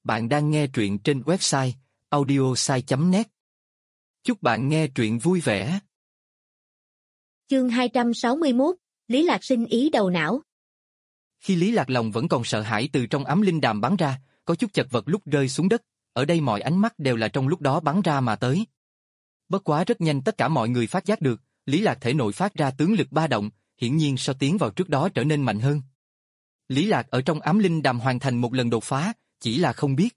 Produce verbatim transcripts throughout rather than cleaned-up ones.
Bạn đang nghe truyện trên website audiosai chấm net. Chúc bạn nghe truyện vui vẻ. Chương hai trăm sáu mươi mốt, Lý Lạc sinh ý đầu não. Khi Lý Lạc lòng vẫn còn sợ hãi từ trong ám linh đàm bắn ra, có chút chật vật lúc rơi xuống đất, ở đây mọi ánh mắt đều là trong lúc đó bắn ra mà tới. Bất quá rất nhanh tất cả mọi người phát giác được, Lý Lạc thể nội phát ra tướng lực ba động, hiển nhiên so tiến vào trước đó trở nên mạnh hơn. Lý Lạc ở trong ám linh đàm hoàn thành một lần đột phá, chỉ là không biết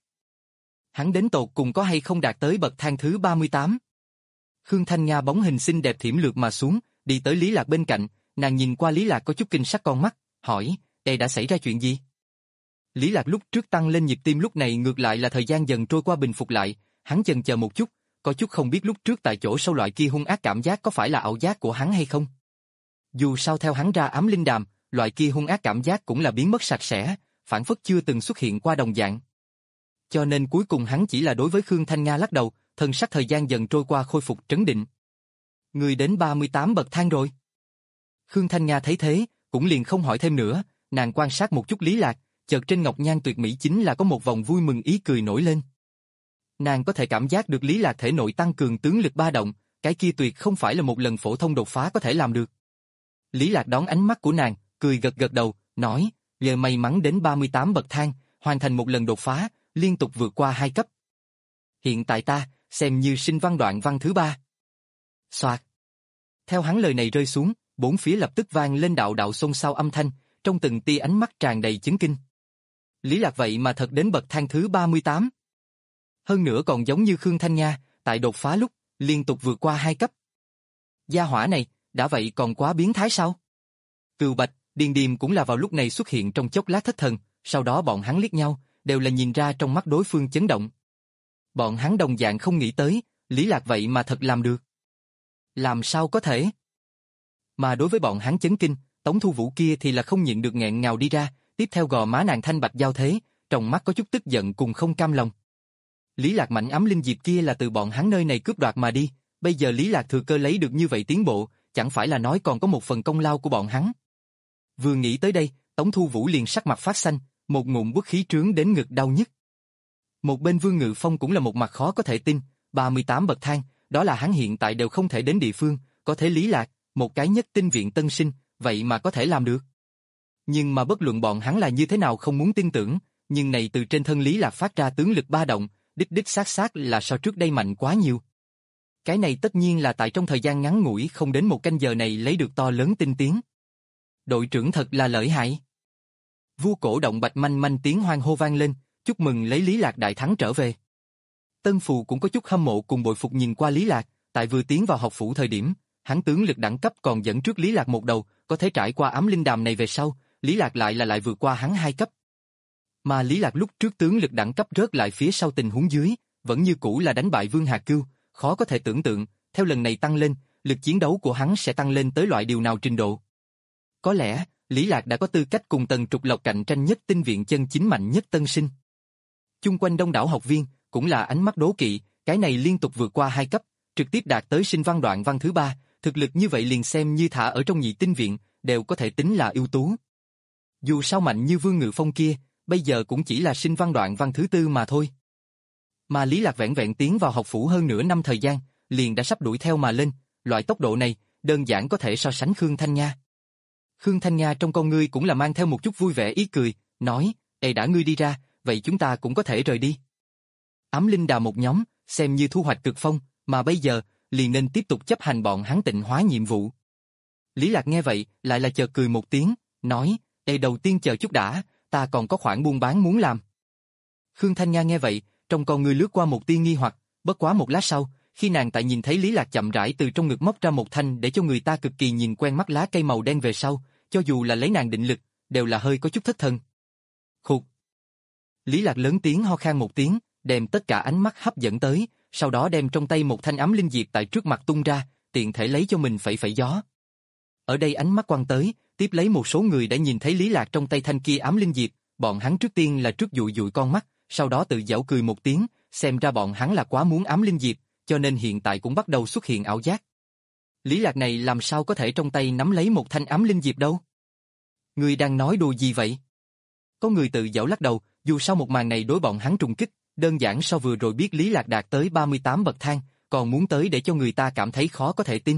hắn đến tột cùng có hay không đạt tới bậc thang thứ ba mươi tám. Khương Thanh Nga bóng hình xinh đẹp thiểm lược mà xuống, đi tới Lý Lạc bên cạnh, nàng nhìn qua Lý Lạc có chút kinh sắc con mắt, hỏi, đây đã xảy ra chuyện gì? Lý Lạc lúc trước tăng lên nhịp tim lúc này ngược lại là thời gian dần trôi qua bình phục lại, hắn chần chờ một chút, có chút không biết lúc trước tại chỗ sâu loại kia hung ác cảm giác có phải là ảo giác của hắn hay không. Dù sao theo hắn ra ám linh đàm, loại kia hung ác cảm giác cũng là biến mất sạch sẽ, phản phất chưa từng xuất hiện qua đồng dạng. Cho nên cuối cùng hắn chỉ là đối với Khương Thanh Nga lắc đầu, thân sắc thời gian dần trôi qua khôi phục trấn định. Người đến ba mươi tám bậc thang rồi. Khương Thanh Nga thấy thế, cũng liền không hỏi thêm nữa, nàng quan sát một chút Lý Lạc, chợt trên ngọc nhan tuyệt mỹ chính là có một vòng vui mừng ý cười nổi lên. Nàng có thể cảm giác được Lý Lạc thể nội tăng cường tướng lực ba động, cái kia tuyệt không phải là một lần phổ thông đột phá có thể làm được. Lý Lạc đón ánh mắt của nàng, cười gật gật đầu, nói, nhờ may mắn đến ba mươi tám bậc thang, hoàn thành một lần đột phá, liên tục vượt qua hai cấp. Hiện tại ta, xem như sinh văn đoạn văn thứ ba. Soạt. Theo hắn lời này rơi xuống, bốn phía lập tức vang lên đạo đạo xôn xao âm thanh, trong từng tia ánh mắt tràn đầy chấn kinh. Lý Lạc vậy mà thật đến bậc thang thứ ba mươi tám. Hơn nữa còn giống như Khương Thanh Nga, tại đột phá lúc, liên tục vượt qua hai cấp. Gia hỏa này, đã vậy còn quá biến thái sao? Cừu Bạch, Điền Điềm cũng là vào lúc này xuất hiện trong chốc lát thất thần, sau đó bọn hắn liếc nhau, đều là nhìn ra trong mắt đối phương chấn động. Bọn hắn đồng dạng không nghĩ tới, Lý Lạc vậy mà thật làm được. Làm sao có thể? Mà đối với bọn hắn chấn kinh, Tống Thu Vũ kia thì là không nhịn được nghẹn ngào đi ra, tiếp theo gò má nàng thanh bạch giao thế, trong mắt có chút tức giận cùng không cam lòng. Lý Lạc mảnh ám linh diệp kia là từ bọn hắn nơi này cướp đoạt mà đi, bây giờ Lý Lạc thừa cơ lấy được như vậy tiến bộ, chẳng phải là nói còn có một phần công lao của bọn hắn. Vừa nghĩ tới đây, Tống Thu Vũ liền sắc mặt phát xanh, một ngụm uất khí trướng đến ngực đau nhức. Một bên Vương Ngự Phong cũng là một mặt khó có thể tin, ba mươi tám bậc thang, đó là hắn hiện tại đều không thể đến địa phương, có thể Lý Lạc, một cái nhất tinh viện tân sinh, vậy mà có thể làm được. Nhưng mà bất luận bọn hắn là như thế nào không muốn tin tưởng, nhưng này từ trên thân Lý Lạc phát ra tướng lực ba động, đích đích xác xác là so trước đây mạnh quá nhiều. Cái này tất nhiên là tại trong thời gian ngắn ngủi không đến một canh giờ này lấy được to lớn tinh tiến. Đội trưởng thật là lợi hại. Vua cổ động bạch manh manh tiếng hoan hô vang lên, chúc mừng lấy Lý Lạc đại thắng trở về. Tân Phù cũng có chút hâm mộ cùng bội phục nhìn qua Lý Lạc, tại vừa tiến vào học phủ thời điểm, hắn tướng lực đẳng cấp còn dẫn trước Lý Lạc một đầu, có thể trải qua ám linh đàm này về sau, Lý Lạc lại là lại vượt qua hắn hai cấp. Mà Lý Lạc lúc trước tướng lực đẳng cấp rớt lại phía sau tình huống dưới, vẫn như cũ là đánh bại Vương Hà Cưu, khó có thể tưởng tượng, theo lần này tăng lên, lực chiến đấu của hắn sẽ tăng lên tới loại điều nào trình độ. Có lẽ, Lý Lạc đã có tư cách cùng Tần Trục Lộc cạnh tranh nhất tinh viện chân chính mạnh nhất tân sinh. Chung quanh đông đảo học viên, cũng là ánh mắt đố kỵ, cái này liên tục vượt qua hai cấp, trực tiếp đạt tới sinh văn đoạn văn thứ ba, thực lực như vậy liền xem như thả ở trong nhị tinh viện, đều có thể tính là ưu tú. Dù sao mạnh như Vương Ngự Phong kia, bây giờ cũng chỉ là sinh văn đoạn văn thứ tư mà thôi. Mà Lý Lạc vẹn vẹn tiến vào học phủ hơn nửa năm thời gian, liền đã sắp đuổi theo mà lên, loại tốc độ này, đơn giản có thể so sánh Khương Thanh Nga. Khương Thanh Nga trong con ngươi cũng là mang theo một chút vui vẻ ý cười, nói, "Ê đã ngươi đi ra, vậy chúng ta cũng có thể rời đi." Ám linh đà một nhóm, xem như thu hoạch cực phong, mà bây giờ, liền nên tiếp tục chấp hành bọn hắn tịnh hóa nhiệm vụ. Lý Lạc nghe vậy, lại là chợt cười một tiếng, nói, "Ê đầu tiên chờ chút đã, ta còn có khoản buôn bán muốn làm." Khương Thanh Nga nghe vậy, trong con ngươi lướt qua một tia nghi hoặc, bất quá một lát sau, khi nàng tại nhìn thấy Lý Lạc chậm rãi từ trong ngực móc ra một thanh để cho người ta cực kỳ nhìn quen mắt lá cây màu đen về sau, cho dù là lấy nàng định lực, đều là hơi có chút thất thần. Khục. Lý Lạc lớn tiếng ho khan một tiếng, đem tất cả ánh mắt hấp dẫn tới, sau đó đem trong tay một thanh ám linh diệp tại trước mặt tung ra, tiện thể lấy cho mình phẩy phẩy gió. Ở đây ánh mắt quăng tới, tiếp lấy một số người đã nhìn thấy Lý Lạc trong tay thanh kia ám linh diệp, bọn hắn trước tiên là trước dụi dụi con mắt, sau đó tự giễu cười một tiếng, xem ra bọn hắn là quá muốn ám linh diệp, cho nên hiện tại cũng bắt đầu xuất hiện ảo giác. Lý Lạc này làm sao có thể trong tay nắm lấy một thanh ám linh diệp đâu? Ngươi đang nói đùa gì vậy? Có người tự giễu lắc đầu, dù sao một màn này đối bọn hắn trùng kích, đơn giản so vừa rồi biết Lý Lạc đạt tới ba mươi tám bậc thang, còn muốn tới để cho người ta cảm thấy khó có thể tin.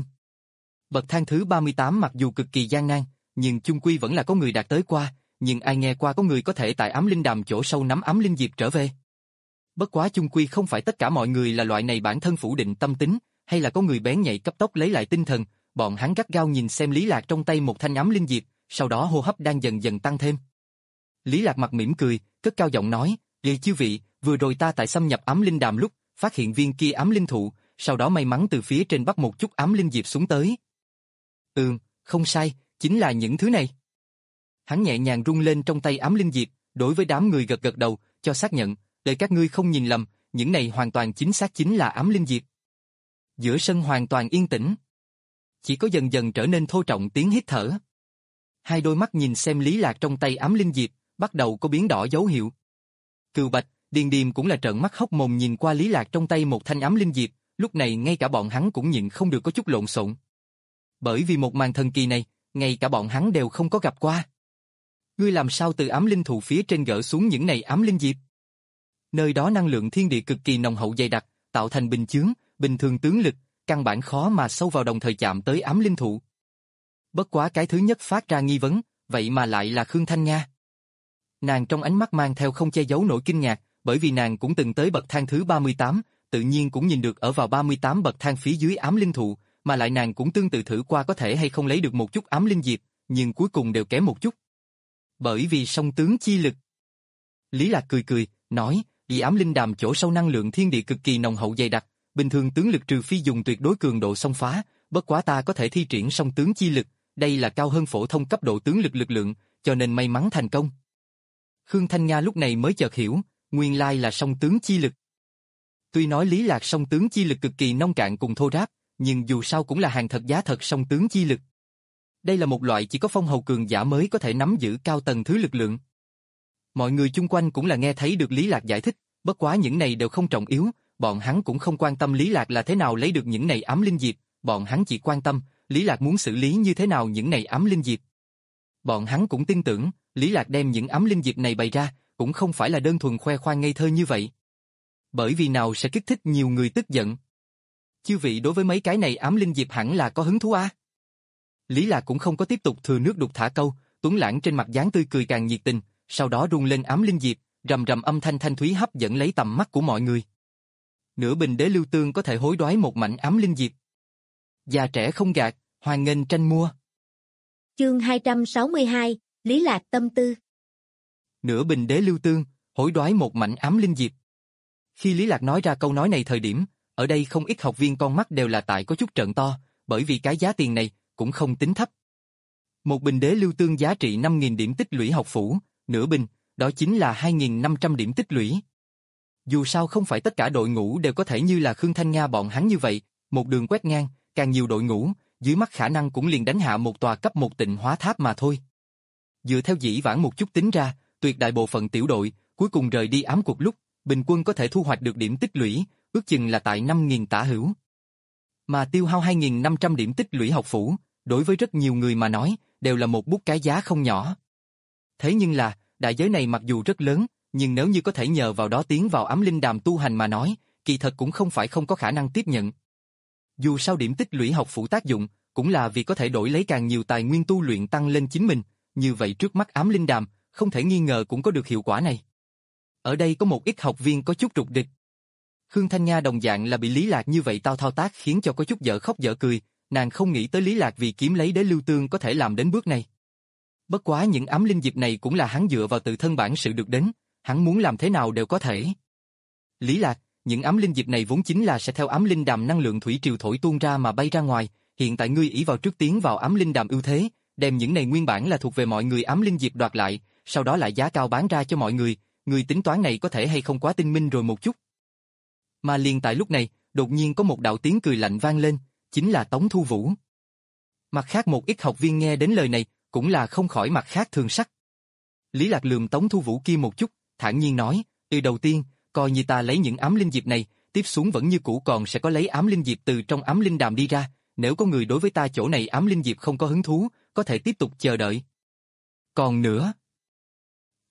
Bậc thang thứ ba mươi tám mặc dù cực kỳ gian nan, nhưng chung quy vẫn là có người đạt tới qua, nhưng ai nghe qua có người có thể tại ám linh đàm chỗ sâu nắm ám linh diệp trở về. Bất quá chung quy không phải tất cả mọi người là loại này bản thân phủ định tâm tính, hay là có người bén nhạy cấp tốc lấy lại tinh thần, bọn hắn gắt gao nhìn xem Lý Lạc trong tay một thanh ám linh diệp, sau đó hô hấp đang dần dần tăng thêm. Lý Lạc mặt mỉm cười, cất cao giọng nói, "Ê chư vị, vừa rồi ta tại xâm nhập ám linh đàm lúc, phát hiện viên kia ám linh thụ, sau đó may mắn từ phía trên bắt một chút ám linh diệp xuống tới." "Ừm, không sai, chính là những thứ này." Hắn nhẹ nhàng rung lên trong tay ám linh diệp, đối với đám người gật gật đầu, cho xác nhận, "Để các ngươi không nhìn lầm, những này hoàn toàn chính xác chính là ám linh diệp." Giữa sân hoàn toàn yên tĩnh, chỉ có dần dần trở nên thô trọng tiếng hít thở. Hai đôi mắt nhìn xem Lý Lạc trong tay ám linh diệp, bắt đầu có biến đỏ dấu hiệu. Cừu Bạch, Điền Điềm cũng là trợn mắt hốc mồm nhìn qua Lý Lạc trong tay một thanh ám linh diệp, lúc này ngay cả bọn hắn cũng nhịn không được có chút lộn xộn. Bởi vì một màn thần kỳ này, ngay cả bọn hắn đều không có gặp qua. Ngươi làm sao từ ám linh thụ phía trên gỡ xuống những này ám linh diệp? Nơi đó năng lượng thiên địa cực kỳ nồng hậu dày đặc, tạo thành bình chướng, bình thường tướng lực, căn bản khó mà sâu vào đồng thời chạm tới ám linh thụ. Bất quá cái thứ nhất phát ra nghi vấn, vậy mà lại là Khương Thanh Nga. Nàng trong ánh mắt mang theo không che giấu nỗi kinh ngạc, bởi vì nàng cũng từng tới bậc thang thứ ba mươi tám, tự nhiên cũng nhìn được ở vào ba mươi tám bậc thang phía dưới ám linh thụ, mà lại nàng cũng tương tự thử qua có thể hay không lấy được một chút ám linh diệp, nhưng cuối cùng đều kém một chút. Bởi vì song tướng chi lực. Lý Lạc cười cười, nói, vì ám linh đàm chỗ sâu năng lượng thiên địa cực kỳ nồng hậu dày đặc, bình thường tướng lực trừ phi dùng tuyệt đối cường độ xông phá, bất quá ta có thể thi triển song tướng chi lực, đây là cao hơn phổ thông cấp độ tướng lực lực lượng, cho nên may mắn thành công. Khương Thanh Nga lúc này mới chợt hiểu, nguyên lai là song tướng chi lực. Tuy nói Lý Lạc song tướng chi lực cực kỳ nông cạn cùng thô ráp, nhưng dù sao cũng là hàng thật giá thật song tướng chi lực. Đây là một loại chỉ có phong hầu cường giả mới có thể nắm giữ cao tầng thứ lực lượng. Mọi người chung quanh cũng là nghe thấy được Lý Lạc giải thích, bất quá những này đều không trọng yếu, bọn hắn cũng không quan tâm Lý Lạc là thế nào lấy được những này ám linh diệp, bọn hắn chỉ quan tâm Lý Lạc muốn xử lý như thế nào những này ám linh diệp. Bọn hắn cũng tin tưởng, Lý Lạc đem những ám linh diệp này bày ra, cũng không phải là đơn thuần khoe khoang ngây thơ như vậy. Bởi vì nào sẽ kích thích nhiều người tức giận. Chư vị đối với mấy cái này ám linh diệp hẳn là có hứng thú à? Lý Lạc cũng không có tiếp tục thừa nước đục thả câu, Tuấn Lãng trên mặt dáng tươi cười càng nhiệt tình, sau đó rung lên ám linh diệp, rầm rầm âm thanh thanh thúy hấp dẫn lấy tầm mắt của mọi người. Nửa bình đế lưu tương có thể hối đoái một mảnh ám linh diệp. Già trẻ không gạt, hoan nghênh tranh mua. Chương hai trăm sáu mươi hai, Lý Lạc tâm tư. Nửa bình đế lưu tương, hối đoái một mảnh ám linh diệp. Khi Lý Lạc nói ra câu nói này thời điểm, ở đây không ít học viên con mắt đều là tại có chút trợn to, bởi vì cái giá tiền này cũng không tính thấp. Một bình đế lưu tương giá trị năm nghìn điểm tích lũy học phủ, nửa bình, đó chính là hai nghìn năm trăm điểm tích lũy. Dù sao không phải tất cả đội ngũ đều có thể như là Khương Thanh Nga bọn hắn như vậy, một đường quét ngang, càng nhiều đội ngũ, dưới mắt khả năng cũng liền đánh hạ một tòa cấp một tịnh hóa tháp mà thôi. Dựa theo dĩ vãng một chút tính ra, tuyệt đại bộ phận tiểu đội, cuối cùng rời đi ám cuộc lúc, bình quân có thể thu hoạch được điểm tích lũy, ước chừng là tại năm nghìn tả hữu. Mà tiêu hao hai nghìn năm trăm điểm tích lũy học phủ, đối với rất nhiều người mà nói, đều là một bút cái giá không nhỏ. Thế nhưng là, đại giới này mặc dù rất lớn, nhưng nếu như có thể nhờ vào đó tiến vào ám linh đàm tu hành mà nói, kỳ thật cũng không phải không có khả năng tiếp nhận. Dù sao điểm tích lũy học phủ tác dụng, cũng là vì có thể đổi lấy càng nhiều tài nguyên tu luyện tăng lên chính mình, như vậy trước mắt ám linh đàm, không thể nghi ngờ cũng có được hiệu quả này. Ở đây có một ít học viên có chút rụt rịch. Khương Thanh Nga đồng dạng là bị Lý Lạc như vậy tao thao tác khiến cho có chút dở khóc dở cười, nàng không nghĩ tới Lý Lạc vì kiếm lấy đế lưu tương có thể làm đến bước này. Bất quá những ám linh diệp này cũng là hắn dựa vào tự thân bản sự được đến, hắn muốn làm thế nào đều có thể. Lý Lạc, những ám linh diệp này vốn chính là sẽ theo ám linh đàm năng lượng thủy triều thổi tuôn ra mà bay ra ngoài, hiện tại ngươi ỷ vào trước tiến vào ám linh đàm ưu thế, đem những này nguyên bản là thuộc về mọi người ám linh diệp đoạt lại, sau đó lại giá cao bán ra cho mọi người, người tính toán này có thể hay không quá tinh minh rồi một chút. Mà liền tại lúc này, đột nhiên có một đạo tiếng cười lạnh vang lên, chính là Tống Thu Vũ. Mặt khác một ít học viên nghe đến lời này, cũng là không khỏi mặt khác thường sắc. Lý Lạc lườm Tống Thu Vũ kia một chút, thản nhiên nói, từ đầu tiên, coi như ta lấy những ám linh diệp này, tiếp xuống vẫn như cũ còn sẽ có lấy ám linh diệp từ trong ám linh đàm đi ra, nếu có người đối với ta chỗ này ám linh diệp không có hứng thú, có thể tiếp tục chờ đợi. Còn nữa,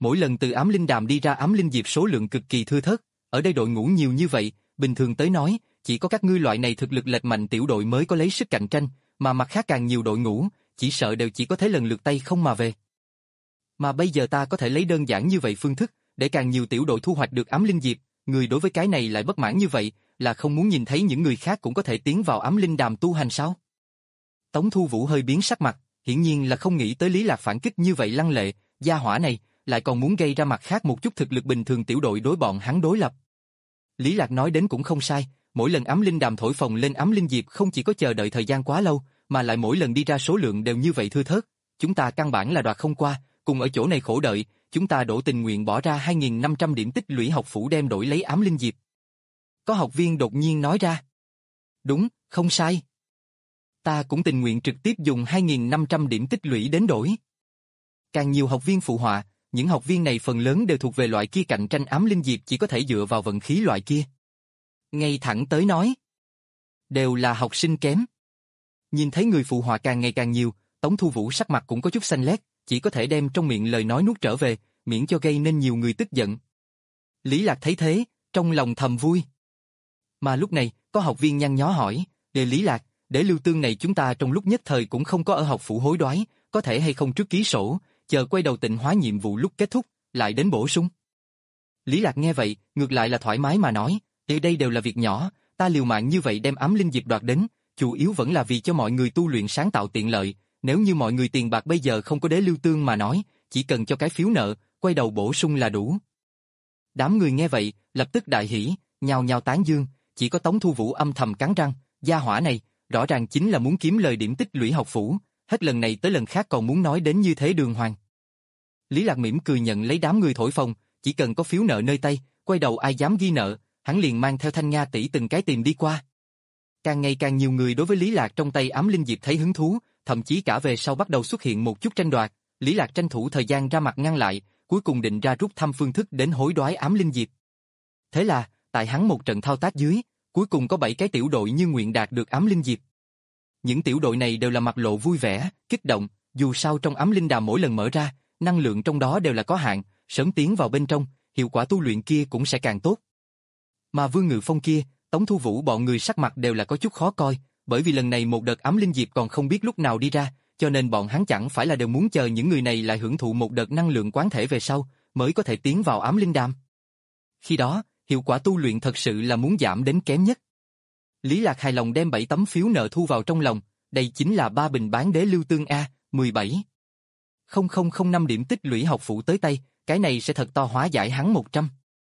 Mỗi lần từ ám linh đàm đi ra ám linh diệp số lượng cực kỳ thưa thớt, ở đây đội ngũ nhiều như vậy, bình thường tới nói, chỉ có các ngươi loại này thực lực lệch mạnh tiểu đội mới có lấy sức cạnh tranh, mà mặt khác càng nhiều đội ngũ, chỉ sợ đều chỉ có thể lần lượt tay không mà về. Mà bây giờ ta có thể lấy đơn giản như vậy phương thức, để càng nhiều tiểu đội thu hoạch được ám linh diệp, người đối với cái này lại bất mãn như vậy, là không muốn nhìn thấy những người khác cũng có thể tiến vào ám linh đàm tu hành sao? Tống Thu Vũ hơi biến sắc mặt, hiển nhiên là không nghĩ tới Lý Lạc phản kích như vậy lăng lệ, gia hỏa này, lại còn muốn gây ra mặt khác một chút thực lực bình thường tiểu đội đối bọn hắn đối lập. Lý Lạc nói đến cũng không sai, mỗi lần ám linh đàm thổi phồng lên ám linh diệp không chỉ có chờ đợi thời gian quá lâu, mà lại mỗi lần đi ra số lượng đều như vậy thưa thớt, chúng ta căn bản là đoạt không qua, cùng ở chỗ này khổ đợi, chúng ta đổ tình nguyện bỏ ra hai nghìn năm trăm điểm tích lũy học phủ đem đổi lấy ám linh diệp. Có học viên đột nhiên nói ra. Đúng, không sai. Ta cũng tình nguyện trực tiếp dùng hai nghìn năm trăm điểm tích lũy đến đổi. Càng nhiều học viên phụ họa, những học viên này phần lớn đều thuộc về loại kia cạnh tranh ám linh diệp chỉ có thể dựa vào vận khí loại kia. Ngay thẳng tới nói, đều là học sinh kém. Nhìn thấy người phụ họa càng ngày càng nhiều, Tống Thu Vũ sắc mặt cũng có chút xanh lét, chỉ có thể đem trong miệng lời nói nuốt trở về, miễn cho gây nên nhiều người tức giận. Lý Lạc thấy thế, trong lòng thầm vui. Mà lúc này, có học viên nhăn nhó hỏi, để Lý Lạc, để Lưu Tương này chúng ta trong lúc nhất thời cũng không có ở học phủ hối đoái, có thể hay không trước ký sổ, chờ quay đầu tịnh hóa nhiệm vụ lúc kết thúc, lại đến bổ sung. Lý Lạc nghe vậy, ngược lại là thoải mái mà nói, để đây đều là việc nhỏ, ta liều mạng như vậy đem ám linh diệp đoạt đến, chủ yếu vẫn là vì cho mọi người tu luyện sáng tạo tiện lợi, nếu như mọi người tiền bạc bây giờ không có đế Lưu Tương mà nói, chỉ cần cho cái phiếu nợ, quay đầu bổ sung là đủ. Đám người nghe vậy, lập tức đại hỉ, nhao nhao tán dương, chỉ có Tống Thu Vũ âm thầm cắn răng, gia hỏa này, rõ ràng chính là muốn kiếm lời điểm tích lũy học phủ, hết lần này tới lần khác còn muốn nói đến như thế đường hoàng. Lý Lạc mỉm cười nhận lấy đám người thổi phồng, chỉ cần có phiếu nợ nơi tay, quay đầu ai dám ghi nợ, hắn liền mang theo Thanh Nga tỷ từng cái tìm đi qua. Càng ngày càng nhiều người đối với Lý Lạc trong tay ám linh diệp thấy hứng thú, thậm chí cả về sau bắt đầu xuất hiện một chút tranh đoạt, Lý Lạc tranh thủ thời gian ra mặt ngăn lại, cuối cùng định ra rút thăm phương thức đến hối đoái ám linh diệp. Thế là, tại hắn một trận thao tác dưới, cuối cùng có bảy cái tiểu đội như nguyện đạt được ám linh diệp. Những tiểu đội này đều là mặt lộ vui vẻ, kích động, dù sao trong ám linh đàm mỗi lần mở ra, năng lượng trong đó đều là có hạn, sớm tiến vào bên trong, hiệu quả tu luyện kia cũng sẽ càng tốt. Mà Vương Ngự Phong kia, Tống Thu Vũ bọn người sắc mặt đều là có chút khó coi, bởi vì lần này một đợt ám linh diệp còn không biết lúc nào đi ra, cho nên bọn hắn chẳng phải là đều muốn chờ những người này lại hưởng thụ một đợt năng lượng quán thể về sau, mới có thể tiến vào ám linh đàm. Khi đó, hiệu quả tu luyện thật sự là muốn giảm đến kém nhất. Lý Lạc hài lòng đem bảy tấm phiếu nợ thu vào trong lòng, đây chính là ba bình bán đế Lưu Tương A, mười bảy nghìn năm điểm tích lũy học phủ tới tay, cái này sẽ thật to hóa giải hắn một trăm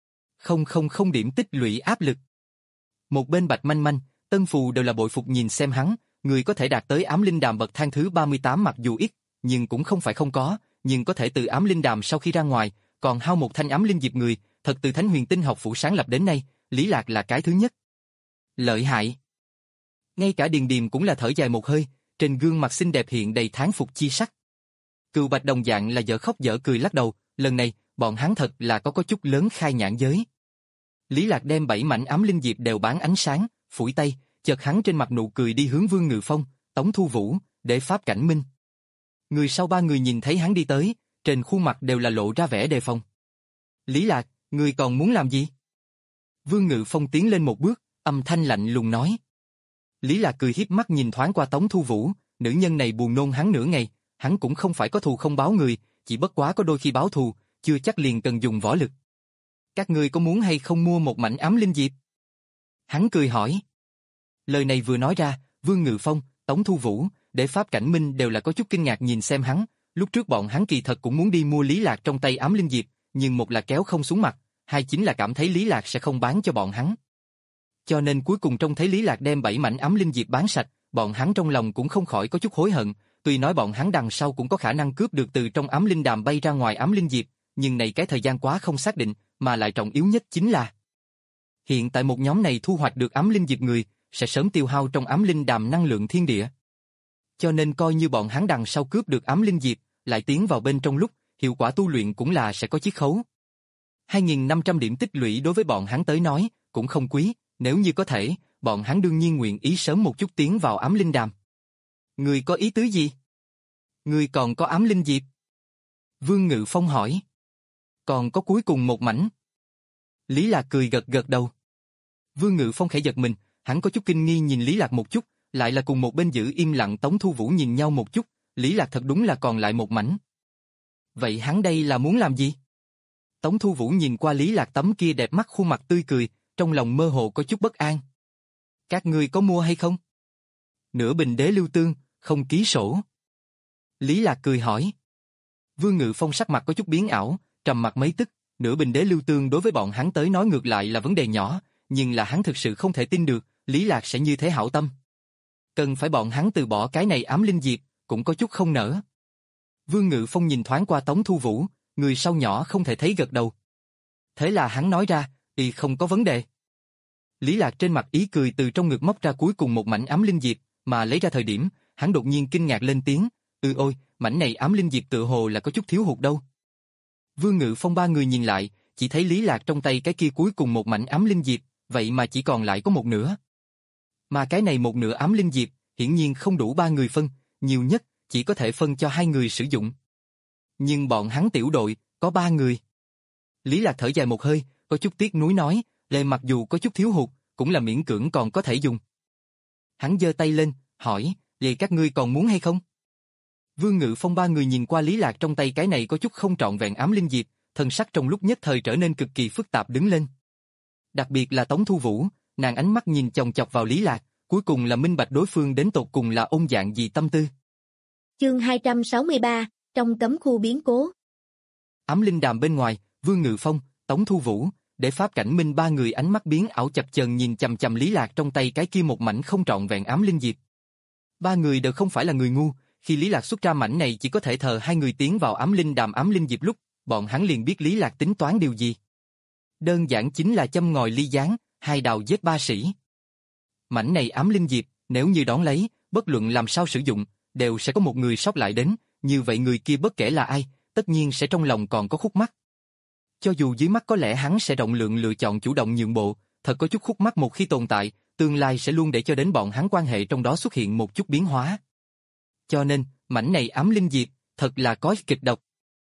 nghìn điểm tích lũy áp lực. Một bên Bạch Manh Manh, Tân Phù đều là bội phục nhìn xem hắn, người có thể đạt tới ám linh đàm bậc thang thứ ba mươi tám mặc dù ít, nhưng cũng không phải không có, nhưng có thể từ ám linh đàm sau khi ra ngoài, còn hao một thanh ám linh diệp người, thật từ Thánh Huyền Tinh học phủ sáng lập đến nay, Lý Lạc là cái thứ nhất. Lợi hại. Ngay cả Điền Điềm cũng là thở dài một hơi, trên gương mặt xinh đẹp hiện đầy thán phục chi sắc. Cừu Bạch đồng dạng là dở khóc dở cười lắc đầu, lần này, bọn hắn thật là có có chút lớn khai nhãn giới. Lý Lạc đem bảy mảnh ám linh diệp đều bán ánh sáng, phủi tay, chợt hắn trên mặt nụ cười đi hướng Vương Ngự Phong, Tống Thu Vũ, để Pháp Cảnh Minh. Người sau ba người nhìn thấy hắn đi tới, trên khuôn mặt đều là lộ ra vẻ đề phòng. Lý Lạc, người còn muốn làm gì? Vương Ngự Phong tiến lên một bước, âm thanh lạnh lùng nói. Lý Lạc cười hiếp mắt nhìn thoáng qua Tống Thu Vũ, nữ nhân này buồn nôn hắn nửa ngày, hắn cũng không phải có thù không báo người, chỉ bất quá có đôi khi báo thù, chưa chắc liền cần dùng võ lực. Các ngươi có muốn hay không mua một mảnh ám linh diệp? Hắn cười hỏi. Lời này vừa nói ra, Vương Ngự Phong, Tống Thu Vũ, để Pháp Cảnh Minh đều là có chút kinh ngạc nhìn xem hắn, lúc trước bọn hắn kỳ thật cũng muốn đi mua Lý Lạc trong tay ám linh diệp, nhưng một là kéo không xuống mặt, hai chính là cảm thấy Lý Lạc sẽ không bán cho bọn hắn. Cho nên cuối cùng trông thấy Lý Lạc đem bảy mảnh ám linh diệp bán sạch, bọn hắn trong lòng cũng không khỏi có chút hối hận, tuy nói bọn hắn đằng sau cũng có khả năng cướp được từ trong ám linh đàm bay ra ngoài ám linh diệp, nhưng này cái thời gian quá không xác định, mà lại trọng yếu nhất chính là hiện tại một nhóm này thu hoạch được ám linh diệp người, sẽ sớm tiêu hao trong ám linh đàm năng lượng thiên địa. Cho nên coi như bọn hắn đằng sau cướp được ám linh diệp, lại tiến vào bên trong lúc, hiệu quả tu luyện cũng là sẽ có chiết khấu. hai nghìn năm trăm điểm tích lũy đối với bọn hắn tới nói, cũng không quý, nếu như có thể, bọn hắn đương nhiên nguyện ý sớm một chút tiến vào ám linh đàm. Người có ý tứ gì? Người còn có ám linh diệp? Vương Ngự Phong hỏi. Còn có cuối cùng một mảnh. Lý Lạc cười gật gật đầu. Vương Ngự Phong khẽ giật mình, hắn có chút kinh nghi nhìn Lý Lạc một chút, lại là cùng một bên giữ im lặng Tống Thu Vũ nhìn nhau một chút, Lý Lạc thật đúng là còn lại một mảnh. Vậy hắn đây là muốn làm gì? Tống Thu Vũ nhìn qua Lý Lạc tấm kia đẹp mắt khuôn mặt tươi cười, trong lòng mơ hồ có chút bất an. Các ngươi có mua hay không? Nửa bình đế lưu tương, không ký sổ. Lý Lạc cười hỏi. Vương Ngự Phong sắc mặt có chút biến ảo, trầm mặt mấy tức, nửa bình đế lưu tương đối với bọn hắn tới nói ngược lại là vấn đề nhỏ, nhưng là hắn thực sự không thể tin được, Lý Lạc sẽ như thế hảo tâm. Cần phải bọn hắn từ bỏ cái này ám linh diệp, cũng có chút không nỡ. Vương Ngự Phong nhìn thoáng qua Tống Thu Vũ, người sau nhỏ không thể thấy gật đầu. Thế là hắn nói ra, y không có vấn đề. Lý Lạc trên mặt ý cười từ trong ngực móc ra cuối cùng một mảnh ám linh diệp, mà lấy ra thời điểm, hắn đột nhiên kinh ngạc lên tiếng, "Ừ ôi, mảnh này ám linh diệp tựa hồ là có chút thiếu hụt đâu." Vương Ngự Phong ba người nhìn lại, chỉ thấy Lý Lạc trong tay cái kia cuối cùng một mảnh ám linh diệp, vậy mà chỉ còn lại có một nửa. Mà cái này một nửa ám linh diệp, hiển nhiên không đủ ba người phân, nhiều nhất chỉ có thể phân cho hai người sử dụng. Nhưng bọn hắn tiểu đội có ba người. Lý Lạc thở dài một hơi, có chút tiếc nuối nói, "Lệ mặc dù có chút thiếu hụt, cũng là miễn cưỡng còn có thể dùng." Hắn giơ tay lên, hỏi, "Vậy các ngươi còn muốn hay không?" Vương Ngự Phong ba người nhìn qua Lý Lạc trong tay cái này có chút không trọn vẹn ám linh diệp, thần sắc trong lúc nhất thời trở nên cực kỳ phức tạp đứng lên. Đặc biệt là Tống Thu Vũ, nàng ánh mắt nhìn chòng chọc vào Lý Lạc, cuối cùng là minh bạch đối phương đến tột cùng là ôn dạng gì tâm tư. Chương hai trăm sáu mươi ba, trong cấm khu biến cố. Ám linh đàm bên ngoài, Vương Ngự Phong, Tống Thu Vũ, Để Pháp Cảnh Minh ba người ánh mắt biến ảo chập chờn nhìn chằm chằm Lý Lạc trong tay cái kia một mảnh không trọn vẹn ám linh diệp. Ba người đều không phải là người ngu, khi Lý Lạc xuất ra mảnh này chỉ có thể thờ hai người tiến vào ám linh đàm ám linh diệp lúc, bọn hắn liền biết Lý Lạc tính toán điều gì. Đơn giản chính là châm ngòi ly gián, hai đào giết ba sĩ. Mảnh này ám linh diệp, nếu như đón lấy, bất luận làm sao sử dụng, đều sẽ có một người sót lại đến, như vậy người kia bất kể là ai, tất nhiên sẽ trong lòng còn có khúc mắc. Cho dù dưới mắt có lẽ hắn sẽ rộng lượng lựa chọn chủ động nhượng bộ, thật có chút khúc mắc một khi tồn tại, tương lai sẽ luôn để cho đến bọn hắn quan hệ trong đó xuất hiện một chút biến hóa. Cho nên, mảnh này ám linh diệp, thật là có kịch độc.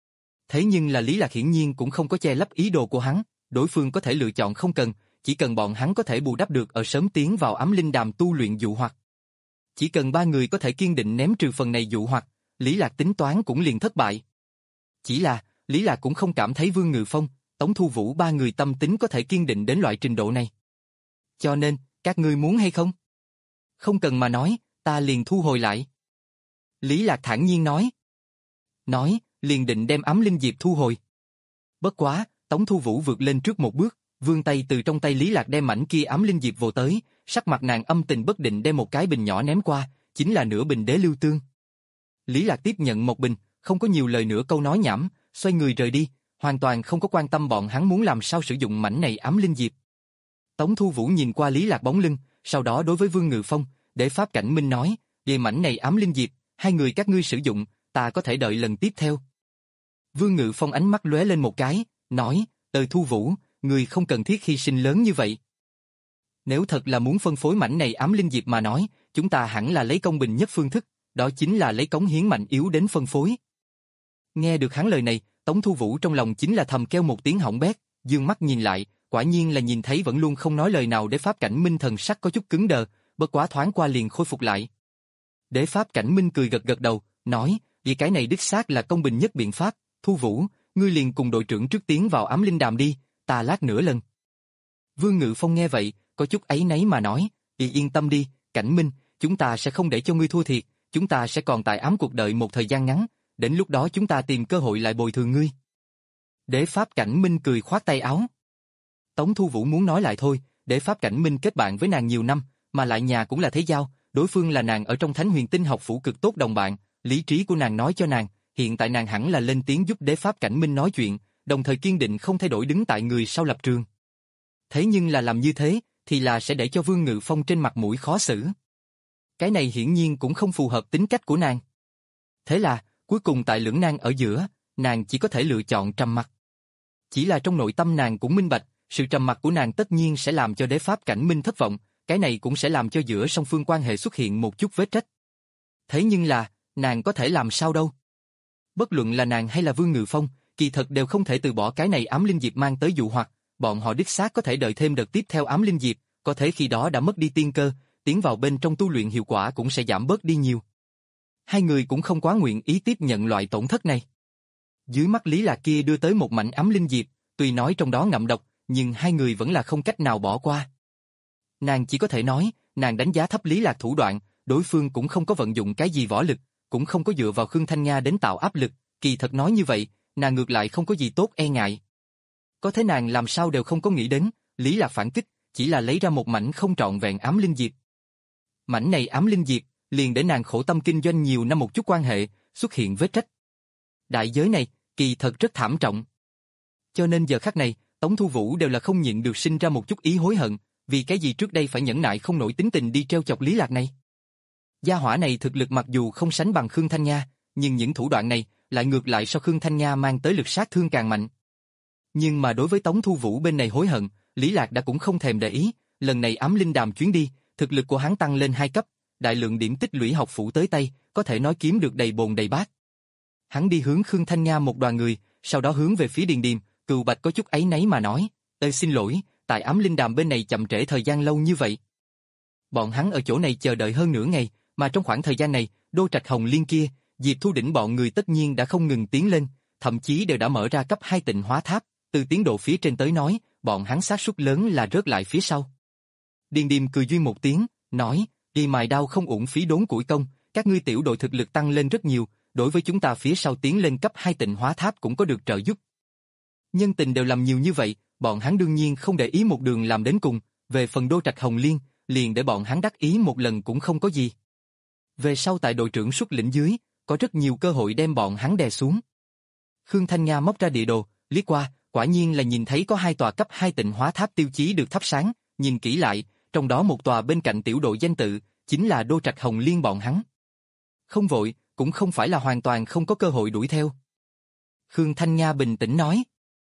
Thế nhưng là Lý Lạc hiển nhiên cũng không có che lấp ý đồ của hắn, đối phương có thể lựa chọn không cần, chỉ cần bọn hắn có thể bù đắp được ở sớm tiến vào ám linh đàm tu luyện dụ hoặc. Chỉ cần ba người có thể kiên định ném trừ phần này dụ hoặc, Lý Lạc tính toán cũng liền thất bại. Chỉ là, Lý Lạc cũng không cảm thấy Vương Ngự Phong, Tống Thu Vũ ba người tâm tính có thể kiên định đến loại trình độ này. Cho nên, các ngươi muốn hay không? Không cần mà nói, ta liền thu hồi lại. Lý Lạc thản nhiên nói. Nói, liền định đem ám linh diệp thu hồi. Bất quá, Tống Thu Vũ vượt lên trước một bước, vươn tay từ trong tay Lý Lạc đem mảnh kia ám linh diệp vô tới, sắc mặt nàng âm tình bất định đem một cái bình nhỏ ném qua, chính là nửa bình đế lưu tương. Lý Lạc tiếp nhận một bình, không có nhiều lời nữa câu nói nhảm, xoay người rời đi, hoàn toàn không có quan tâm bọn hắn muốn làm sao sử dụng mảnh này ám linh diệp. Tống Thu Vũ nhìn qua Lý Lạc bóng lưng, sau đó đối với Vương Ngự Phong, Để Pháp Cảnh Minh nói, về mảnh này ám linh diệp, hai người các ngươi sử dụng, ta có thể đợi lần tiếp theo. Vương Ngự Phong ánh mắt lóe lên một cái, nói, Từ Thu Vũ, người không cần thiết hy sinh lớn như vậy. Nếu thật là muốn phân phối mảnh này ám linh diệp mà nói, chúng ta hẳn là lấy công bình nhất phương thức, đó chính là lấy cống hiến mạnh yếu đến phân phối. Nghe được hắn lời này, Tống Thu Vũ trong lòng chính là thầm kêu một tiếng hỏng bét, dương mắt nhìn lại, quả nhiên là nhìn thấy vẫn luôn không nói lời nào Để Pháp Cảnh Minh thần sắc có chút cứng đờ, bất quá thoáng qua liền khôi phục lại. Để Pháp Cảnh Minh cười gật gật đầu, nói, vì cái này đích xác là công bình nhất biện pháp, Thu Vũ, ngươi liền cùng đội trưởng trước tiến vào ám linh đàm đi, ta lát nữa lần. Vương Ngự Phong nghe vậy, có chút áy náy mà nói, "Thì yên tâm đi, Cảnh Minh, chúng ta sẽ không để cho ngươi thua thiệt, chúng ta sẽ còn tại ám cuộc đợi một thời gian ngắn, đến lúc đó chúng ta tìm cơ hội lại bồi thường ngươi." Để Pháp Cảnh Minh cười khoát tay áo. Tống Thu Vũ muốn nói lại thôi, Để Pháp Cảnh Minh kết bạn với nàng nhiều năm, mà lại nhà cũng là thế giao, đối phương là nàng ở trong Thánh Huyền Tinh học phủ cực tốt đồng bạn, lý trí của nàng nói cho nàng, hiện tại nàng hẳn là lên tiếng giúp Để Pháp Cảnh Minh nói chuyện, đồng thời kiên định không thay đổi đứng tại người sau lập trường. Thế nhưng là làm như thế, thì là sẽ để cho Vương Ngự Phong trên mặt mũi khó xử. Cái này hiển nhiên cũng không phù hợp tính cách của nàng. Thế là, cuối cùng tại lưỡng nan ở giữa, nàng chỉ có thể lựa chọn trầm mặc. Chỉ là trong nội tâm nàng cũng minh bạch, sự trầm mặc của nàng tất nhiên sẽ làm cho Đế Pháp Cảnh Minh thất vọng, cái này cũng sẽ làm cho giữa song phương quan hệ xuất hiện một chút vết rách. Thế nhưng là, nàng có thể làm sao đâu? Bất luận là nàng hay là Vương Ngự Phong, kỳ thật đều không thể từ bỏ cái này ám linh diệp mang tới dụ hoặc, bọn họ đích xác có thể đợi thêm đợt tiếp theo ám linh diệp, có thể khi đó đã mất đi tiên cơ, tiến vào bên trong tu luyện hiệu quả cũng sẽ giảm bớt đi nhiều. Hai người cũng không quá nguyện ý tiếp nhận loại tổn thất này. Dưới mắt Lý Lạc kia đưa tới một mảnh ám linh diệp, tuy nói trong đó ngậm độc, nhưng hai người vẫn là không cách nào bỏ qua. Nàng chỉ có thể nói, nàng đánh giá thấp Lý Lạc thủ đoạn, đối phương cũng không có vận dụng cái gì võ lực, cũng không có dựa vào Khương Thanh Nga đến tạo áp lực, kỳ thật nói như vậy, nàng ngược lại không có gì tốt e ngại. Có thế nàng làm sao đều không có nghĩ đến, Lý Lạc phản kích, chỉ là lấy ra một mảnh không trọn vẹn ám linh diệp. Mảnh này ám linh diệp, liền để nàng khổ tâm kinh doanh nhiều năm một chút quan hệ, xuất hiện vết rách. Đại giới này, kỳ thật rất thảm trọng. Cho nên giờ khắc này, Tống Thu Vũ đều là không nhịn được sinh ra một chút ý hối hận, vì cái gì trước đây phải nhẫn nại không nổi tính tình đi treo chọc Lý Lạc này. Gia hỏa này thực lực mặc dù không sánh bằng Khương Thanh Nga, nhưng những thủ đoạn này lại ngược lại so Khương Thanh Nga mang tới lực sát thương càng mạnh. Nhưng mà đối với Tống Thu Vũ bên này hối hận, Lý Lạc đã cũng không thèm để ý, lần này ám linh đàm chuyến đi, thực lực của hắn tăng lên hai cấp, đại lượng điểm tích lũy học phủ tới tay, có thể nói kiếm được đầy bồn đầy bát. Hắn đi hướng Khương Thanh Nga một đoàn người, sau đó hướng về phía Điền Điềm, Cừu Bạch có chút áy náy mà nói, "Ê xin lỗi, tại ám linh đàm bên này chậm trễ thời gian lâu như vậy." Bọn hắn ở chỗ này chờ đợi hơn nửa ngày, mà trong khoảng thời gian này, Đô Trạch Hồng Liên kia, Diệp Thu Đỉnh bọn người tất nhiên đã không ngừng tiến lên, thậm chí đều đã mở ra cấp hai tịnh hóa tháp, từ tiến độ phía trên tới nói, bọn hắn xác suất lớn là rớt lại phía sau. Điền Điềm cười duyên một tiếng, nói, "Đi mài đao không uổng phí đốn củi công, các ngươi tiểu đội thực lực tăng lên rất nhiều, đối với chúng ta phía sau tiến lên cấp hai tịnh hóa tháp cũng có được trợ giúp." Nhân tình đều làm nhiều như vậy, bọn hắn đương nhiên không để ý một đường làm đến cùng, về phần Đô Trạch Hồng Liên, liền để bọn hắn đắc ý một lần cũng không có gì. Về sau tại đội trưởng xuất lĩnh dưới, có rất nhiều cơ hội đem bọn hắn đè xuống. Khương Thanh Nga móc ra địa đồ, liếc qua, quả nhiên là nhìn thấy có hai tòa cấp hai tịnh hóa tháp tiêu chí được thắp sáng, nhìn kỹ lại, trong đó một tòa bên cạnh tiểu đội danh tự, chính là Đô Trạch Hồng Liên bọn hắn. Không vội, cũng không phải là hoàn toàn không có cơ hội đuổi theo. Khương Thanh Nga bình tĩnh nói.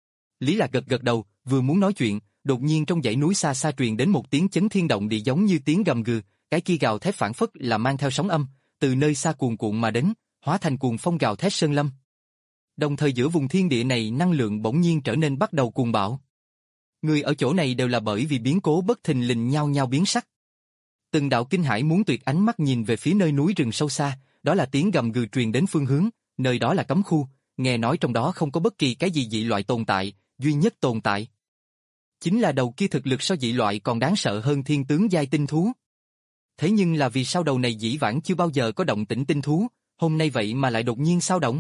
Lý Lạc gật gật đầu, vừa muốn nói chuyện, đột nhiên trong dãy núi xa xa truyền đến một tiếng chấn thiên động địa giống như tiếng gầm gừ, cái kia gào thét phản phất là mang theo sóng âm, từ nơi xa cuồn cuộn mà đến, hóa thành cuồng phong gào thét sơn lâm. Đồng thời giữa vùng thiên địa này năng lượng bỗng nhiên trở nên bắt đầu cuồng bạo. Người ở chỗ này đều là bởi vì biến cố bất thình lình nhao nhao biến sắc. Từng đạo kinh hãi muốn tuyệt ánh mắt nhìn về phía nơi núi rừng sâu xa, đó là tiếng gầm gừ truyền đến phương hướng, nơi đó là cấm khu, nghe nói trong đó không có bất kỳ cái gì dị loại tồn tại, duy nhất tồn tại chính là đầu kia thực lực so dị loại còn đáng sợ hơn thiên tướng giai tinh thú. Thế nhưng là vì sao đầu này dĩ vãng chưa bao giờ có động tĩnh tinh thú, hôm nay vậy mà lại đột nhiên sao động?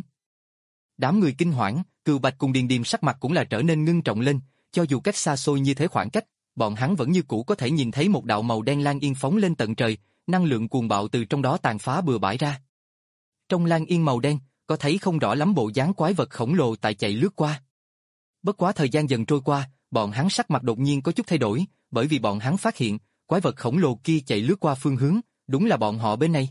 Đám người kinh hoảng, Cừu Bạch cùng Điền Điềm sắc mặt cũng là trở nên ngưng trọng lên, cho dù cách xa xôi như thế khoảng cách, bọn hắn vẫn như cũ có thể nhìn thấy một đạo màu đen lan yên phóng lên tận trời, năng lượng cuồng bạo từ trong đó tàn phá bừa bãi ra. Trong lan yên màu đen, có thấy không rõ lắm bộ dáng quái vật khổng lồ tại chạy lướt qua. Bất quá thời gian dần trôi qua, bọn hắn sắc mặt đột nhiên có chút thay đổi, bởi vì bọn hắn phát hiện, quái vật khổng lồ kia chạy lướt qua phương hướng, đúng là bọn họ bên này.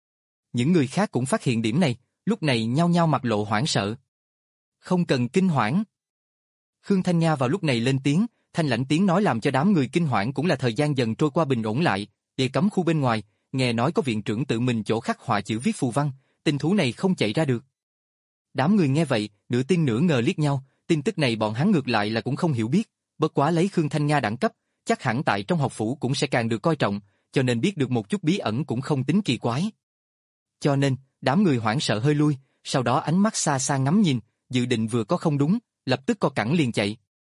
Những người khác cũng phát hiện điểm này, lúc này nhao nhao mặt lộ hoảng sợ. Không cần kinh hoảng. Khương Thanh Nga vào lúc này lên tiếng, thanh lãnh tiếng nói làm cho đám người kinh hoảng cũng là thời gian dần trôi qua bình ổn lại, địa cấm khu bên ngoài, nghe nói có viện trưởng tự mình chỗ khắc họa chữ viết phù văn, tinh thú này không chạy ra được. Đám người nghe vậy, nửa tin nửa ngờ liếc nhau, tin tức này bọn hắn ngược lại là cũng không hiểu biết, bất quá lấy Khương Thanh Nga đẳng cấp, chắc hẳn tại trong học phủ cũng sẽ càng được coi trọng, cho nên biết được một chút bí ẩn cũng không tính kỳ quái. Cho nên, đám người hoảng sợ hơi lui, sau đó ánh mắt xa xa ngắm nhìn, dự định vừa có không đúng, lập tức co cẳng liền chạy.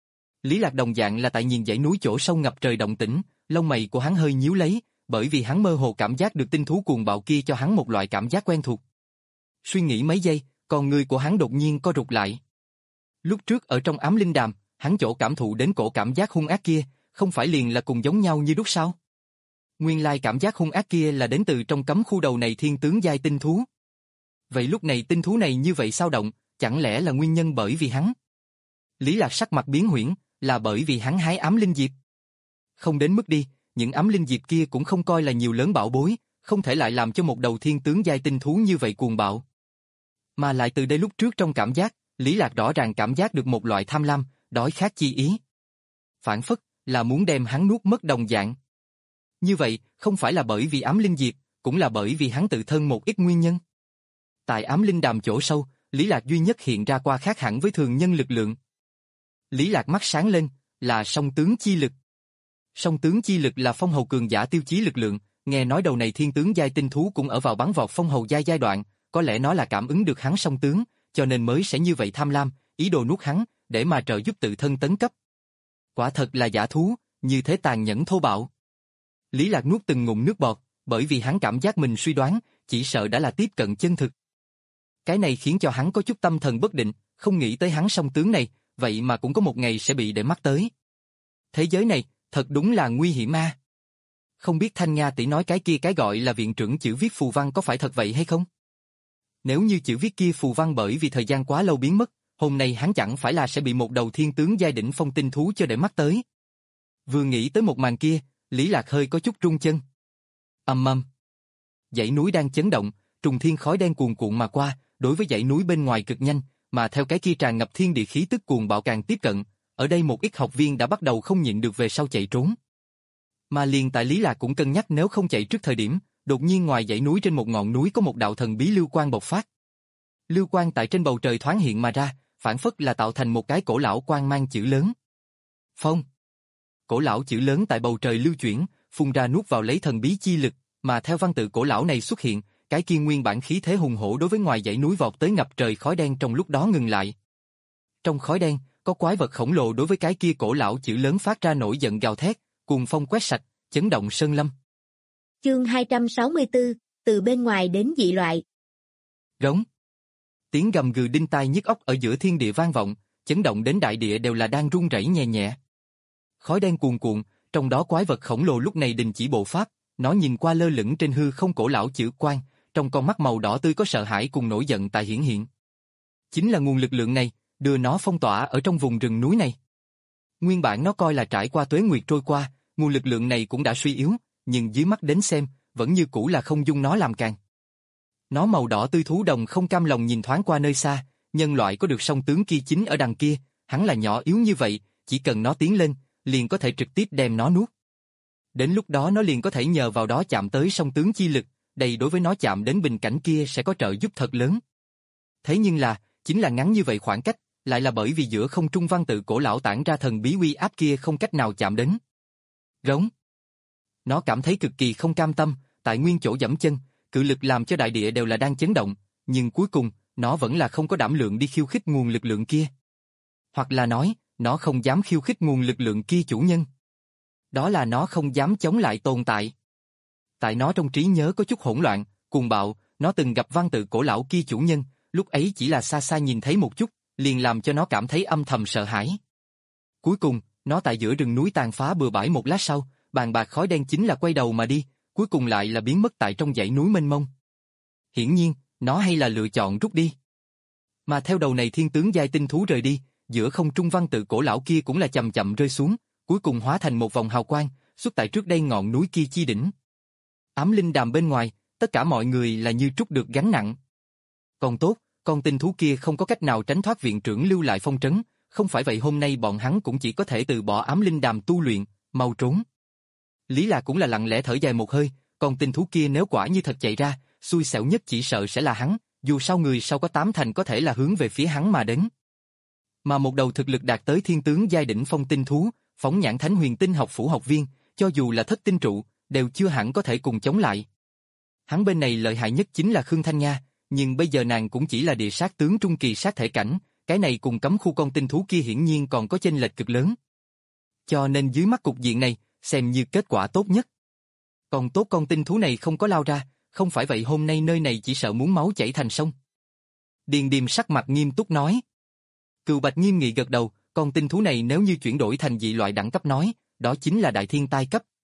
Lý Lạc đồng dạng là tại nhìn dãy núi chỗ sâu ngập trời động tĩnh, lông mày của hắn hơi nhíu lấy, bởi vì hắn mơ hồ cảm giác được tinh thú cuồng bạo kia cho hắn một loại cảm giác quen thuộc. Suy nghĩ mấy giây, con người của hắn đột nhiên co rụt lại. Lúc trước ở trong ám linh đàm, hắn chỗ cảm thụ đến cổ cảm giác hung ác kia, không phải liền là cùng giống nhau như đúc sao? Nguyên lai cảm giác hung ác kia là đến từ trong cấm khu đầu này thiên tướng giai tinh thú. Vậy lúc này tinh thú này như vậy sao động, chẳng lẽ là nguyên nhân bởi vì hắn? Lý Lạc sắc mặt biến huyễn, là bởi vì hắn hái ám linh diệp. Không đến mức đi, những ám linh diệp kia cũng không coi là nhiều lớn bảo bối, không thể lại làm cho một đầu thiên tướng giai tinh thú như vậy cuồng bạo. Mà lại từ đây lúc trước trong cảm giác, Lý Lạc rõ ràng cảm giác được một loại tham lam, đói khát chi ý. Phản phất, là muốn đem hắn nuốt mất đồng dạng. Như vậy, không phải là bởi vì ám linh diệp, cũng là bởi vì hắn tự thân một ít nguyên nhân. Tại ám linh đàm chỗ sâu, Lý Lạc duy nhất hiện ra qua khác hẳn với thường nhân lực lượng. Lý Lạc mắt sáng lên, là song tướng chi lực. Song tướng chi lực là phong hầu cường giả tiêu chí lực lượng, nghe nói đầu này thiên tướng giai tinh thú cũng ở vào bắn vọt phong hầu giai giai đoạn, có lẽ nó là cảm ứng được hắn song tướng, cho nên mới sẽ như vậy tham lam, ý đồ nuốt hắn, để mà trợ giúp tự thân tấn cấp. Quả thật là giả thú, như thế tàn nhẫn thô bạo. Lý Lạc nuốt từng ngụm nước bọt, bởi vì hắn cảm giác mình suy đoán, chỉ sợ đã là tiếp cận chân thực. Cái này khiến cho hắn có chút tâm thần bất định, không nghĩ tới hắn song tướng này, vậy mà cũng có một ngày sẽ bị để mắt tới. Thế giới này, thật đúng là nguy hiểm a. Không biết Thanh Nga tỷ nói cái kia cái gọi là viện trưởng chữ viết phù văn có phải thật vậy hay không? Nếu như chữ viết kia phù văn bởi vì thời gian quá lâu biến mất, hôm nay hắn chẳng phải là sẽ bị một đầu thiên tướng giai đỉnh phong tinh thú cho để mắt tới. Vừa nghĩ tới một màn kia, Lý Lạc hơi có chút rung chân. Ầm ầm. Dãy núi đang chấn động, trùng thiên khói đen cuồn cuộn mà qua, đối với dãy núi bên ngoài cực nhanh, mà theo cái kia tràn ngập thiên địa khí tức cuồng bạo càng tiếp cận, ở đây một ít học viên đã bắt đầu không nhịn được về sau chạy trốn. Mà liền tại Lý Lạc cũng cân nhắc nếu không chạy trước thời điểm, đột nhiên ngoài dãy núi trên một ngọn núi có một đạo thần bí lưu quang bộc phát. Lưu quang tại trên bầu trời thoáng hiện mà ra, phản phất là tạo thành một cái cổ lão quang mang chữ lớn. Phong. Cổ lão chữ lớn tại bầu trời lưu chuyển, phun ra nuốt vào lấy thần bí chi lực, mà theo văn tự cổ lão này xuất hiện, cái kia nguyên bản khí thế hùng hổ đối với ngoài dãy núi vọt tới ngập trời khói đen trong lúc đó ngừng lại. Trong khói đen, có quái vật khổng lồ đối với cái kia cổ lão chữ lớn phát ra nổi giận gào thét, cuồng phong quét sạch, chấn động sơn lâm. Chương hai trăm sáu mươi tư, từ bên ngoài đến dị loại. Rống. Tiếng gầm gừ đinh tai nhức óc ở giữa thiên địa vang vọng, chấn động đến đại địa đều là đang rung rẩy nhẹ nhẹ. Khói đen cuồn cuộn, trong đó quái vật khổng lồ lúc này đình chỉ bộ pháp, nó nhìn qua lơ lửng trên hư không cổ lão chữ quan, trong con mắt màu đỏ tươi có sợ hãi cùng nổi giận tại hiển hiện. Chính là nguồn lực lượng này, đưa nó phong tỏa ở trong vùng rừng núi này. Nguyên bản nó coi là trải qua tuế nguyệt trôi qua, nguồn lực lượng này cũng đã suy yếu, nhưng dưới mắt đến xem, vẫn như cũ là không dung nó làm càng. Nó màu đỏ tươi thú đồng không cam lòng nhìn thoáng qua nơi xa, nhân loại có được song tướng kia chính ở đằng kia, hắn là nhỏ yếu như vậy, chỉ cần nó tiến lên, liền có thể trực tiếp đem nó nuốt. Đến lúc đó nó liền có thể nhờ vào đó chạm tới song tướng chi lực, đây đối với nó chạm đến bình cảnh kia sẽ có trợ giúp thật lớn. Thế nhưng là, chính là ngắn như vậy khoảng cách, lại là bởi vì giữa không trung văn tự cổ lão tản ra thần bí uy áp kia không cách nào chạm đến. Rống. Nó cảm thấy cực kỳ không cam tâm, tại nguyên chỗ giẫm chân, cự lực làm cho đại địa đều là đang chấn động, nhưng cuối cùng, nó vẫn là không có đảm lượng đi khiêu khích nguồn lực lượng kia. Hoặc là nói, nó không dám khiêu khích nguồn lực lượng kia chủ nhân. Đó là nó không dám chống lại tồn tại. Tại nó trong trí nhớ có chút hỗn loạn, cuồng bạo, nó từng gặp văn tự cổ lão kia chủ nhân, lúc ấy chỉ là xa xa nhìn thấy một chút, liền làm cho nó cảm thấy âm thầm sợ hãi. Cuối cùng, nó tại giữa rừng núi tàn phá bừa bãi một lát sau, bàn bạc khói đen chính là quay đầu mà đi, cuối cùng lại là biến mất tại trong dãy núi mênh mông. Hiển nhiên, nó hay là lựa chọn rút đi. Mà theo đầu này thiên tướng giai tinh thú rời đi, giữa không trung văn tự cổ lão kia cũng là chậm chậm rơi xuống, cuối cùng hóa thành một vòng hào quang, xuất tại trước đây ngọn núi kia chi đỉnh. Ám linh đàm bên ngoài, tất cả mọi người là như trút được gánh nặng. Còn tốt, con tinh thú kia không có cách nào tránh thoát viện trưởng lưu lại phong trấn, không phải vậy hôm nay bọn hắn cũng chỉ có thể từ bỏ ám linh đàm tu luyện, mau trốn. Lý Lạc cũng là lặng lẽ thở dài một hơi, con tinh thú kia nếu quả như thật chạy ra, xui xẻo nhất chỉ sợ sẽ là hắn, dù sao người sau có tám thành có thể là hướng về phía hắn mà đến. Mà một đầu thực lực đạt tới thiên tướng giai đỉnh phong tinh thú, phóng nhãn thánh huyền tinh học phủ học viên, cho dù là thất tinh trụ, đều chưa hẳn có thể cùng chống lại. Hắn bên này lợi hại nhất chính là Khương Thanh Nga, nhưng bây giờ nàng cũng chỉ là địa sát tướng trung kỳ sát thể cảnh, cái này cùng cấm khu con tinh thú kia hiển nhiên còn có chênh lệch cực lớn. Cho nên dưới mắt cục diện này, xem như kết quả tốt nhất. Còn tốt con tinh thú này không có lao ra, không phải vậy hôm nay nơi này chỉ sợ muốn máu chảy thành sông. Điền Điềm sắc mặt nghiêm túc nói. Cừu Bạch nghiêm nghị gật đầu, con tinh thú này nếu như chuyển đổi thành dị loại đẳng cấp nói, đó chính là đại thiên tai cấp.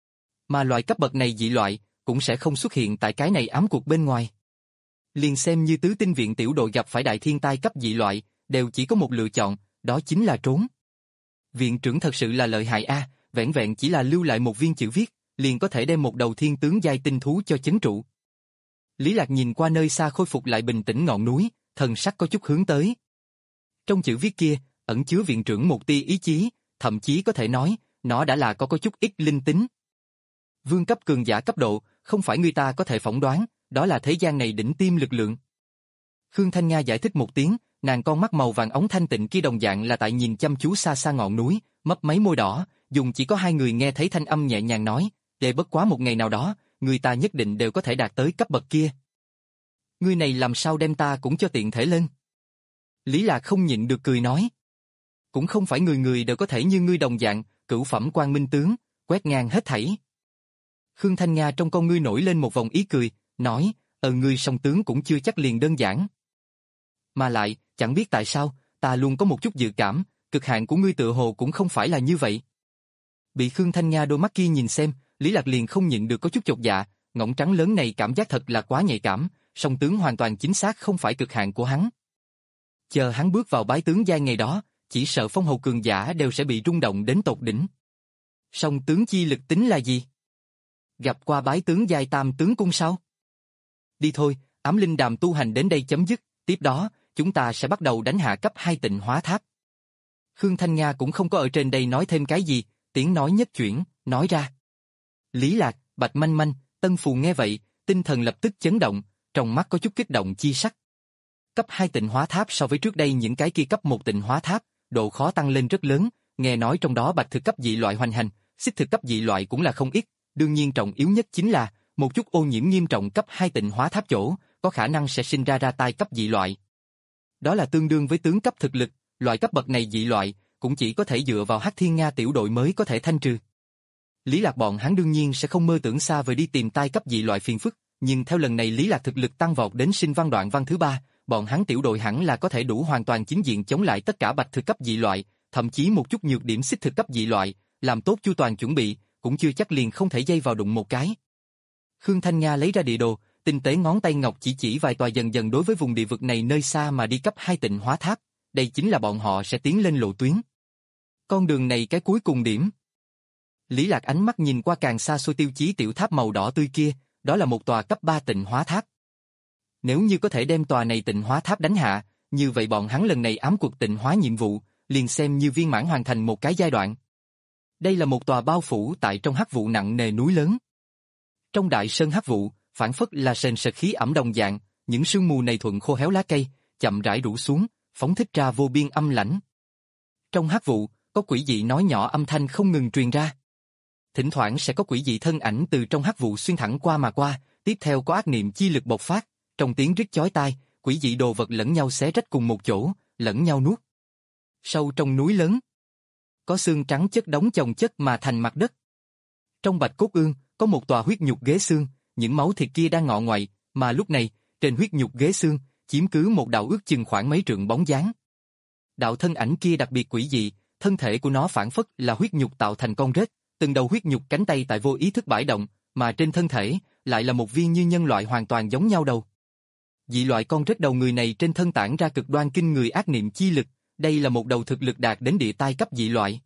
Mà loại cấp bậc này dị loại, cũng sẽ không xuất hiện tại cái này ám cuộc bên ngoài. Liền xem như tứ tinh viện tiểu đội gặp phải đại thiên tai cấp dị loại, đều chỉ có một lựa chọn, đó chính là trốn. Viện trưởng thật sự là lợi hại a, vẹn vẹn chỉ là lưu lại một viên chữ viết, liền có thể đem một đầu thiên tướng giai tinh thú cho chấn trụ. Lý Lạc nhìn qua nơi xa khôi phục lại bình tĩnh ngọn núi, thần sắc có chút hướng tới. Trong chữ viết kia, ẩn chứa viện trưởng một tia ý chí, thậm chí có thể nói, nó đã là có có chút ít linh tính. Vương cấp cường giả cấp độ, không phải người ta có thể phỏng đoán, đó là thế gian này đỉnh tiêm lực lượng. Khương Thanh Nga giải thích một tiếng, nàng con mắt màu vàng ống thanh tịnh kia đồng dạng là tại nhìn chăm chú xa xa ngọn núi, mấp máy môi đỏ, dùng chỉ có hai người nghe thấy thanh âm nhẹ nhàng nói, để bất quá một ngày nào đó, người ta nhất định đều có thể đạt tới cấp bậc kia. Ngươi này làm sao đem ta cũng cho tiện thể lên? Lý Lạc không nhịn được cười nói. Cũng không phải người người đều có thể như ngươi đồng dạng, cửu phẩm quang minh tướng, quét ngang hết thảy. Khương Thanh Nga trong con ngươi nổi lên một vòng ý cười, nói, ờ ngươi song tướng cũng chưa chắc liền đơn giản. Mà lại, chẳng biết tại sao, ta luôn có một chút dự cảm, cực hạn của ngươi tựa hồ cũng không phải là như vậy. Bị Khương Thanh Nga đôi mắt kia nhìn xem, Lý Lạc liền không nhịn được có chút chột dạ, ngỗng trắng lớn này cảm giác thật là quá nhạy cảm, song tướng hoàn toàn chính xác không phải cực hạn của hắn. Chờ hắn bước vào bái tướng giai ngày đó, chỉ sợ phong hầu cường giả đều sẽ bị rung động đến tột đỉnh. Song tướng chi lực tính là gì? Gặp qua bái tướng giai tam tướng cung sao? Đi thôi, ám linh đàm tu hành đến đây chấm dứt, tiếp đó, chúng ta sẽ bắt đầu đánh hạ cấp hai tịnh hóa tháp. Khương Thanh Nga cũng không có ở trên đây nói thêm cái gì, tiếng nói nhất chuyển, nói ra. Lý Lạc, Bạch Manh Manh, Tân Phù nghe vậy, tinh thần lập tức chấn động, trong mắt có chút kích động chi sắc. Cấp hai tịnh hóa tháp so với trước đây những cái kia cấp một tịnh hóa tháp, độ khó tăng lên rất lớn, nghe nói trong đó bạch thực cấp dị loại hoành hành, xích thực cấp dị loại cũng là không ít, đương nhiên trọng yếu nhất chính là, một chút ô nhiễm nghiêm trọng cấp hai tịnh hóa tháp chỗ, có khả năng sẽ sinh ra ra tai cấp dị loại. Đó là tương đương với tướng cấp thực lực, loại cấp bậc này dị loại, cũng chỉ có thể dựa vào Hắc Thiên Nga tiểu đội mới có thể thanh trừ. Lý Lạc bọn hắn đương nhiên sẽ không mơ tưởng xa vời đi tìm tai cấp dị loại phiền phức, nhưng theo lần này Lý Lạc thực lực tăng vọt đến sinh văn đoạn văn thứ ba, bọn hắn tiểu đội hẳn là có thể đủ hoàn toàn chính diện chống lại tất cả bạch thực cấp dị loại, thậm chí một chút nhược điểm xích thực cấp dị loại, làm tốt chu toàn chuẩn bị, cũng chưa chắc liền không thể dây vào đụng một cái. Khương Thanh Nga lấy ra địa đồ, tinh tế ngón tay ngọc chỉ chỉ vài tòa dần dần đối với vùng địa vực này nơi xa mà đi cấp hai tịnh hóa tháp, đây chính là bọn họ sẽ tiến lên lộ tuyến. Con đường này cái cuối cùng điểm. Lý Lạc ánh mắt nhìn qua càng xa xôi tiêu chí tiểu tháp màu đỏ tươi kia, đó là một tòa cấp ba tịnh hóa tháp. Nếu như có thể đem tòa này tịnh hóa tháp đánh hạ, như vậy bọn hắn lần này ám cuộc tịnh hóa nhiệm vụ, liền xem như viên mãn hoàn thành một cái giai đoạn. Đây là một tòa bao phủ tại trong hắc vụ nặng nề núi lớn. Trong đại sơn hắc vụ, phản phất là sền sệt khí ẩm đồng dạng, những sương mù này thuận khô héo lá cây, chậm rãi rủ xuống, phóng thích ra vô biên âm lãnh. Trong hắc vụ, có quỷ dị nói nhỏ âm thanh không ngừng truyền ra. Thỉnh thoảng sẽ có quỷ dị thân ảnh từ trong hắc vụ xuyên thẳng qua mà qua, tiếp theo có ác niệm chi lực bộc phát, trong tiếng rít chói tai, quỷ dị đồ vật lẫn nhau xé rách cùng một chỗ, lẫn nhau nuốt. Sâu trong núi lớn, có xương trắng chất đống chồng chất mà thành mặt đất. Trong bạch cốt ương, có một tòa huyết nhục ghế xương, những máu thịt kia đang ngọ ngoại, mà lúc này, trên huyết nhục ghế xương, chiếm cứ một đạo ước chừng khoảng mấy trượng bóng dáng. Đạo thân ảnh kia đặc biệt quỷ dị, thân thể của nó phản phất là huyết nhục tạo thành con rết, từng đầu huyết nhục cánh tay tại vô ý thức bãi động, mà trên thân thể lại là một viên như nhân loại hoàn toàn giống nhau đầu. Dị loại con rết đầu người này trên thân tản ra cực đoan kinh người ác niệm chi lực, đây là một đầu thực lực đạt đến địa tai cấp dị loại.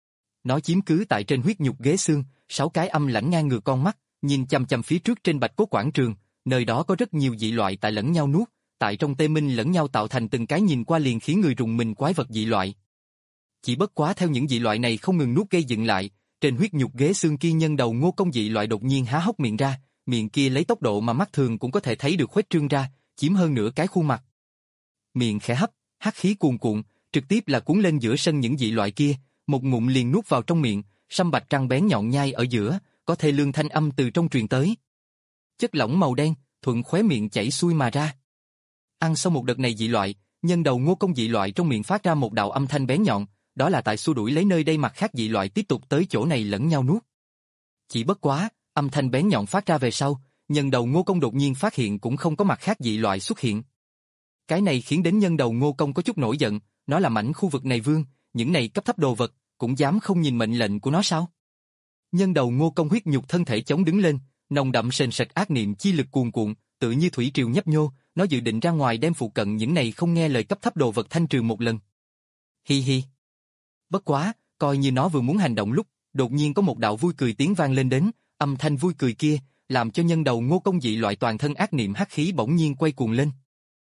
Nó chiếm cứ tại trên huyết nhục ghế xương, sáu cái âm lãnh ngang ngược con mắt, nhìn chằm chằm phía trước trên bạch cốt quảng trường, nơi đó có rất nhiều dị loại tại lẫn nhau nuốt, tại trong tê minh lẫn nhau tạo thành từng cái nhìn qua liền khiến người rùng mình quái vật dị loại. Chỉ bất quá theo những dị loại này không ngừng nuốt gây dựng lại, trên huyết nhục ghế xương kia nhân đầu Ngô Công dị loại đột nhiên há hốc miệng ra, miệng kia lấy tốc độ mà mắt thường cũng có thể thấy được khuếch trương ra, chiếm hơn nửa cái khuôn mặt. Miệng khẽ hấp, hắc khí cuồn cuộn, trực tiếp là cuốn lên giữa sân những dị loại kia, một ngụm liền nuốt vào trong miệng, sâm bạch răng bén nhọn nhai ở giữa, có thê lương thanh âm từ trong truyền tới. Chất lỏng màu đen, thuận khóe miệng chảy xuôi mà ra. Ăn sau một đợt này dị loại, nhân đầu Ngô Công dị loại trong miệng phát ra một đạo âm thanh bén nhọn, đó là tại xua đuổi lấy nơi đây mặt khác dị loại tiếp tục tới chỗ này lẫn nhau nuốt. Chỉ bất quá, âm thanh bén nhọn phát ra về sau, nhân đầu Ngô Công đột nhiên phát hiện cũng không có mặt khác dị loại xuất hiện. Cái này khiến đến nhân đầu Ngô Công có chút nổi giận, nó là mảnh khu vực này vương, những này cấp thấp đồ vật, cũng dám không nhìn mệnh lệnh của nó sao? Nhân đầu Ngô Công huyết nhục thân thể chống đứng lên, nồng đậm sền sệt ác niệm chi lực cuồn cuộn, tự như thủy triều nhấp nhô, nó dự định ra ngoài đem phụ cận những này không nghe lời cấp thấp đồ vật thanh trừ một lần. Hi hi. Bất quá, coi như nó vừa muốn hành động lúc, đột nhiên có một đạo vui cười tiếng vang lên đến, âm thanh vui cười kia, làm cho nhân đầu Ngô Công dị loại toàn thân ác niệm hắc khí bỗng nhiên quay cuồng lên.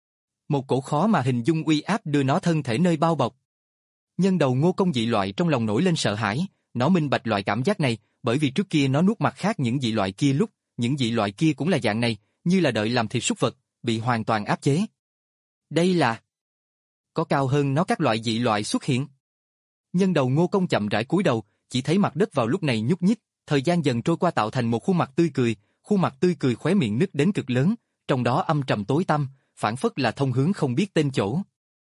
Một cổ khó mà hình dung uy áp đưa nó thân thể nơi bao bọc. Nhân đầu Ngô Công dị loại trong lòng nổi lên sợ hãi, nó minh bạch loại cảm giác này, bởi vì trước kia nó nuốt mặt khác những dị loại kia lúc, những dị loại kia cũng là dạng này, như là đợi làm thịt súc vật, bị hoàn toàn áp chế. Đây là... Có cao hơn nó các loại dị loại xuất hiện. Nhân đầu Ngô Công chậm rãi cúi đầu, chỉ thấy mặt đất vào lúc này nhúc nhích, thời gian dần trôi qua tạo thành một khuôn mặt tươi cười, khuôn mặt tươi cười khóe miệng nứt đến cực lớn, trong đó âm trầm tối tăm, phảng phất là thông hướng không biết tên chỗ.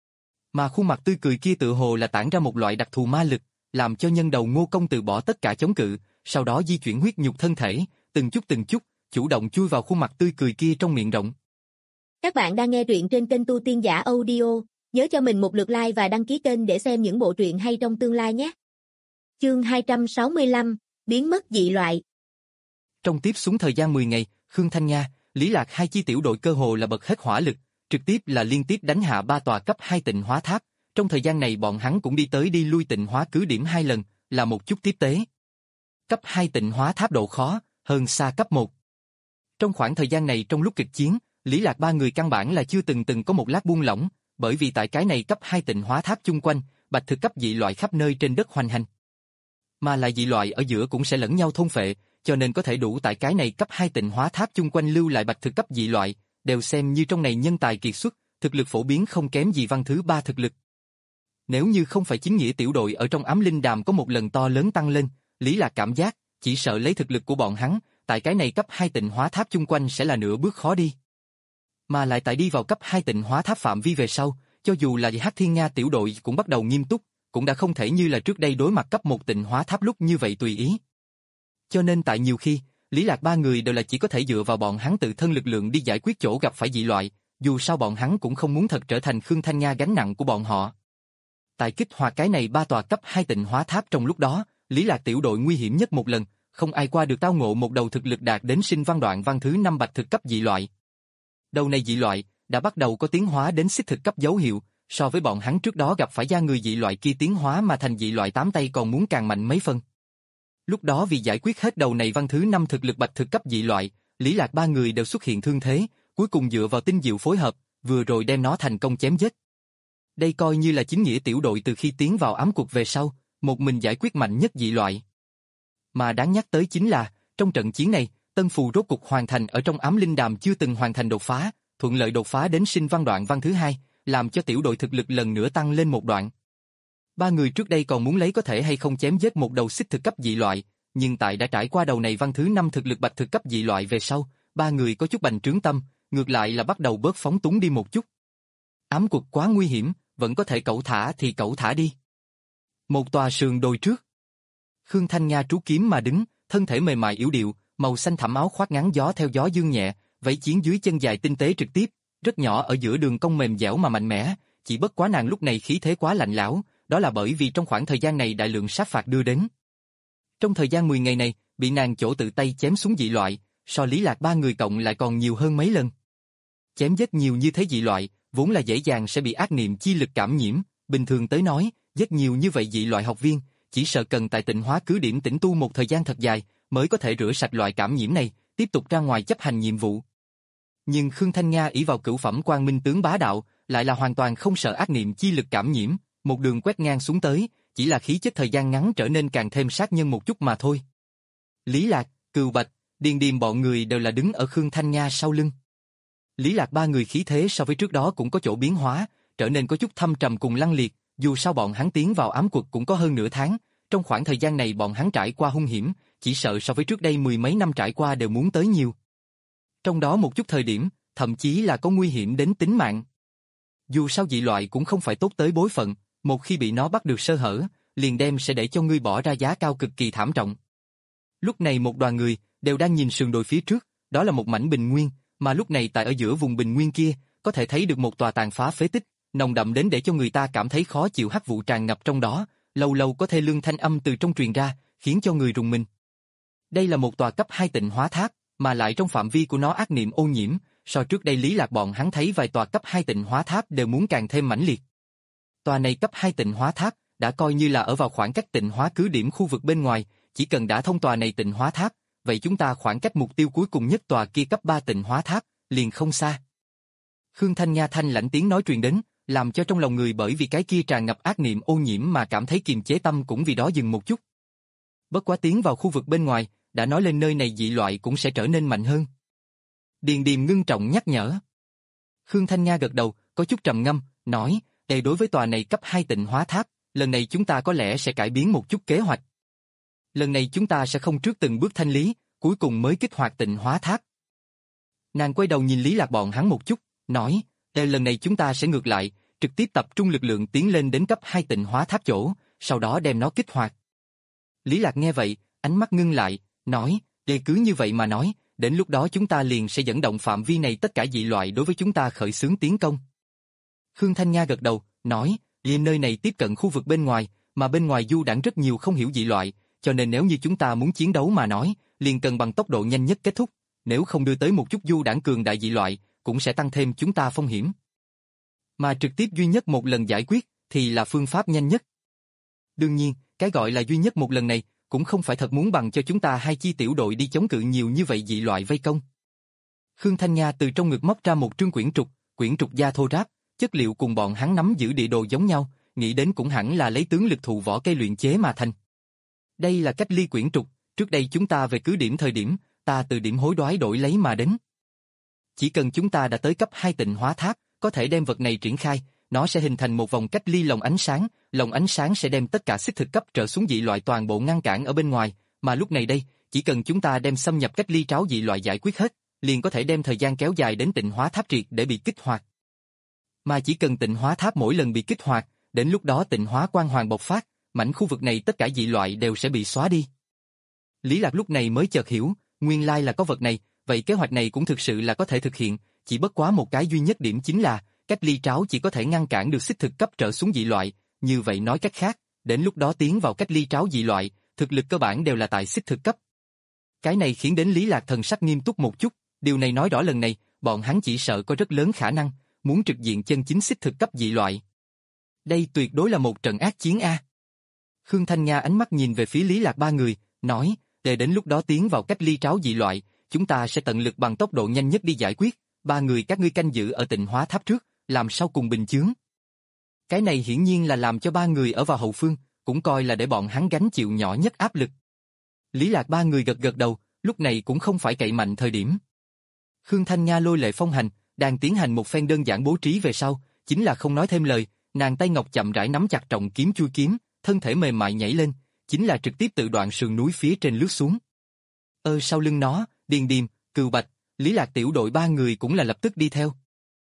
Mà khuôn mặt tươi cười kia tự hồ là tản ra một loại đặc thù ma lực, làm cho nhân đầu Ngô Công từ bỏ tất cả chống cự, sau đó di chuyển huyết nhục thân thể, từng chút từng chút, chủ động chui vào khuôn mặt tươi cười kia trong miệng rộng. Các bạn đang nghe truyện trên kênh Tu Tiên Giả Audio, nhớ cho mình một lượt like và đăng ký kênh để xem những bộ truyện hay trong tương lai nhé. Chương hai trăm sáu mươi lăm, biến mất dị loại. Trong tiếp xuống thời gian mười ngày, Khương Thanh Nga, Lý Lạc hai chi tiểu đội cơ hồ là bật hết hỏa lực, trực tiếp là liên tiếp đánh hạ ba tòa cấp hai tịnh hóa tháp. Trong thời gian này bọn hắn cũng đi tới đi lui tịnh hóa cứ điểm hai lần, là một chút tiếp tế. Cấp hai tịnh hóa tháp độ khó, hơn xa cấp một. Trong khoảng thời gian này trong lúc kịch chiến, Lý Lạc ba người căn bản là chưa từng từng có một lát buông lỏng, bởi vì tại cái này cấp hai tịnh hóa tháp chung quanh, bạch thực cấp dị loại khắp nơi trên đất hoành hành. Mà lại dị loại ở giữa cũng sẽ lẫn nhau thôn phệ, cho nên có thể đủ tại cái này cấp hai tịnh hóa tháp chung quanh lưu lại bạch thực cấp dị loại, đều xem như trong này nhân tài kiệt xuất, thực lực phổ biến không kém gì văn thứ ba thực lực. Nếu như không phải chính nghĩa tiểu đội ở trong ám linh đàm có một lần to lớn tăng lên, Lý Lạc cảm giác, chỉ sợ lấy thực lực của bọn hắn, tại cái này cấp hai tịnh hóa tháp chung quanh sẽ là nửa bước khó đi. Mà lại tại đi vào cấp hai tịnh hóa tháp phạm vi về sau, cho dù là Hắc Thiên Nga tiểu đội cũng bắt đầu nghiêm túc, cũng đã không thể như là trước đây đối mặt cấp một tịnh hóa tháp lúc như vậy tùy ý. Cho nên tại nhiều khi, Lý Lạc ba người đều là chỉ có thể dựa vào bọn hắn tự thân lực lượng đi giải quyết chỗ gặp phải dị loại, dù sao bọn hắn cũng không muốn thật trở thành Khương Thanh Nga gánh nặng của bọn họ. Tại kích hoạt cái này ba tòa cấp hai tịnh hóa tháp trong lúc đó, Lý Lạc tiểu đội nguy hiểm nhất một lần, không ai qua được tao ngộ một đầu thực lực đạt đến sinh văn đoạn văn thứ năm bạch thực cấp dị loại. Đầu này dị loại đã bắt đầu có tiến hóa đến xích thực cấp dấu hiệu, so với bọn hắn trước đó gặp phải da người dị loại kia tiến hóa mà thành dị loại tám tay còn muốn càng mạnh mấy phân. Lúc đó vì giải quyết hết đầu này văn thứ năm thực lực bạch thực cấp dị loại, Lý Lạc ba người đều xuất hiện thương thế, cuối cùng dựa vào tinh diệu phối hợp, vừa rồi đem nó thành công chém giết. Đây coi như là chính nghĩa tiểu đội từ khi tiến vào ám cuộc về sau, một mình giải quyết mạnh nhất dị loại. Mà đáng nhắc tới chính là, trong trận chiến này, Tân Phù rốt cục hoàn thành ở trong ám linh đàm chưa từng hoàn thành đột phá, thuận lợi đột phá đến sinh văn đoạn văn thứ hai, làm cho tiểu đội thực lực lần nữa tăng lên một đoạn. Ba người trước đây còn muốn lấy có thể hay không chém giết một đầu xích thực cấp dị loại, nhưng tại đã trải qua đầu này văn thứ năm thực lực bạch thực cấp dị loại về sau, ba người có chút bành trướng tâm, ngược lại là bắt đầu bớt phóng túng đi một chút. Ám cuộc quá nguy hiểm, vẫn có thể cẩu thả thì cẩu thả đi. Một tòa sườn đồi trước. Khương Thanh Nga trú kiếm mà đứng, thân thể mềm mại yếu điệu, màu xanh thẳm áo khoác ngắn gió theo gió dương nhẹ, váy chiến dưới chân dài tinh tế trực tiếp, rất nhỏ ở giữa đường cong mềm dẻo mà mạnh mẽ, chỉ bất quá nàng lúc này khí thế quá lạnh lẽo, đó là bởi vì trong khoảng thời gian này đại lượng sát phạt đưa đến. Trong thời gian mười ngày này, bị nàng chỗ tự tay chém xuống dị loại, so Lý Lạc ba người cộng lại còn nhiều hơn mấy lần. Chém giết nhiều như thế dị loại, vốn là dễ dàng sẽ bị ác niệm chi lực cảm nhiễm, bình thường tới nói, giết nhiều như vậy dị loại học viên, chỉ sợ cần tại tịnh hóa cứ điểm tĩnh tu một thời gian thật dài, mới có thể rửa sạch loại cảm nhiễm này, tiếp tục ra ngoài chấp hành nhiệm vụ. Nhưng Khương Thanh Nga ỷ vào cửu phẩm quang minh tướng bá đạo, lại là hoàn toàn không sợ ác niệm chi lực cảm nhiễm, một đường quét ngang xuống tới, chỉ là khí chất thời gian ngắn trở nên càng thêm sát nhân một chút mà thôi. Lý Lạc, Cừu Bạch, Điền Điềm bọn người đều là đứng ở Khương Thanh Nga sau lưng. Lý Lạc ba người khí thế so với trước đó cũng có chỗ biến hóa, trở nên có chút thâm trầm cùng lăng liệt, dù sao bọn hắn tiến vào ám cuộc cũng có hơn nửa tháng, trong khoảng thời gian này bọn hắn trải qua hung hiểm, chỉ sợ so với trước đây mười mấy năm trải qua đều muốn tới nhiều. Trong đó một chút thời điểm, thậm chí là có nguy hiểm đến tính mạng. Dù sao dị loại cũng không phải tốt tới bối phận, một khi bị nó bắt được sơ hở, liền đem sẽ để cho ngươi bỏ ra giá cao cực kỳ thảm trọng. Lúc này một đoàn người đều đang nhìn sườn đồi phía trước, đó là một mảnh bình nguyên, mà lúc này tại ở giữa vùng bình nguyên kia, có thể thấy được một tòa tàn phá phế tích, nồng đậm đến để cho người ta cảm thấy khó chịu hắc vụ tràn ngập trong đó, lâu lâu có thê lương thanh âm từ trong truyền ra, khiến cho người rùng mình. Đây là một tòa cấp hai tịnh hóa tháp, mà lại trong phạm vi của nó ác niệm ô nhiễm, so trước đây Lý Lạc bọn hắn thấy vài tòa cấp hai tịnh hóa tháp đều muốn càng thêm mãnh liệt. Tòa này cấp hai tịnh hóa tháp đã coi như là ở vào khoảng cách tịnh hóa cứ điểm khu vực bên ngoài, chỉ cần đã thông tòa này tịnh hóa tháp, vậy chúng ta khoảng cách mục tiêu cuối cùng nhất tòa kia cấp ba tịnh hóa tháp liền không xa. Khương Thanh Nga thanh lãnh tiếng nói truyền đến, làm cho trong lòng người bởi vì cái kia tràn ngập ác niệm ô nhiễm mà cảm thấy kiềm chế tâm cũng vì đó dừng một chút. Bất quá tiến vào khu vực bên ngoài, đã nói lên nơi này dị loại cũng sẽ trở nên mạnh hơn. Điền Điềm ngưng trọng nhắc nhở. Khương Thanh Nga gật đầu, có chút trầm ngâm, nói, đây đối với tòa này cấp hai tịnh hóa tháp, lần này chúng ta có lẽ sẽ cải biến một chút kế hoạch. Lần này chúng ta sẽ không trước từng bước thanh lý, cuối cùng mới kích hoạt tịnh hóa tháp. Nàng quay đầu nhìn Lý Lạc bọn hắn một chút, nói, đây lần này chúng ta sẽ ngược lại, trực tiếp tập trung lực lượng tiến lên đến cấp hai tịnh hóa tháp chỗ, sau đó đem nó kích hoạt. Lý Lạc nghe vậy, ánh mắt ngưng lại, nói, đây cứ như vậy mà nói, đến lúc đó chúng ta liền sẽ dẫn động phạm vi này tất cả dị loại đối với chúng ta khởi xướng tiến công. Khương Thanh Nga gật đầu, nói, vì nơi này tiếp cận khu vực bên ngoài, mà bên ngoài du đãng rất nhiều không hiểu dị loại, cho nên nếu như chúng ta muốn chiến đấu mà nói, liền cần bằng tốc độ nhanh nhất kết thúc, nếu không đưa tới một chút du đãng cường đại dị loại, cũng sẽ tăng thêm chúng ta phong hiểm. Mà trực tiếp duy nhất một lần giải quyết, thì là phương pháp nhanh nhất. Đương nhiên, cái gọi là duy nhất một lần này, cũng không phải thật muốn bằng cho chúng ta hai chi tiểu đội đi chống cự nhiều như vậy dị loại vây công. Khương Thanh Nga từ trong ngực móc ra một trương quyển trục, quyển trục da thô ráp, chất liệu cùng bọn hắn nắm giữ địa đồ giống nhau, nghĩ đến cũng hẳn là lấy tướng lực thụ vỏ cây luyện chế mà thành. Đây là cách ly quyển trục, trước đây chúng ta về cứ điểm thời điểm, ta từ điểm hối đoái đổi lấy mà đến. Chỉ cần chúng ta đã tới cấp hai tịnh hóa tháp, có thể đem vật này triển khai, nó sẽ hình thành một vòng cách ly lồng ánh sáng, lồng ánh sáng sẽ đem tất cả xích thực cấp trở xuống dị loại toàn bộ ngăn cản ở bên ngoài, mà lúc này đây, chỉ cần chúng ta đem xâm nhập cách ly tráo dị loại giải quyết hết, liền có thể đem thời gian kéo dài đến tịnh hóa tháp triệt để bị kích hoạt. Mà chỉ cần tịnh hóa tháp mỗi lần bị kích hoạt, đến lúc đó tịnh hóa quang hoàn bộc phát, mảnh khu vực này tất cả dị loại đều sẽ bị xóa đi. Lý Lạc lúc này mới chợt hiểu, nguyên lai là có vật này, vậy kế hoạch này cũng thực sự là có thể thực hiện, chỉ bất quá một cái duy nhất điểm chính là, cách ly tráo chỉ có thể ngăn cản được xích thực cấp trở xuống dị loại, như vậy nói cách khác, đến lúc đó tiến vào cách ly tráo dị loại, thực lực cơ bản đều là tại xích thực cấp. Cái này khiến đến Lý Lạc thần sắc nghiêm túc một chút, điều này nói rõ lần này, bọn hắn chỉ sợ có rất lớn khả năng, muốn trực diện chân chính xích thực cấp dị loại. Đây tuyệt đối là một trận ác chiến a. Khương Thanh Nga ánh mắt nhìn về phía Lý Lạc ba người, nói, để đến lúc đó tiến vào cách ly tráo dị loại, chúng ta sẽ tận lực bằng tốc độ nhanh nhất đi giải quyết, ba người các ngươi canh giữ ở tịnh hóa tháp trước, làm sao cùng bình chướng. Cái này hiển nhiên là làm cho ba người ở vào hậu phương, cũng coi là để bọn hắn gánh chịu nhỏ nhất áp lực. Lý Lạc ba người gật gật đầu, lúc này cũng không phải cậy mạnh thời điểm. Khương Thanh Nga lôi lệ phong hành, đang tiến hành một phen đơn giản bố trí về sau, chính là không nói thêm lời, nàng tay ngọc chậm rãi nắm chặt trọng kiếm chui kiếm, thân thể mềm mại nhảy lên, chính là trực tiếp tự đoạn sườn núi phía trên lướt xuống. Ơ sau lưng nó, Điền Điềm, Cừu Bạch, Lý Lạc tiểu đội ba người cũng là lập tức đi theo.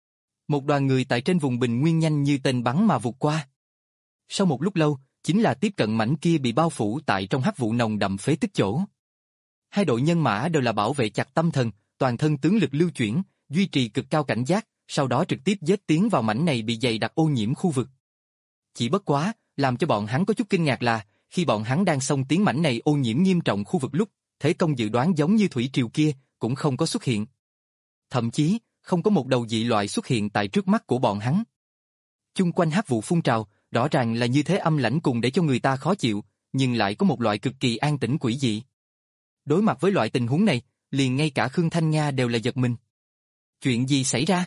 Một đoàn người tại trên vùng bình nguyên nhanh như tên bắn mà vụt qua. Sau một lúc lâu, chính là tiếp cận mảnh kia bị bao phủ tại trong hắc vụ nồng đậm phế tích chỗ. Hai đội nhân mã đều là bảo vệ chặt tâm thần, toàn thân tướng lực lưu chuyển, duy trì cực cao cảnh giác, sau đó trực tiếp giết tiến vào mảnh này bị dày đặc ô nhiễm khu vực. Chỉ bất quá, làm cho bọn hắn có chút kinh ngạc là, khi bọn hắn đang xông tiến mảnh này ô nhiễm nghiêm trọng khu vực lúc, thế công dự đoán giống như thủy triều kia, cũng không có xuất hiện. Thậm chí, không có một đầu dị loại xuất hiện tại trước mắt của bọn hắn. Chung quanh hắc vụ phun trào, rõ ràng là như thế âm lãnh cùng để cho người ta khó chịu, nhưng lại có một loại cực kỳ an tĩnh quỷ dị. Đối mặt với loại tình huống này, liền ngay cả Khương Thanh Nga đều là giật mình. Chuyện gì xảy ra?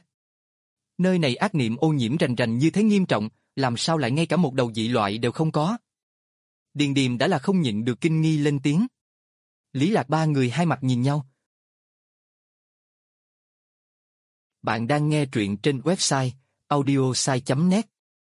Nơi này ác niệm ô nhiễm rành rành như thế nghiêm trọng, làm sao lại ngay cả một đầu dị loại đều không có? Điền Điềm đã là không nhịn được kinh nghi lên tiếng. Lý Lạc ba người hai mặt nhìn nhau. Bạn đang nghe truyện trên website audiosai chấm net.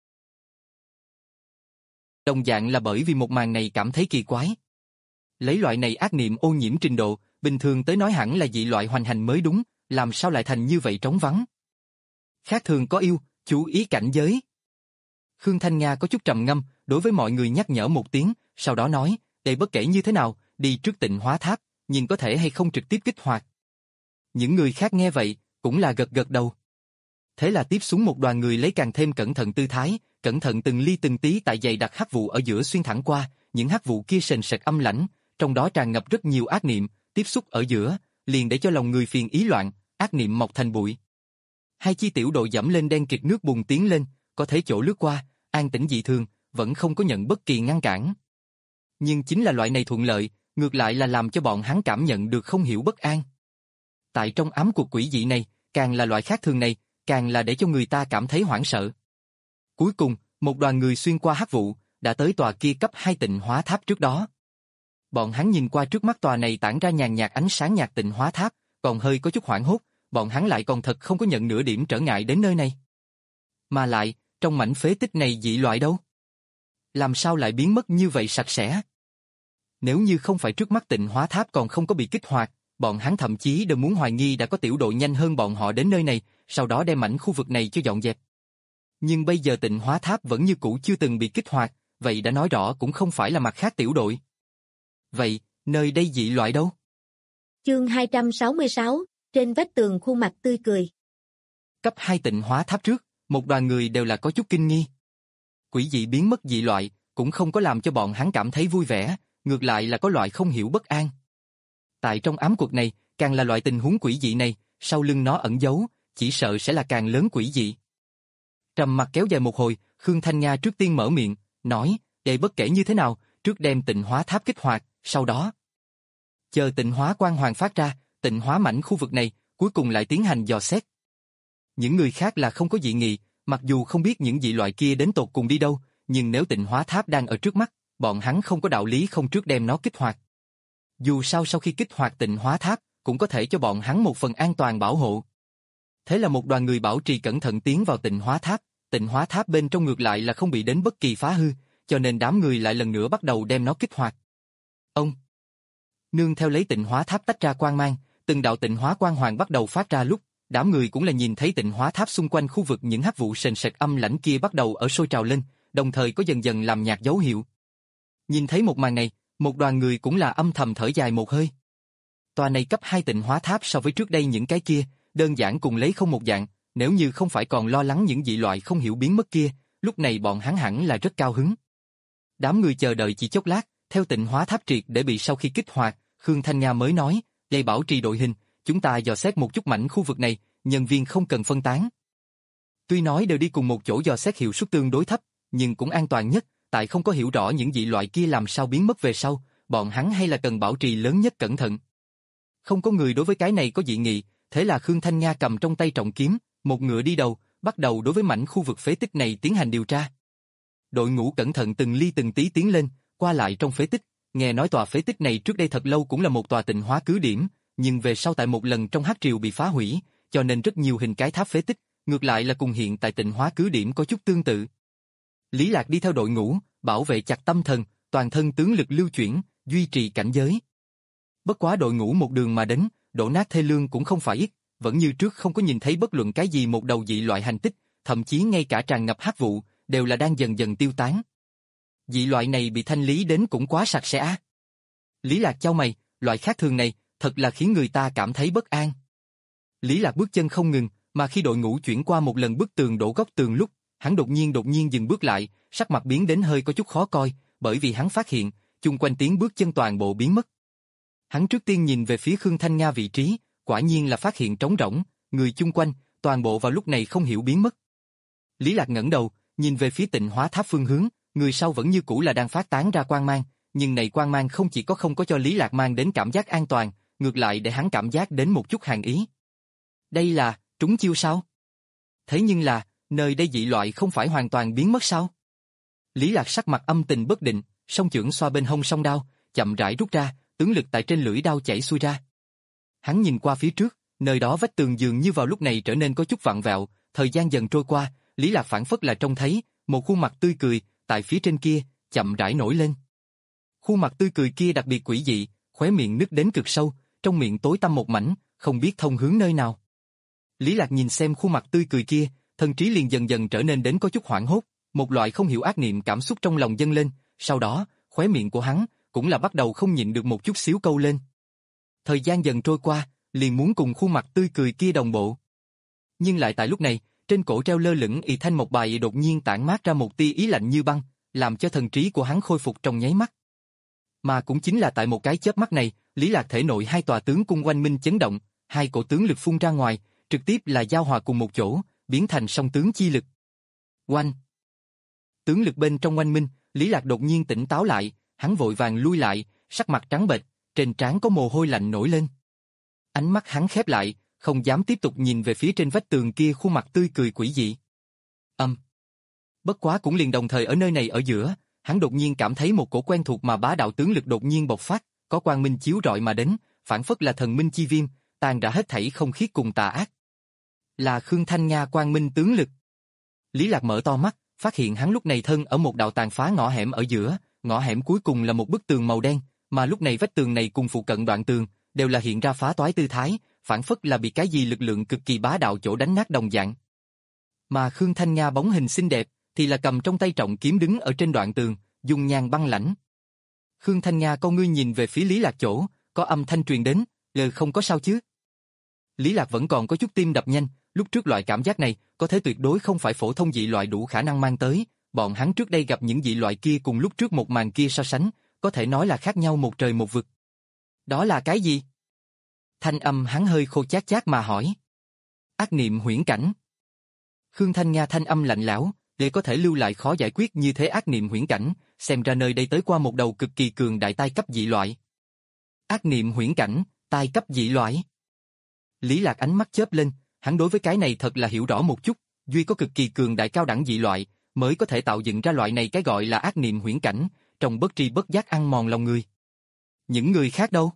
Đồng dạng là bởi vì một màn này cảm thấy kỳ quái. Lấy loại này ác niệm ô nhiễm trình độ, bình thường tới nói hẳn là dị loại hoành hành mới đúng, làm sao lại thành như vậy trống vắng? Khác thường có yêu, chú ý cảnh giới. Khương Thanh Nga có chút trầm ngâm, đối với mọi người nhắc nhở một tiếng, sau đó nói, đây bất kể như thế nào, đi trước tịnh hóa tháp, nhìn có thể hay không trực tiếp kích hoạt. Những người khác nghe vậy, cũng là gật gật đầu. Thế là tiếp xuống một đoàn người lấy càng thêm cẩn thận tư thái, cẩn thận từng ly từng tí tại dày đặc hắc vụ ở giữa xuyên thẳng qua, những hắc vụ kia sền sệt âm lãnh, trong đó tràn ngập rất nhiều ác niệm, tiếp xúc ở giữa, liền để cho lòng người phiền ý loạn, ác niệm mọc thành bụi. Hai chi tiểu đội dẫm lên đen kịt nước bùn tiến lên, có thể chỗ lướt qua, an tĩnh dị thường, vẫn không có nhận bất kỳ ngăn cản. Nhưng chính là loại này thuận lợi, ngược lại là làm cho bọn hắn cảm nhận được không hiểu bất an. Tại trong ám cuộc quỷ dị này, càng là loại khác thường này, càng là để cho người ta cảm thấy hoảng sợ. Cuối cùng, một đoàn người xuyên qua hắc vụ, đã tới tòa kia cấp hai tịnh hóa tháp trước đó. Bọn hắn nhìn qua trước mắt tòa này tản ra nhàn nhạt ánh sáng nhạt tịnh hóa tháp, còn hơi có chút hoảng hốt, bọn hắn lại còn thật không có nhận nửa điểm trở ngại đến nơi này. Mà lại, trong mảnh phế tích này dị loại đâu? Làm sao lại biến mất như vậy sạch sẽ? Nếu như không phải trước mắt Tịnh Hóa Tháp còn không có bị kích hoạt, bọn hắn thậm chí đều muốn hoài nghi đã có tiểu đội nhanh hơn bọn họ đến nơi này, sau đó đem mảnh khu vực này cho dọn dẹp. Nhưng bây giờ Tịnh Hóa Tháp vẫn như cũ chưa từng bị kích hoạt, vậy đã nói rõ cũng không phải là mặt khác tiểu đội. Vậy, nơi đây dị loại đâu? Chương hai trăm sáu mươi sáu, trên vách tường khuôn mặt tươi cười. Cấp hai Tịnh Hóa Tháp trước, một đoàn người đều là có chút kinh nghi. Quỷ dị biến mất dị loại, cũng không có làm cho bọn hắn cảm thấy vui vẻ, ngược lại là có loại không hiểu bất an. Tại trong ám cuộc này, càng là loại tình huống quỷ dị này, sau lưng nó ẩn giấu, chỉ sợ sẽ là càng lớn quỷ dị. Trầm mặc kéo dài một hồi, Khương Thanh Nga trước tiên mở miệng, nói, để bất kể như thế nào, trước đem Tịnh Hóa Tháp kích hoạt, sau đó chờ Tịnh Hóa quang hoàn phát ra, tịnh hóa mảnh khu vực này, cuối cùng lại tiến hành dò xét. Những người khác là không có dị nghị, mặc dù không biết những dị loại kia đến tột cùng đi đâu, nhưng nếu Tịnh Hóa Tháp đang ở trước mắt, bọn hắn không có đạo lý không trước đem nó kích hoạt. Dù sao sau khi kích hoạt Tịnh Hóa Tháp, cũng có thể cho bọn hắn một phần an toàn bảo hộ. Thế là một đoàn người bảo trì cẩn thận tiến vào Tịnh Hóa Tháp, Tịnh Hóa Tháp bên trong ngược lại là không bị đến bất kỳ phá hư, cho nên đám người lại lần nữa bắt đầu đem nó kích hoạt. Ông nương theo lấy Tịnh Hóa Tháp tách ra quang mang, từng đạo tịnh hóa quang hoàng bắt đầu phát ra lúc, đám người cũng là nhìn thấy Tịnh Hóa Tháp xung quanh khu vực những hắc vụ sền sệt âm lãnh kia bắt đầu ở sôi trào lên, đồng thời có dần dần làm nhạt dấu hiệu. Nhìn thấy một màn này, một đoàn người cũng là âm thầm thở dài một hơi. Tòa này cấp hai Tịnh Hóa Tháp so với trước đây những cái kia, đơn giản cùng lấy không một dạng, nếu như không phải còn lo lắng những dị loại không hiểu biến mất kia, lúc này bọn hắn hẳn là rất cao hứng. Đám người chờ đợi chỉ chốc lát, theo Tịnh Hóa Tháp triệt để bị sau khi kích hoạt, Khương Thanh Nga mới nói, để bảo trì đội hình, chúng ta dò xét một chút mảnh khu vực này, nhân viên không cần phân tán. Tuy nói đều đi cùng một chỗ dò xét hiệu suất tương đối thấp, nhưng cũng an toàn nhất, tại không có hiểu rõ những dị loại kia làm sao biến mất về sau, bọn hắn hay là cần bảo trì lớn nhất cẩn thận. Không có người đối với cái này có dị nghị, thế là Khương Thanh Nga cầm trong tay trọng kiếm, một ngựa đi đầu, bắt đầu đối với mảnh khu vực phế tích này tiến hành điều tra. Đội ngũ cẩn thận từng ly từng tí tiến lên, qua lại trong phế tích, nghe nói tòa phế tích này trước đây thật lâu cũng là một tòa tịnh hóa cứ điểm, nhưng về sau tại một lần trong hắc triều bị phá hủy, cho nên rất nhiều hình cái tháp phế tích, ngược lại là cùng hiện tại tịnh hóa cứ điểm có chút tương tự. Lý Lạc đi theo đội ngũ, bảo vệ chặt tâm thần, toàn thân tướng lực lưu chuyển, duy trì cảnh giới. Bất quá đội ngũ một đường mà đến, đổ nát thê lương cũng không phải ít, vẫn như trước không có nhìn thấy bất luận cái gì một đầu dị loại hành tích, thậm chí ngay cả tràn ngập hắc vụ, đều là đang dần dần tiêu tán. Dị loại này bị thanh lý đến cũng quá sạch sẽ. Lý Lạc chau mày, loại khác thường này, thật là khiến người ta cảm thấy bất an. Lý Lạc bước chân không ngừng, mà khi đội ngũ chuyển qua một lần bức tường đổ góc tường lúc, hắn đột nhiên đột nhiên dừng bước lại, sắc mặt biến đến hơi có chút khó coi, bởi vì hắn phát hiện, chung quanh tiếng bước chân toàn bộ biến mất. Hắn trước tiên nhìn về phía Khương Thanh Nga vị trí, quả nhiên là phát hiện trống rỗng, người chung quanh, toàn bộ vào lúc này không hiểu biến mất. Lý Lạc ngẩng đầu, nhìn về phía Tịnh Hóa Tháp phương hướng, người sau vẫn như cũ là đang phát tán ra quang mang, nhưng này quang mang không chỉ có không có cho Lý Lạc mang đến cảm giác an toàn, ngược lại để hắn cảm giác đến một chút hàn ý. Đây là, trúng chiêu sao? Thế nhưng là, nơi đây dị loại không phải hoàn toàn biến mất sao? Lý Lạc sắc mặt âm tình bất định, song chưởng xoa bên hông song đao, chậm rãi rút ra, tướng lực tại trên lưỡi đao chảy xuôi ra. Hắn nhìn qua phía trước, nơi đó vách tường dường như vào lúc này trở nên có chút vặn vẹo, thời gian dần trôi qua, Lý Lạc phảng phất là trông thấy, một khuôn mặt tươi cười, tại phía trên kia, chậm rãi nổi lên. Khuôn mặt tươi cười kia đặc biệt quỷ dị, khóe miệng nứt đến cực sâu, trong miệng tối tăm một mảnh, không biết thông hướng nơi nào. Lý Lạc nhìn xem khuôn mặt tươi cười kia, thần trí liền dần dần trở nên đến có chút hoảng hốt, một loại không hiểu ác niệm cảm xúc trong lòng dâng lên, sau đó, khóe miệng của hắn cũng là bắt đầu không nhịn được một chút xíu câu lên. Thời gian dần trôi qua, liền muốn cùng khuôn mặt tươi cười kia đồng bộ. Nhưng lại tại lúc này, trên cổ treo lơ lửng y thanh một bài đột nhiên tản mát ra một tia ý lạnh như băng, làm cho thần trí của hắn khôi phục trong nháy mắt. Mà cũng chính là tại một cái chớp mắt này, Lý Lạc thể nội hai tòa tướng cung oanh minh chấn động, hai cổ tướng lực phun ra ngoài, trực tiếp là giao hòa cùng một chỗ, biến thành song tướng chi lực. Oanh! Tướng lực bên trong oanh minh, Lý Lạc đột nhiên tỉnh táo lại, hắn vội vàng lui lại, sắc mặt trắng bệch, trên trán có mồ hôi lạnh nổi lên. Ánh mắt hắn khép lại, không dám tiếp tục nhìn về phía trên vách tường kia khuôn mặt tươi cười quỷ dị. Âm. Um. Bất quá cũng liền đồng thời ở nơi này ở giữa, hắn đột nhiên cảm thấy một cổ quen thuộc mà bá đạo tướng lực đột nhiên bộc phát, có quang minh chiếu rọi mà đến, phản phất là thần minh chi viêm, tàn rã hết thảy không khiết cùng tà ác. Là Khương Thanh Nga quang minh tướng lực. Lý Lạc mở to mắt, phát hiện hắn lúc này thân ở một đạo tàn phá ngõ hẻm ở giữa, ngõ hẻm cuối cùng là một bức tường màu đen, mà lúc này vách tường này cùng phụ cận đoạn tường đều là hiện ra phá toái tư thái, phản phất là bị cái gì lực lượng cực kỳ bá đạo chỗ đánh nát đồng dạng. Mà Khương Thanh Nga bóng hình xinh đẹp thì là cầm trong tay trọng kiếm đứng ở trên đoạn tường, dung nhan băng lãnh. Khương Thanh Nga con ngươi nhìn về phía Lý Lạc chỗ, có âm thanh truyền đến, "Lờ không có sao chứ?" Lý Lạc vẫn còn có chút tim đập nhanh, lúc trước loại cảm giác này có thể tuyệt đối không phải phổ thông dị loại đủ khả năng mang tới, bọn hắn trước đây gặp những dị loại kia cùng lúc trước một màn kia so sánh, có thể nói là khác nhau một trời một vực. Đó là cái gì? Thanh âm hắn hơi khô chát chát mà hỏi. Ác niệm huyễn cảnh. Khương Thanh Nga thanh âm lạnh lẽo, để có thể lưu lại khó giải quyết như thế ác niệm huyễn cảnh, xem ra nơi đây tới qua một đầu cực kỳ cường đại tai cấp dị loại. Ác niệm huyễn cảnh, tai cấp dị loại. Lý Lạc ánh mắt chớp lên, hắn đối với cái này thật là hiểu rõ một chút, duy có cực kỳ cường đại cao đẳng dị loại, mới có thể tạo dựng ra loại này cái gọi là ác niệm huyễn cảnh, trong bất tri bất giác ăn mòn lòng người. Những người khác đâu?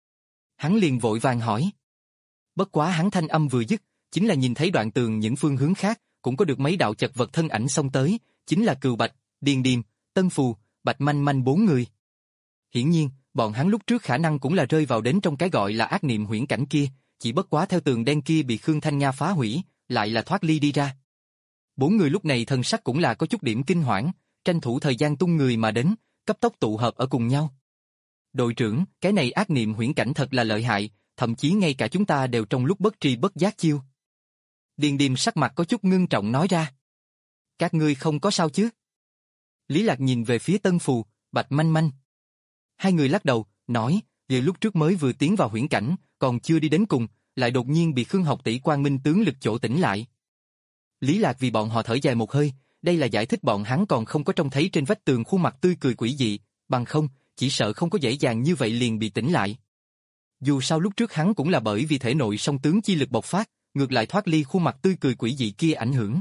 Hắn liền vội vàng hỏi. Bất quá hắn thanh âm vừa dứt, chính là nhìn thấy đoạn tường những phương hướng khác, cũng có được mấy đạo chật vật thân ảnh xông tới, chính là Cừu Bạch, Điền Điềm, Tân Phù, Bạch Manh Manh bốn người. Hiển nhiên, bọn hắn lúc trước khả năng cũng là rơi vào đến trong cái gọi là ác niệm huyễn cảnh kia, chỉ bất quá theo tường đen kia bị Khương Thanh Nga phá hủy, lại là thoát ly đi ra. Bốn người lúc này thân sắc cũng là có chút điểm kinh hoảng, tranh thủ thời gian tung người mà đến, cấp tốc tụ hợp ở cùng nhau. Đội trưởng, cái này ác niệm huyễn cảnh thật là lợi hại, thậm chí ngay cả chúng ta đều trong lúc bất tri bất giác chiêu. Điền Điềm sắc mặt có chút ngưng trọng nói ra. Các ngươi không có sao chứ? Lý Lạc nhìn về phía Tân Phù, Bạch Manh Manh. Hai người lắc đầu, nói, giờ lúc trước mới vừa tiến vào huyễn cảnh, còn chưa đi đến cùng, lại đột nhiên bị Khương học tỷ Quang Minh tướng lực chỗ tỉnh lại. Lý Lạc vì bọn họ thở dài một hơi, đây là giải thích bọn hắn còn không có trông thấy trên vách tường khuôn mặt tươi cười quỷ dị, bằng không, chỉ sợ không có dễ dàng như vậy liền bị tỉnh lại. Dù sao lúc trước hắn cũng là bởi vì thể nội song tướng chi lực bộc phát, ngược lại thoát ly khuôn mặt tươi cười quỷ dị kia ảnh hưởng.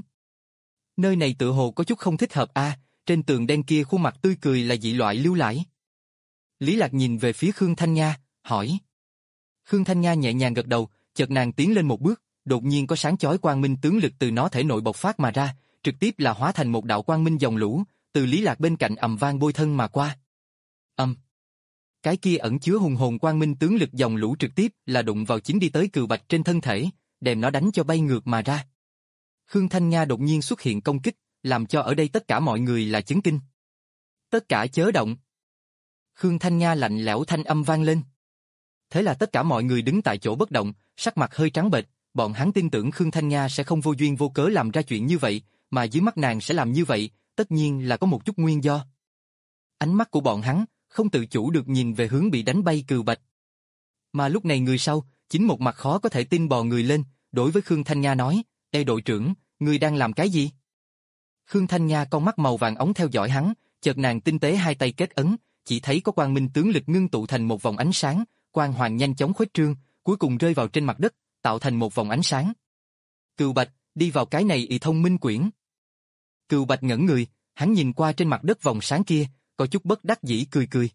Nơi này tựa hồ có chút không thích hợp a, à, trên tường đen kia khuôn mặt tươi cười là dị loại lưu lại. Lý Lạc nhìn về phía Khương Thanh Nga, hỏi. Khương Thanh Nga nhẹ nhàng gật đầu, chợt nàng tiến lên một bước, đột nhiên có sáng chói quang minh tướng lực từ nó thể nội bộc phát mà ra, trực tiếp là hóa thành một đạo quang minh dòng lũ, từ Lý Lạc bên cạnh ầm vang bôi thân mà qua. Âm. Cái kia ẩn chứa hùng hồn quang minh tướng lực dòng lũ trực tiếp là đụng vào chính đi tới Cừu Bạch trên thân thể, đem nó đánh cho bay ngược mà ra. Khương Thanh Nga đột nhiên xuất hiện công kích, làm cho ở đây tất cả mọi người là chấn kinh. Tất cả chớ động. Khương Thanh Nga lạnh lẽo thanh âm vang lên. Thế là tất cả mọi người đứng tại chỗ bất động, sắc mặt hơi trắng bệch, bọn hắn tin tưởng Khương Thanh Nga sẽ không vô duyên vô cớ làm ra chuyện như vậy, mà dưới mắt nàng sẽ làm như vậy, tất nhiên là có một chút nguyên do. Ánh mắt của bọn hắn không tự chủ được nhìn về hướng bị đánh bay Cừu Bạch. Mà lúc này người sau, chính một mặt khó có thể tin bò người lên, đối với Khương Thanh Nga nói, "Ê đội trưởng, ngươi đang làm cái gì?" Khương Thanh Nga con mắt màu vàng ống theo dõi hắn, chợt nàng tinh tế hai tay kết ấn, chỉ thấy có quang minh tướng lực ngưng tụ thành một vòng ánh sáng, quang hoàng nhanh chóng khuếch trương, cuối cùng rơi vào trên mặt đất, tạo thành một vòng ánh sáng. Cừu Bạch, đi vào cái này y thông minh quyển. Cừu Bạch ngẩn người, hắn nhìn qua trên mặt đất vòng sáng kia, có chút bất đắc dĩ cười cười.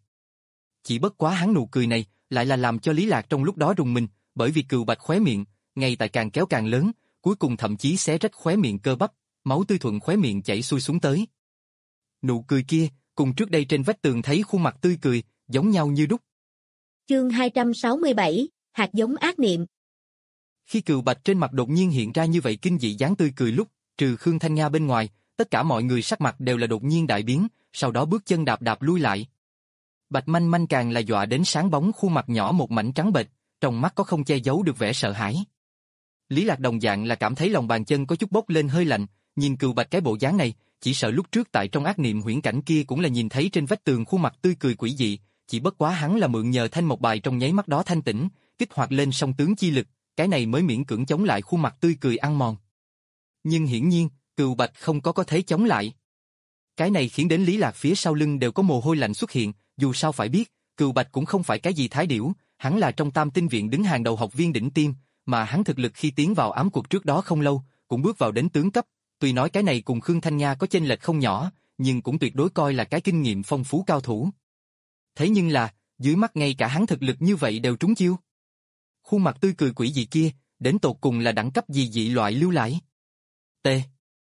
Chỉ bất quá hắn nụ cười này, lại là làm cho Lý Lạc trong lúc đó rùng mình, bởi vì Cừu Bạch khóe miệng, ngay tại càng kéo càng lớn, cuối cùng thậm chí xé rách khóe miệng cơ bắp, máu tươi thuận khóe miệng chảy xuôi xuống tới. Nụ cười kia, cùng trước đây trên vách tường thấy khuôn mặt tươi cười, giống nhau như đúc. Chương hai trăm sáu mươi bảy, hạt giống ác niệm. Khi Cừu Bạch trên mặt đột nhiên hiện ra như vậy kinh dị dáng tươi cười lúc, trừ Khương Thanh Nga bên ngoài, tất cả mọi người sắc mặt đều là đột nhiên đại biến, sau đó bước chân đạp đạp lui lại. Bạch Manh Manh càng là dọa đến sáng bóng khuôn mặt nhỏ một mảnh trắng bệch, trong mắt có không che giấu được vẻ sợ hãi. Lý Lạc đồng dạng là cảm thấy lòng bàn chân có chút bốc lên hơi lạnh, nhìn Cừu Bạch cái bộ dáng này, chỉ sợ lúc trước tại trong ác niệm huyễn cảnh kia cũng là nhìn thấy trên vách tường khuôn mặt tươi cười quỷ dị, chỉ bất quá hắn là mượn nhờ thanh một bài trong nháy mắt đó thanh tỉnh, kích hoạt lên song tướng chi lực, cái này mới miễn cưỡng chống lại khuôn mặt tươi cười ăn mòn. Nhưng hiển nhiên, Cừu Bạch không có có thể chống lại. Cái này khiến đến Lý Lạc phía sau lưng đều có mồ hôi lạnh xuất hiện, dù sao phải biết, Cừu Bạch cũng không phải cái gì thái điểu, hắn là trong Tam Tinh viện đứng hàng đầu học viên đỉnh tiêm, mà hắn thực lực khi tiến vào ám cuộc trước đó không lâu, cũng bước vào đến tướng cấp, tuy nói cái này cùng Khương Thanh Nga có chênh lệch không nhỏ, nhưng cũng tuyệt đối coi là cái kinh nghiệm phong phú cao thủ. Thế nhưng là, dưới mắt ngay cả hắn thực lực như vậy đều trúng chiêu. Khuôn mặt tươi cười quỷ dị kia, đến tột cùng là đẳng cấp gì dị loại lưu lại? T.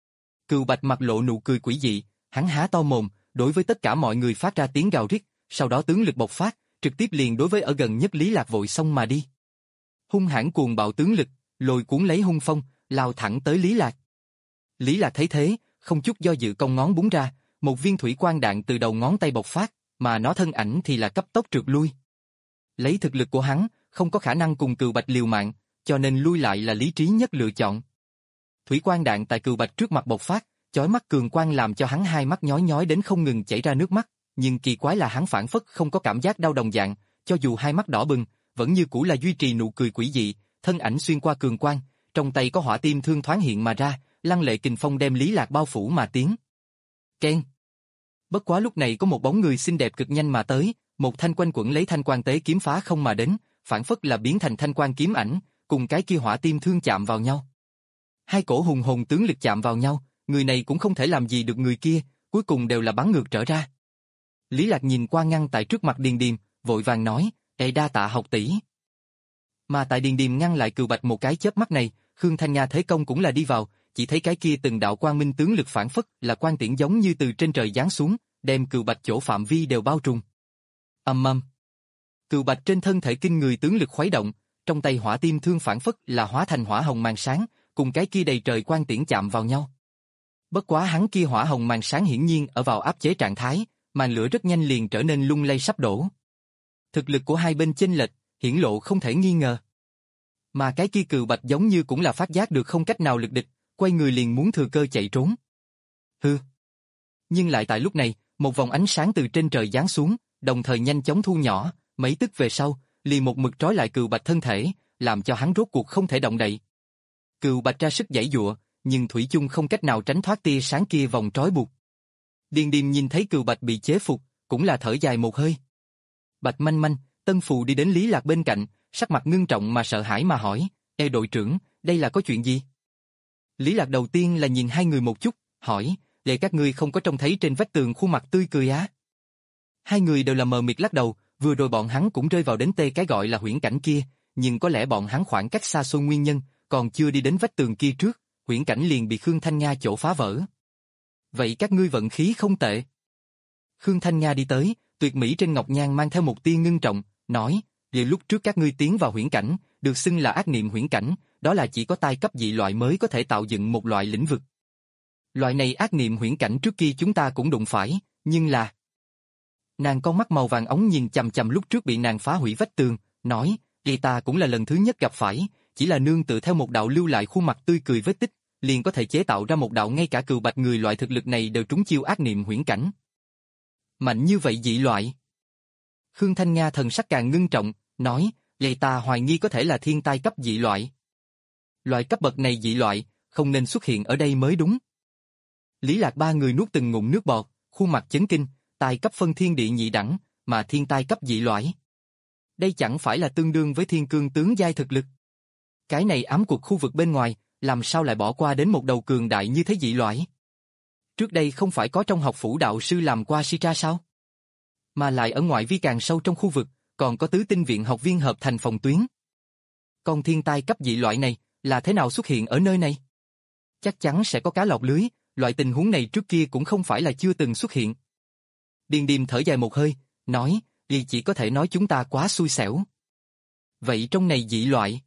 Cừu Bạch mặt lộ nụ cười quỷ dị, hắn há to mồm, đối với tất cả mọi người phát ra tiếng gào rít, sau đó tướng lực bộc phát, trực tiếp liền đối với ở gần nhất Lý Lạc vội xông mà đi. Hung hãn cuồng bạo tướng lực, lôi cuốn lấy hung phong, lao thẳng tới Lý Lạc. Lý Lạc thấy thế, không chút do dự cong ngón búng ra, một viên thủy quang đạn từ đầu ngón tay bộc phát, mà nó thân ảnh thì là cấp tốc trượt lui. Lấy thực lực của hắn, không có khả năng cùng Cừu Bạch liều mạng, cho nên lui lại là lý trí nhất lựa chọn. Thủy quang đạn tại Cừu Bạch trước mặt bộc phát, chói mắt cường quang làm cho hắn hai mắt nhói nhói đến không ngừng chảy ra nước mắt, nhưng kỳ quái là hắn phản phất không có cảm giác đau đồng dạng, cho dù hai mắt đỏ bừng, vẫn như cũ là duy trì nụ cười quỷ dị, thân ảnh xuyên qua cường quang, trong tay có hỏa tim thương thoáng hiện mà ra, lăng lệ kình phong đem Lý Lạc bao phủ mà tiến. Keng. Bất quá lúc này có một bóng người xinh đẹp cực nhanh mà tới, một thanh quanh quẩn lấy thanh quang tế kiếm phá không mà đến, phản phất là biến thành thanh quang kiếm ảnh, cùng cái kia hỏa tim thương chạm vào nhau. Hai cổ hùng hồn tướng lực chạm vào nhau, người này cũng không thể làm gì được người kia, cuối cùng đều là bắn ngược trở ra. Lý Lạc nhìn qua ngăn tại trước mặt Điền Điềm, vội vàng nói, "Ê đa tạ học tỷ." Mà tại Điền Điềm ngăn lại Cừu Bạch một cái chớp mắt này, Khương Thanh Nga thế công cũng là đi vào, chỉ thấy cái kia từng đạo quang minh tướng lực phản phất là quang tiễn giống như từ trên trời giáng xuống, đem Cừu Bạch chỗ phạm vi đều bao trùm. Ầm ầm. Cừu Bạch trên thân thể kinh người tướng lực khuấy động, trong tay hỏa tim thương phản phất là hóa thành hỏa hồng màn sáng, cùng cái kia đầy trời quang tiễn chạm vào nhau. Bất quá hắn kia hỏa hồng màn sáng hiển nhiên ở vào áp chế trạng thái, màn lửa rất nhanh liền trở nên lung lay sắp đổ. Thực lực của hai bên chênh lệch, hiển lộ không thể nghi ngờ. Mà cái kia Cừu Bạch giống như cũng là phát giác được không cách nào lực địch, quay người liền muốn thừa cơ chạy trốn. Hừ. Nhưng lại tại lúc này, một vòng ánh sáng từ trên trời giáng xuống, đồng thời nhanh chóng thu nhỏ, mấy tức về sau, liền một mực trói lại Cừu Bạch thân thể, làm cho hắn rốt cuộc không thể động đậy. Cừu Bạch ra sức giãy giụa, nhưng thủy chung không cách nào tránh thoát tia sáng kia vòng trói buộc. Điền Điềm nhìn thấy Cừu Bạch bị chế phục, cũng là thở dài một hơi. Bạch Manh Manh, Tân Phù đi đến Lý Lạc bên cạnh, sắc mặt ngưng trọng mà sợ hãi mà hỏi, "Ê đội trưởng, đây là có chuyện gì?" Lý Lạc đầu tiên là nhìn hai người một chút, hỏi, "Để các ngươi không có trông thấy trên vách tường khuôn mặt tươi cười á?" Hai người đều là mờ mịt lắc đầu, vừa rồi bọn hắn cũng rơi vào đến tê cái gọi là huyễn cảnh kia, nhưng có lẽ bọn hắn khoảng cách xa xôi nguyên nhân, còn chưa đi đến vách tường kia trước, huyễn cảnh liền bị Khương Thanh Nga chỗ phá vỡ. Vậy các ngươi vận khí không tệ. Khương Thanh Nga đi tới, tuyệt mỹ trên ngọc nhan mang theo một tia ngưng trọng, nói, "Vì lúc trước các ngươi tiến vào huyễn cảnh, được xưng là ác niệm huyễn cảnh, đó là chỉ có tai cấp dị loại mới có thể tạo dựng một loại lĩnh vực. Loại này ác niệm huyễn cảnh trước kia chúng ta cũng đụng phải, nhưng là..." Nàng con mắt màu vàng ống nhìn chằm chằm lúc trước bị nàng phá hủy vách tường, nói, "Vì ta cũng là lần thứ nhất gặp phải, chỉ là nương tự theo một đạo lưu lại khuôn mặt tươi cười vết tích, liền có thể chế tạo ra một đạo ngay cả Cừu Bạch người loại thực lực này đều trúng chiêu ác niệm huyễn cảnh. Mạnh như vậy dị loại." Khương Thanh Nga thần sắc càng ngưng trọng, nói, "Vậy ta hoài nghi có thể là thiên tai cấp dị loại. Loại cấp bậc này dị loại, không nên xuất hiện ở đây mới đúng." Lý Lạc ba người nuốt từng ngụm nước bọt, khuôn mặt chấn kinh, tai cấp phân thiên địa nhị đẳng, mà thiên tai cấp dị loại. Đây chẳng phải là tương đương với thiên cương tướng giai thực lực. Cái này ám cuộc khu vực bên ngoài, làm sao lại bỏ qua đến một đầu cường đại như thế dị loại? Trước đây không phải có trong học phủ đạo sư làm qua si tra sao? Mà lại ở ngoại vi càng sâu trong khu vực, còn có tứ tinh viện học viên hợp thành phòng tuyến. Còn thiên tai cấp dị loại này, là thế nào xuất hiện ở nơi này? Chắc chắn sẽ có cá lọt lưới, loại tình huống này trước kia cũng không phải là chưa từng xuất hiện. Điền Điềm thở dài một hơi, nói, "Vì chỉ có thể nói chúng ta quá xui xẻo." Vậy trong này dị loại?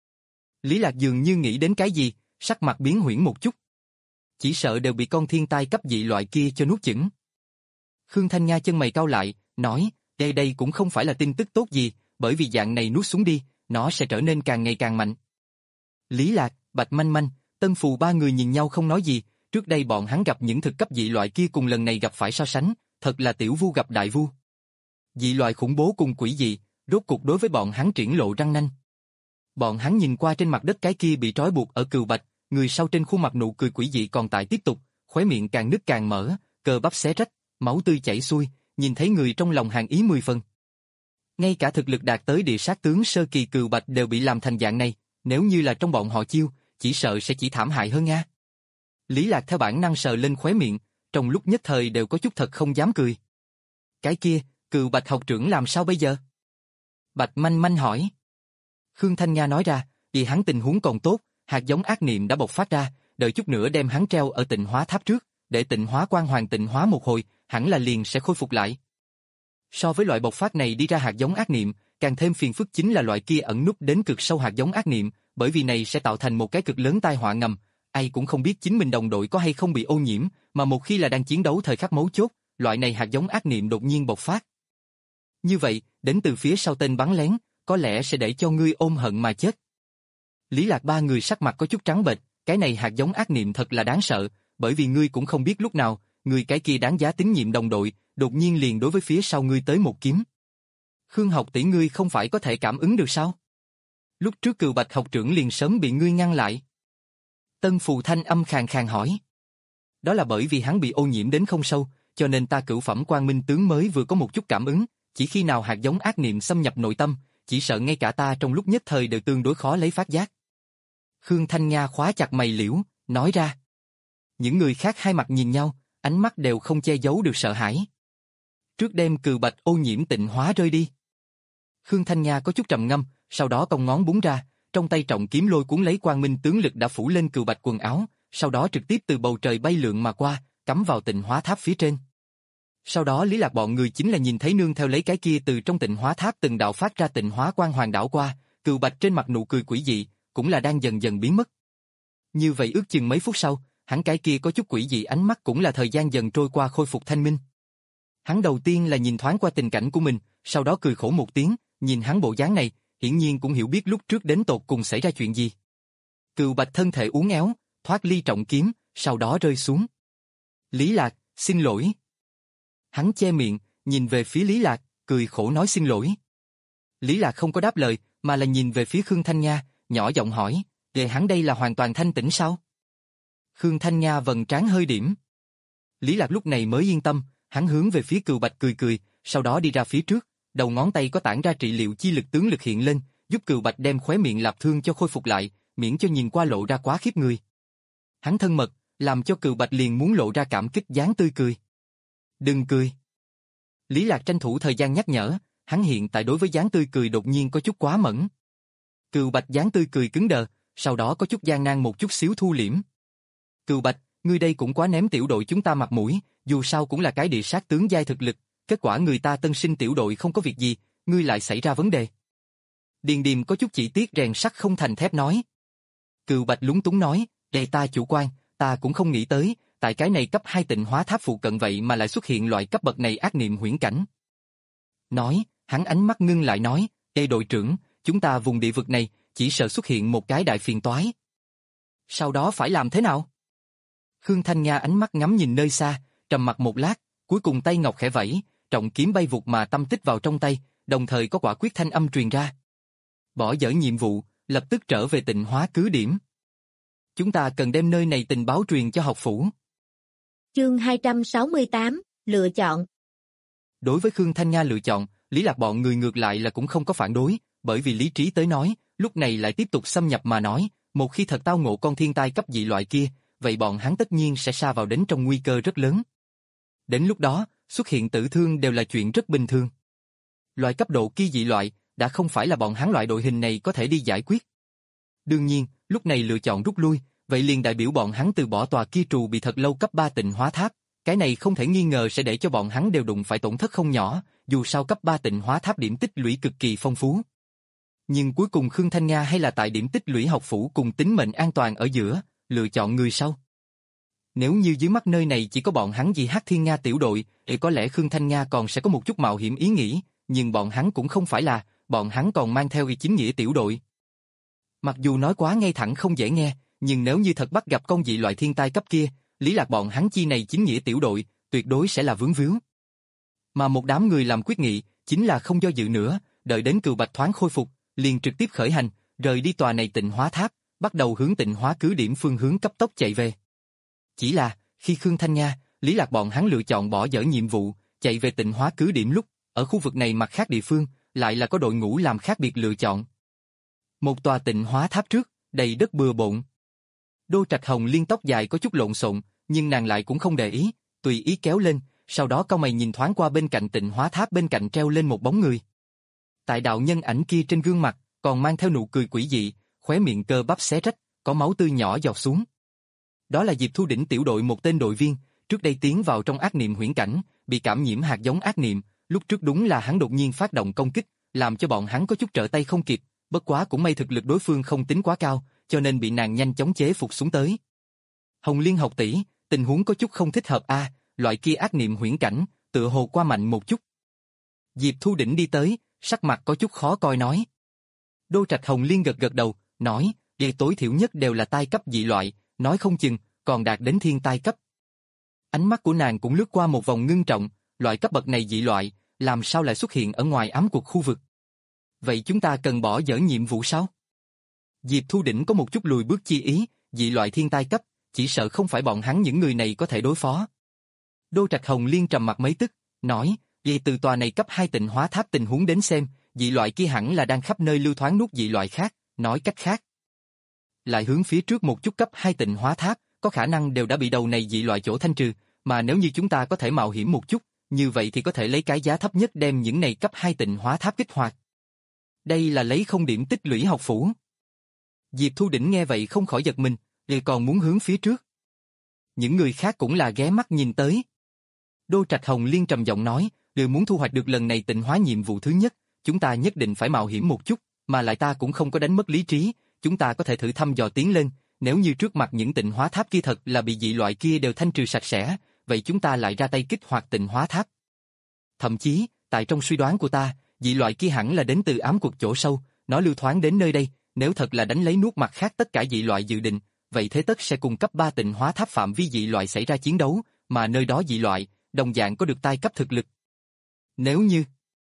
Lý Lạc dường như nghĩ đến cái gì, sắc mặt biến huyễn một chút. Chỉ sợ đều bị con thiên tai cấp dị loại kia cho nuốt chửng. Khương Thanh Nga chân mày cau lại, nói, đây đây cũng không phải là tin tức tốt gì, bởi vì dạng này nuốt xuống đi, nó sẽ trở nên càng ngày càng mạnh. Lý Lạc, Bạch Manh Manh, Tân Phù ba người nhìn nhau không nói gì, trước đây bọn hắn gặp những thực cấp dị loại kia cùng lần này gặp phải so sánh, thật là tiểu vu gặp đại vu. Dị loại khủng bố cùng quỷ dị, rốt cuộc đối với bọn hắn triển lộ răng nanh. Bọn hắn nhìn qua trên mặt đất cái kia bị trói buộc ở Cừu Bạch, người sau trên khuôn mặt nụ cười quỷ dị còn tại tiếp tục, khóe miệng càng nứt càng mở, cơ bắp xé rách, máu tươi chảy xuôi, nhìn thấy người trong lòng hàng ý mười phần. Ngay cả thực lực đạt tới địa sát tướng sơ kỳ Cừu Bạch đều bị làm thành dạng này, nếu như là trong bọn họ chiêu, chỉ sợ sẽ chỉ thảm hại hơn nha. Lý Lạc theo bản năng sờ lên khóe miệng, trong lúc nhất thời đều có chút thật không dám cười. Cái kia, Cừu Bạch học trưởng làm sao bây giờ? Bạch Manh Manh hỏi. Khương Thanh Nga nói ra, vì hắn tình huống còn tốt, hạt giống ác niệm đã bộc phát ra, đợi chút nữa đem hắn treo ở tịnh hóa tháp trước, để tịnh hóa quan hoàng tịnh hóa một hồi, hẳn là liền sẽ khôi phục lại. So với loại bộc phát này đi ra hạt giống ác niệm, càng thêm phiền phức chính là loại kia ẩn núp đến cực sâu hạt giống ác niệm, bởi vì này sẽ tạo thành một cái cực lớn tai họa ngầm, ai cũng không biết chính mình đồng đội có hay không bị ô nhiễm, mà một khi là đang chiến đấu thời khắc mấu chốt, loại này hạt giống ác niệm đột nhiên bộc phát. Như vậy, đến từ phía sau tên bắn lén, có lẽ sẽ để cho ngươi ôm hận mà chết. Lý Lạc ba người sắc mặt có chút trắng bệch, cái này hạt giống ác niệm thật là đáng sợ, bởi vì ngươi cũng không biết lúc nào, người cái kia đáng giá tín nhiệm đồng đội, đột nhiên liền đối với phía sau ngươi tới một kiếm. Khương học tỷ ngươi không phải có thể cảm ứng được sao? Lúc trước Cừu Bạch học trưởng liền sớm bị ngươi ngăn lại. Tân Phù thanh âm khàn khàn hỏi. Đó là bởi vì hắn bị ô nhiễm đến không sâu, cho nên ta cửu phẩm Quang Minh tướng mới vừa có một chút cảm ứng, chỉ khi nào hạt giống ác niệm xâm nhập nội tâm, chỉ sợ ngay cả ta trong lúc nhất thời đều tương đối khó lấy phát giác. Khương Thanh Nga khóa chặt mày liễu, nói ra. Những người khác hai mặt nhìn nhau, ánh mắt đều không che giấu được sợ hãi. Trước đêm Cừu Bạch ô nhiễm tịnh hóa rơi đi. Khương Thanh Nga có chút trầm ngâm, sau đó cong ngón búng ra, trong tay trọng kiếm lôi cuốn lấy quang minh tướng lực đã phủ lên Cừu Bạch quần áo, sau đó trực tiếp từ bầu trời bay lượn mà qua, cắm vào tịnh hóa tháp phía trên. Sau đó Lý Lạc bọn người chính là nhìn thấy nương theo lấy cái kia từ trong tịnh hóa tháp từng đạo phát ra tịnh hóa quang hoàng đảo qua, Cừu Bạch trên mặt nụ cười quỷ dị, cũng là đang dần dần biến mất. Như vậy ước chừng mấy phút sau, hắn cái kia có chút quỷ dị ánh mắt cũng là thời gian dần trôi qua khôi phục thanh minh. Hắn đầu tiên là nhìn thoáng qua tình cảnh của mình, sau đó cười khổ một tiếng, nhìn hắn bộ dáng này, hiển nhiên cũng hiểu biết lúc trước đến tột cùng xảy ra chuyện gì. Cừu Bạch thân thể uốn éo, thoát ly trọng kiếm, sau đó rơi xuống. Lý Lạc, xin lỗi. Hắn che miệng, nhìn về phía Lý Lạc, cười khổ nói xin lỗi. Lý Lạc không có đáp lời, mà là nhìn về phía Khương Thanh Nga, nhỏ giọng hỏi, về hắn đây là hoàn toàn thanh tĩnh sao? Khương Thanh Nga vầng trán hơi điểm. Lý Lạc lúc này mới yên tâm, hắn hướng về phía Cừu Bạch cười cười, sau đó đi ra phía trước, đầu ngón tay có tản ra trị liệu chi lực tướng lực hiện lên, giúp Cừu Bạch đem khóe miệng lạp thương cho khôi phục lại, miễn cho nhìn qua lộ ra quá khiếp người. Hắn thân mật, làm cho Cừu Bạch liền muốn lộ ra cảm kích dáng tươi cười. Đừng cười. Lý Lạc tranh thủ thời gian nhắc nhở, hắn hiện tại đối với dáng tươi cười đột nhiên có chút quá mẫn. Cừu Bạch dáng tươi cười cứng đờ, sau đó có chút gian nan một chút xíu thu liễm. Cừu Bạch, ngươi đây cũng quá ném tiểu đội chúng ta mặt mũi, dù sao cũng là cái địa sát tướng giai thực lực, kết quả người ta tân sinh tiểu đội không có việc gì, ngươi lại xảy ra vấn đề. Điền Điềm có chút chỉ tiếc rèn sắt không thành thép nói. Cừu Bạch lúng túng nói, để ta chủ quan, ta cũng không nghĩ tới, tại cái này cấp hai tịnh hóa tháp phụ cận vậy mà lại xuất hiện loại cấp bậc này ác niệm huyễn cảnh. Nói, hắn ánh mắt ngưng lại nói, ê đội trưởng, chúng ta vùng địa vực này, chỉ sợ xuất hiện một cái đại phiền toái. Sau đó phải làm thế nào? Khương Thanh Nga ánh mắt ngắm nhìn nơi xa, trầm mặc một lát, cuối cùng tay ngọc khẽ vẫy, trọng kiếm bay vụt mà tâm tích vào trong tay, đồng thời có quả quyết thanh âm truyền ra. Bỏ dở nhiệm vụ, lập tức trở về tịnh hóa cứ điểm. Chúng ta cần đem nơi này tình báo truyền cho học phủ. Chương hai trăm sáu mươi tám, lựa chọn. Đối với Khương Thanh Nga lựa chọn, Lý Lạc bọn người ngược lại là cũng không có phản đối, bởi vì lý trí tới nói, lúc này lại tiếp tục xâm nhập mà nói, một khi thật tao ngộ con thiên tai cấp dị loại kia, vậy bọn hắn tất nhiên sẽ sa vào đến trong nguy cơ rất lớn. Đến lúc đó, xuất hiện tử thương đều là chuyện rất bình thường. Loại cấp độ kia dị loại, đã không phải là bọn hắn loại đội hình này có thể đi giải quyết. Đương nhiên, lúc này lựa chọn rút lui, vậy liền đại biểu bọn hắn từ bỏ tòa kia trù bị thật lâu cấp ba tịnh hóa tháp, cái này không thể nghi ngờ sẽ để cho bọn hắn đều đụng phải tổn thất không nhỏ, dù sao cấp ba tịnh hóa tháp điểm tích lũy cực kỳ phong phú. Nhưng cuối cùng Khương Thanh Nga hay là tại điểm tích lũy học phủ cùng tính mệnh an toàn ở giữa, lựa chọn người sau. Nếu như dưới mắt nơi này chỉ có bọn hắn gì Hắc Thiên Nga tiểu đội, thì có lẽ Khương Thanh Nga còn sẽ có một chút mạo hiểm ý nghĩ, nhưng bọn hắn cũng không phải là, bọn hắn còn mang theo ý chính nghĩa tiểu đội. Mặc dù nói quá ngay thẳng không dễ nghe, nhưng nếu như thật bắt gặp con dị loại thiên tai cấp kia, Lý Lạc bọn hắn chi này chính nghĩa tiểu đội, tuyệt đối sẽ là vướng víu. Mà một đám người làm quyết nghị, chính là không do dự nữa, đợi đến Cừu Bạch thoáng khôi phục, liền trực tiếp khởi hành, rời đi tòa này tịnh hóa tháp, bắt đầu hướng tịnh hóa cứ điểm phương hướng cấp tốc chạy về. Chỉ là, khi Khương Thanh Nga, Lý Lạc bọn hắn lựa chọn bỏ dở nhiệm vụ, chạy về tịnh hóa cứ điểm lúc, ở khu vực này mặt khác địa phương, lại là có đội ngũ làm khác biệt lựa chọn. Một tòa tịnh hóa tháp trước, đầy đất bừa bộn. Đô Trạch Hồng liên tóc dài có chút lộn xộn, nhưng nàng lại cũng không để ý, tùy ý kéo lên, sau đó cau mày nhìn thoáng qua bên cạnh tịnh hóa tháp bên cạnh treo lên một bóng người. Tại đạo nhân ảnh kia trên gương mặt, còn mang theo nụ cười quỷ dị, khóe miệng cơ bắp xé rách, có máu tươi nhỏ giọt xuống. Đó là Diệp Thu Đỉnh tiểu đội một tên đội viên, trước đây tiến vào trong ác niệm huyễn cảnh, bị cảm nhiễm hạt giống ác niệm, lúc trước đúng là hắn đột nhiên phát động công kích, làm cho bọn hắn có chút trở tay không kịp, bất quá cũng may thực lực đối phương không tính quá cao, cho nên bị nàng nhanh chóng chế phục xuống tới. Hồng Liên học tỷ, tình huống có chút không thích hợp a, loại kia ác niệm huyễn cảnh, tựa hồ qua mạnh một chút. Diệp Thu Đỉnh đi tới, sắc mặt có chút khó coi nói. Đô Trạch Hồng Liên gật gật đầu, nói, vậy tối thiểu nhất đều là tai cấp dị loại, nói không chừng, còn đạt đến thiên tai cấp. Ánh mắt của nàng cũng lướt qua một vòng ngưng trọng, loại cấp bậc này dị loại, làm sao lại xuất hiện ở ngoài ám cuộc khu vực. Vậy chúng ta cần bỏ dở nhiệm vụ sao? Diệp Thu Đỉnh có một chút lùi bước chi ý, dị loại thiên tai cấp, chỉ sợ không phải bọn hắn những người này có thể đối phó. Đô Trạch Hồng Liên trầm mặt mấy tức, nói, vì từ tòa này cấp hai tịnh hóa tháp tình huống đến xem, dị loại kia hẳn là đang khắp nơi lưu thoáng nuốt dị loại khác, nói cách khác. Lại hướng phía trước một chút cấp hai tịnh hóa tháp, có khả năng đều đã bị đầu này dị loại chỗ thanh trừ, mà nếu như chúng ta có thể mạo hiểm một chút, như vậy thì có thể lấy cái giá thấp nhất đem những này cấp hai tịnh hóa tháp kích hoạt. Đây là lấy không điểm tích lũy học phủ. Diệp Thu Đỉnh nghe vậy không khỏi giật mình, rồi còn muốn hướng phía trước. Những người khác cũng là ghé mắt nhìn tới. Đô Trạch Hồng Liên trầm giọng nói, đều muốn thu hoạch được lần này tịnh hóa nhiệm vụ thứ nhất, chúng ta nhất định phải mạo hiểm một chút, mà lại ta cũng không có đánh mất lý trí, chúng ta có thể thử thăm dò tiến lên, nếu như trước mặt những tịnh hóa tháp kia thật là bị dị loại kia đều thanh trừ sạch sẽ, vậy chúng ta lại ra tay kích hoạt tịnh hóa tháp. Thậm chí, tại trong suy đoán của ta, dị loại kia hẳn là đến từ ám cuộc chỗ sâu, nó lưu thoáng đến nơi đây, nếu thật là đánh lấy nuốt mặt khác tất cả dị loại dự định, vậy thế tất sẽ cùng cấp ba tịnh hóa tháp phạm vi dị loại xảy ra chiến đấu, mà nơi đó dị loại, đồng dạng có được tai cấp thực lực. Nếu như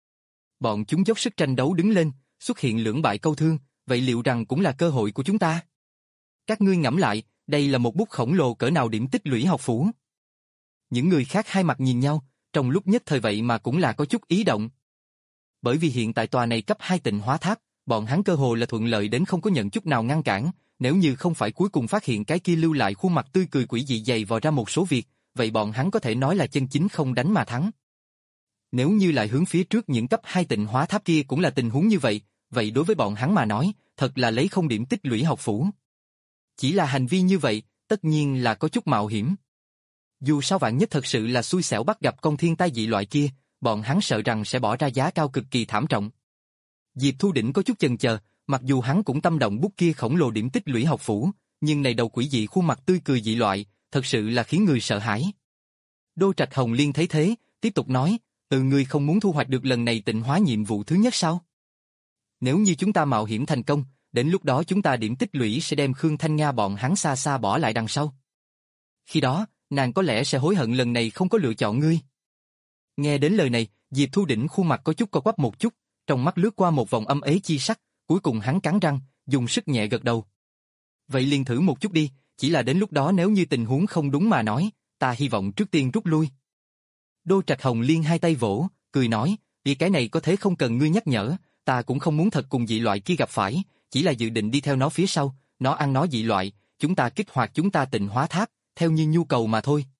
bọn chúng dốc sức tranh đấu đứng lên, xuất hiện lưỡng bại câu thương, vậy liệu rằng cũng là cơ hội của chúng ta? Các ngươi ngẫm lại, đây là một bút khổng lồ cỡ nào điểm tích lũy học phủ. Những người khác hai mặt nhìn nhau, trong lúc nhất thời vậy mà cũng là có chút ý động. Bởi vì hiện tại tòa này cấp hai tịnh hóa tháp, bọn hắn cơ hồ là thuận lợi đến không có nhận chút nào ngăn cản, nếu như không phải cuối cùng phát hiện cái kia lưu lại khuôn mặt tươi cười quỷ dị dày vò ra một số việc, vậy bọn hắn có thể nói là chân chính không đánh mà thắng. Nếu như lại hướng phía trước những cấp hai tịnh hóa tháp kia cũng là tình huống như vậy, vậy đối với bọn hắn mà nói, thật là lấy không điểm tích lũy học phủ. Chỉ là hành vi như vậy, tất nhiên là có chút mạo hiểm. Dù sao vạn nhất thật sự là xui xẻo bắt gặp con thiên tai dị loại kia, bọn hắn sợ rằng sẽ bỏ ra giá cao cực kỳ thảm trọng. Diệp Thu Đỉnh có chút chần chờ, mặc dù hắn cũng tâm động bút kia khổng lồ điểm tích lũy học phủ, nhưng này đầu quỷ dị khuôn mặt tươi cười dị loại, thật sự là khiến người sợ hãi. Đô Trạch Hồng Liên thấy thế, tiếp tục nói, từ ngươi không muốn thu hoạch được lần này tịnh hóa nhiệm vụ thứ nhất sao? Nếu như chúng ta mạo hiểm thành công, đến lúc đó chúng ta điểm tích lũy sẽ đem Khương Thanh Nga bọn hắn xa xa bỏ lại đằng sau. Khi đó, nàng có lẽ sẽ hối hận lần này không có lựa chọn ngươi. Nghe đến lời này, Diệp Thu Đỉnh khuôn mặt có chút co quắp một chút, trong mắt lướt qua một vòng âm ế chi sắc, cuối cùng hắn cắn răng, dùng sức nhẹ gật đầu. Vậy liền thử một chút đi, chỉ là đến lúc đó nếu như tình huống không đúng mà nói, ta hy vọng trước tiên rút lui. Đô Trạch Hồng Liên hai tay vỗ, cười nói, vì cái này có thế không cần ngươi nhắc nhở, ta cũng không muốn thật cùng dị loại kia gặp phải, chỉ là dự định đi theo nó phía sau, nó ăn nó dị loại, chúng ta kích hoạt chúng ta tịnh hóa tháp, theo như nhu cầu mà thôi.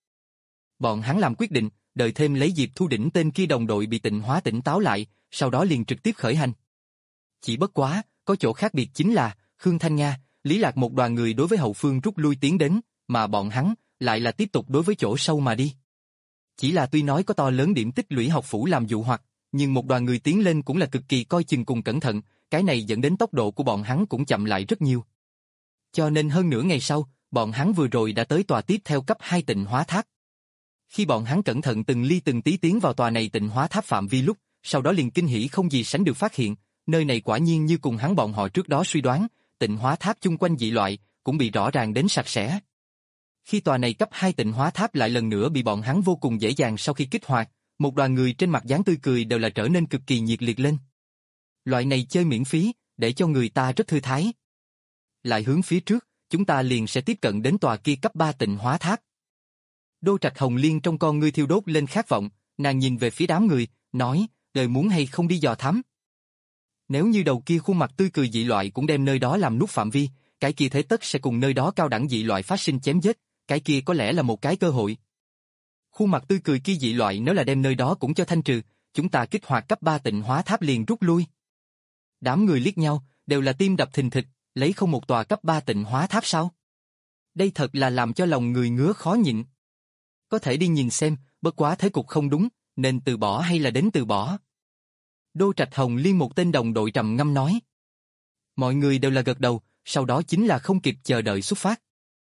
Bọn hắn làm quyết định, đợi thêm lấy Diệp Thu Đỉnh tên kia đồng đội bị tịnh hóa tỉnh táo lại, sau đó liền trực tiếp khởi hành. Chỉ bất quá, có chỗ khác biệt chính là, Khương Thanh Nga, Lý Lạc một đoàn người đối với hậu phương rút lui tiến đến, mà bọn hắn lại là tiếp tục đối với chỗ sâu mà đi. Chỉ là tuy nói có to lớn điểm tích lũy học phủ làm dụ hoặc, nhưng một đoàn người tiến lên cũng là cực kỳ coi chừng cùng cẩn thận, cái này dẫn đến tốc độ của bọn hắn cũng chậm lại rất nhiều. Cho nên hơn nửa ngày sau, bọn hắn vừa rồi đã tới tòa tiếp theo cấp hai tịnh hóa tháp. Khi bọn hắn cẩn thận từng ly từng tí tiến vào tòa này tịnh hóa tháp phạm vi lúc, sau đó liền kinh hỉ không gì sánh được phát hiện, nơi này quả nhiên như cùng hắn bọn họ trước đó suy đoán, tịnh hóa tháp chung quanh dị loại cũng bị rõ ràng đến sạch sẽ. Khi tòa này cấp hai tịnh hóa tháp lại lần nữa bị bọn hắn vô cùng dễ dàng sau khi kích hoạt, một đoàn người trên mặt dáng tươi cười đều là trở nên cực kỳ nhiệt liệt lên. Loại này chơi miễn phí, để cho người ta rất thư thái. Lại hướng phía trước, chúng ta liền sẽ tiếp cận đến tòa kia cấp ba tịnh hóa tháp. Đô Trạch Hồng Liên trong con ngươi thiêu đốt lên khát vọng, nàng nhìn về phía đám người, nói, đời muốn hay không đi dò thám. Nếu như đầu kia khuôn mặt tươi cười dị loại cũng đem nơi đó làm nút phạm vi, cái kia thế tất sẽ cùng nơi đó cao đẳng dị loại phát sinh chém giết, cái kia có lẽ là một cái cơ hội. Khuôn mặt tươi cười kia dị loại nếu là đem nơi đó cũng cho thanh trừ, chúng ta kích hoạt cấp ba tịnh hóa tháp liền rút lui. Đám người liếc nhau, đều là tim đập thình thịch, lấy không một tòa cấp ba tịnh hóa tháp sao? Đây thật là làm cho lòng người ngứa khó nhịn. Có thể đi nhìn xem, bất quá thế cục không đúng, nên từ bỏ hay là đến từ bỏ. Đô Trạch Hồng Liên một tên đồng đội trầm ngâm nói. Mọi người đều là gật đầu, sau đó chính là không kịp chờ đợi xuất phát.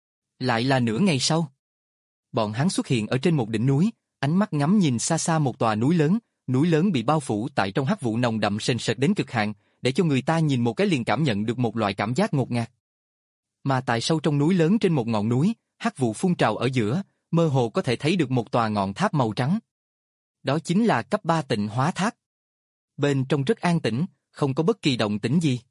Lại là nửa ngày sau. Bọn hắn xuất hiện ở trên một đỉnh núi, ánh mắt ngắm nhìn xa xa một tòa núi lớn, núi lớn bị bao phủ tại trong hắc vụ nồng đậm sền sệt đến cực hạn, để cho người ta nhìn một cái liền cảm nhận được một loại cảm giác ngột ngạt. Mà tại sâu trong núi lớn trên một ngọn núi, hắc vụ phun trào ở giữa, mơ hồ có thể thấy được một tòa ngọn tháp màu trắng. Đó chính là cấp ba Tịnh Hóa Tháp. Bên trong rất an tĩnh, không có bất kỳ động tĩnh gì.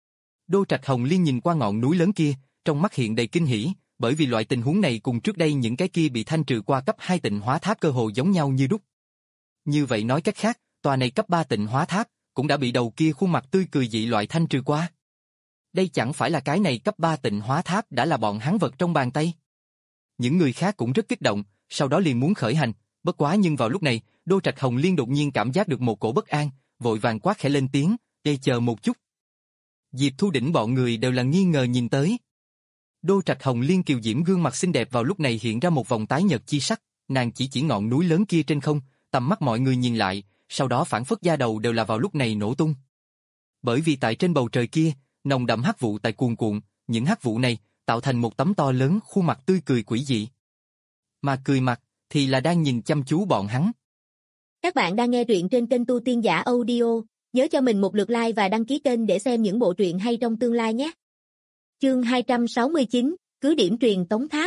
Đô Trạch Hồng Liên nhìn qua ngọn núi lớn kia, trong mắt hiện đầy kinh hỉ, bởi vì loại tình huống này cùng trước đây những cái kia bị thanh trừ qua cấp hai Tịnh Hóa Tháp cơ hồ giống nhau như đúc. Như vậy nói cách khác, tòa này cấp ba Tịnh Hóa Tháp cũng đã bị đầu kia khuôn mặt tươi cười dị loại thanh trừ qua. Đây chẳng phải là cái này cấp ba Tịnh Hóa Tháp đã là bọn hắn vật trong bàn tay. Những người khác cũng rất kích động, sau đó liền muốn khởi hành, bất quá nhưng vào lúc này, Đô Trạch Hồng Liên đột nhiên cảm giác được một cổ bất an, vội vàng quát khẽ lên tiếng, "Đây chờ một chút." Diệp Thu Đỉnh bọn người đều là nghi ngờ nhìn tới. Đô Trạch Hồng Liên kiều diễm gương mặt xinh đẹp vào lúc này hiện ra một vòng tái nhợt chi sắc, nàng chỉ chỉ ngọn núi lớn kia trên không, tầm mắt mọi người nhìn lại, sau đó phản phất da đầu đều là vào lúc này nổ tung. Bởi vì tại trên bầu trời kia, nồng đậm hắc vụ tại cuồn cuộn, những hắc vụ này tạo thành một tấm to lớn khuôn mặt tươi cười quỷ dị. Mà cười mặt thì là đang nhìn chăm chú bọn hắn. Các bạn đang nghe truyện trên kênh Tu Tiên Giả Audio, nhớ cho mình một lượt like và đăng ký kênh để xem những bộ truyện hay trong tương lai nhé. Chương hai trăm sáu mươi chín, cứ điểm truyền tống tháp.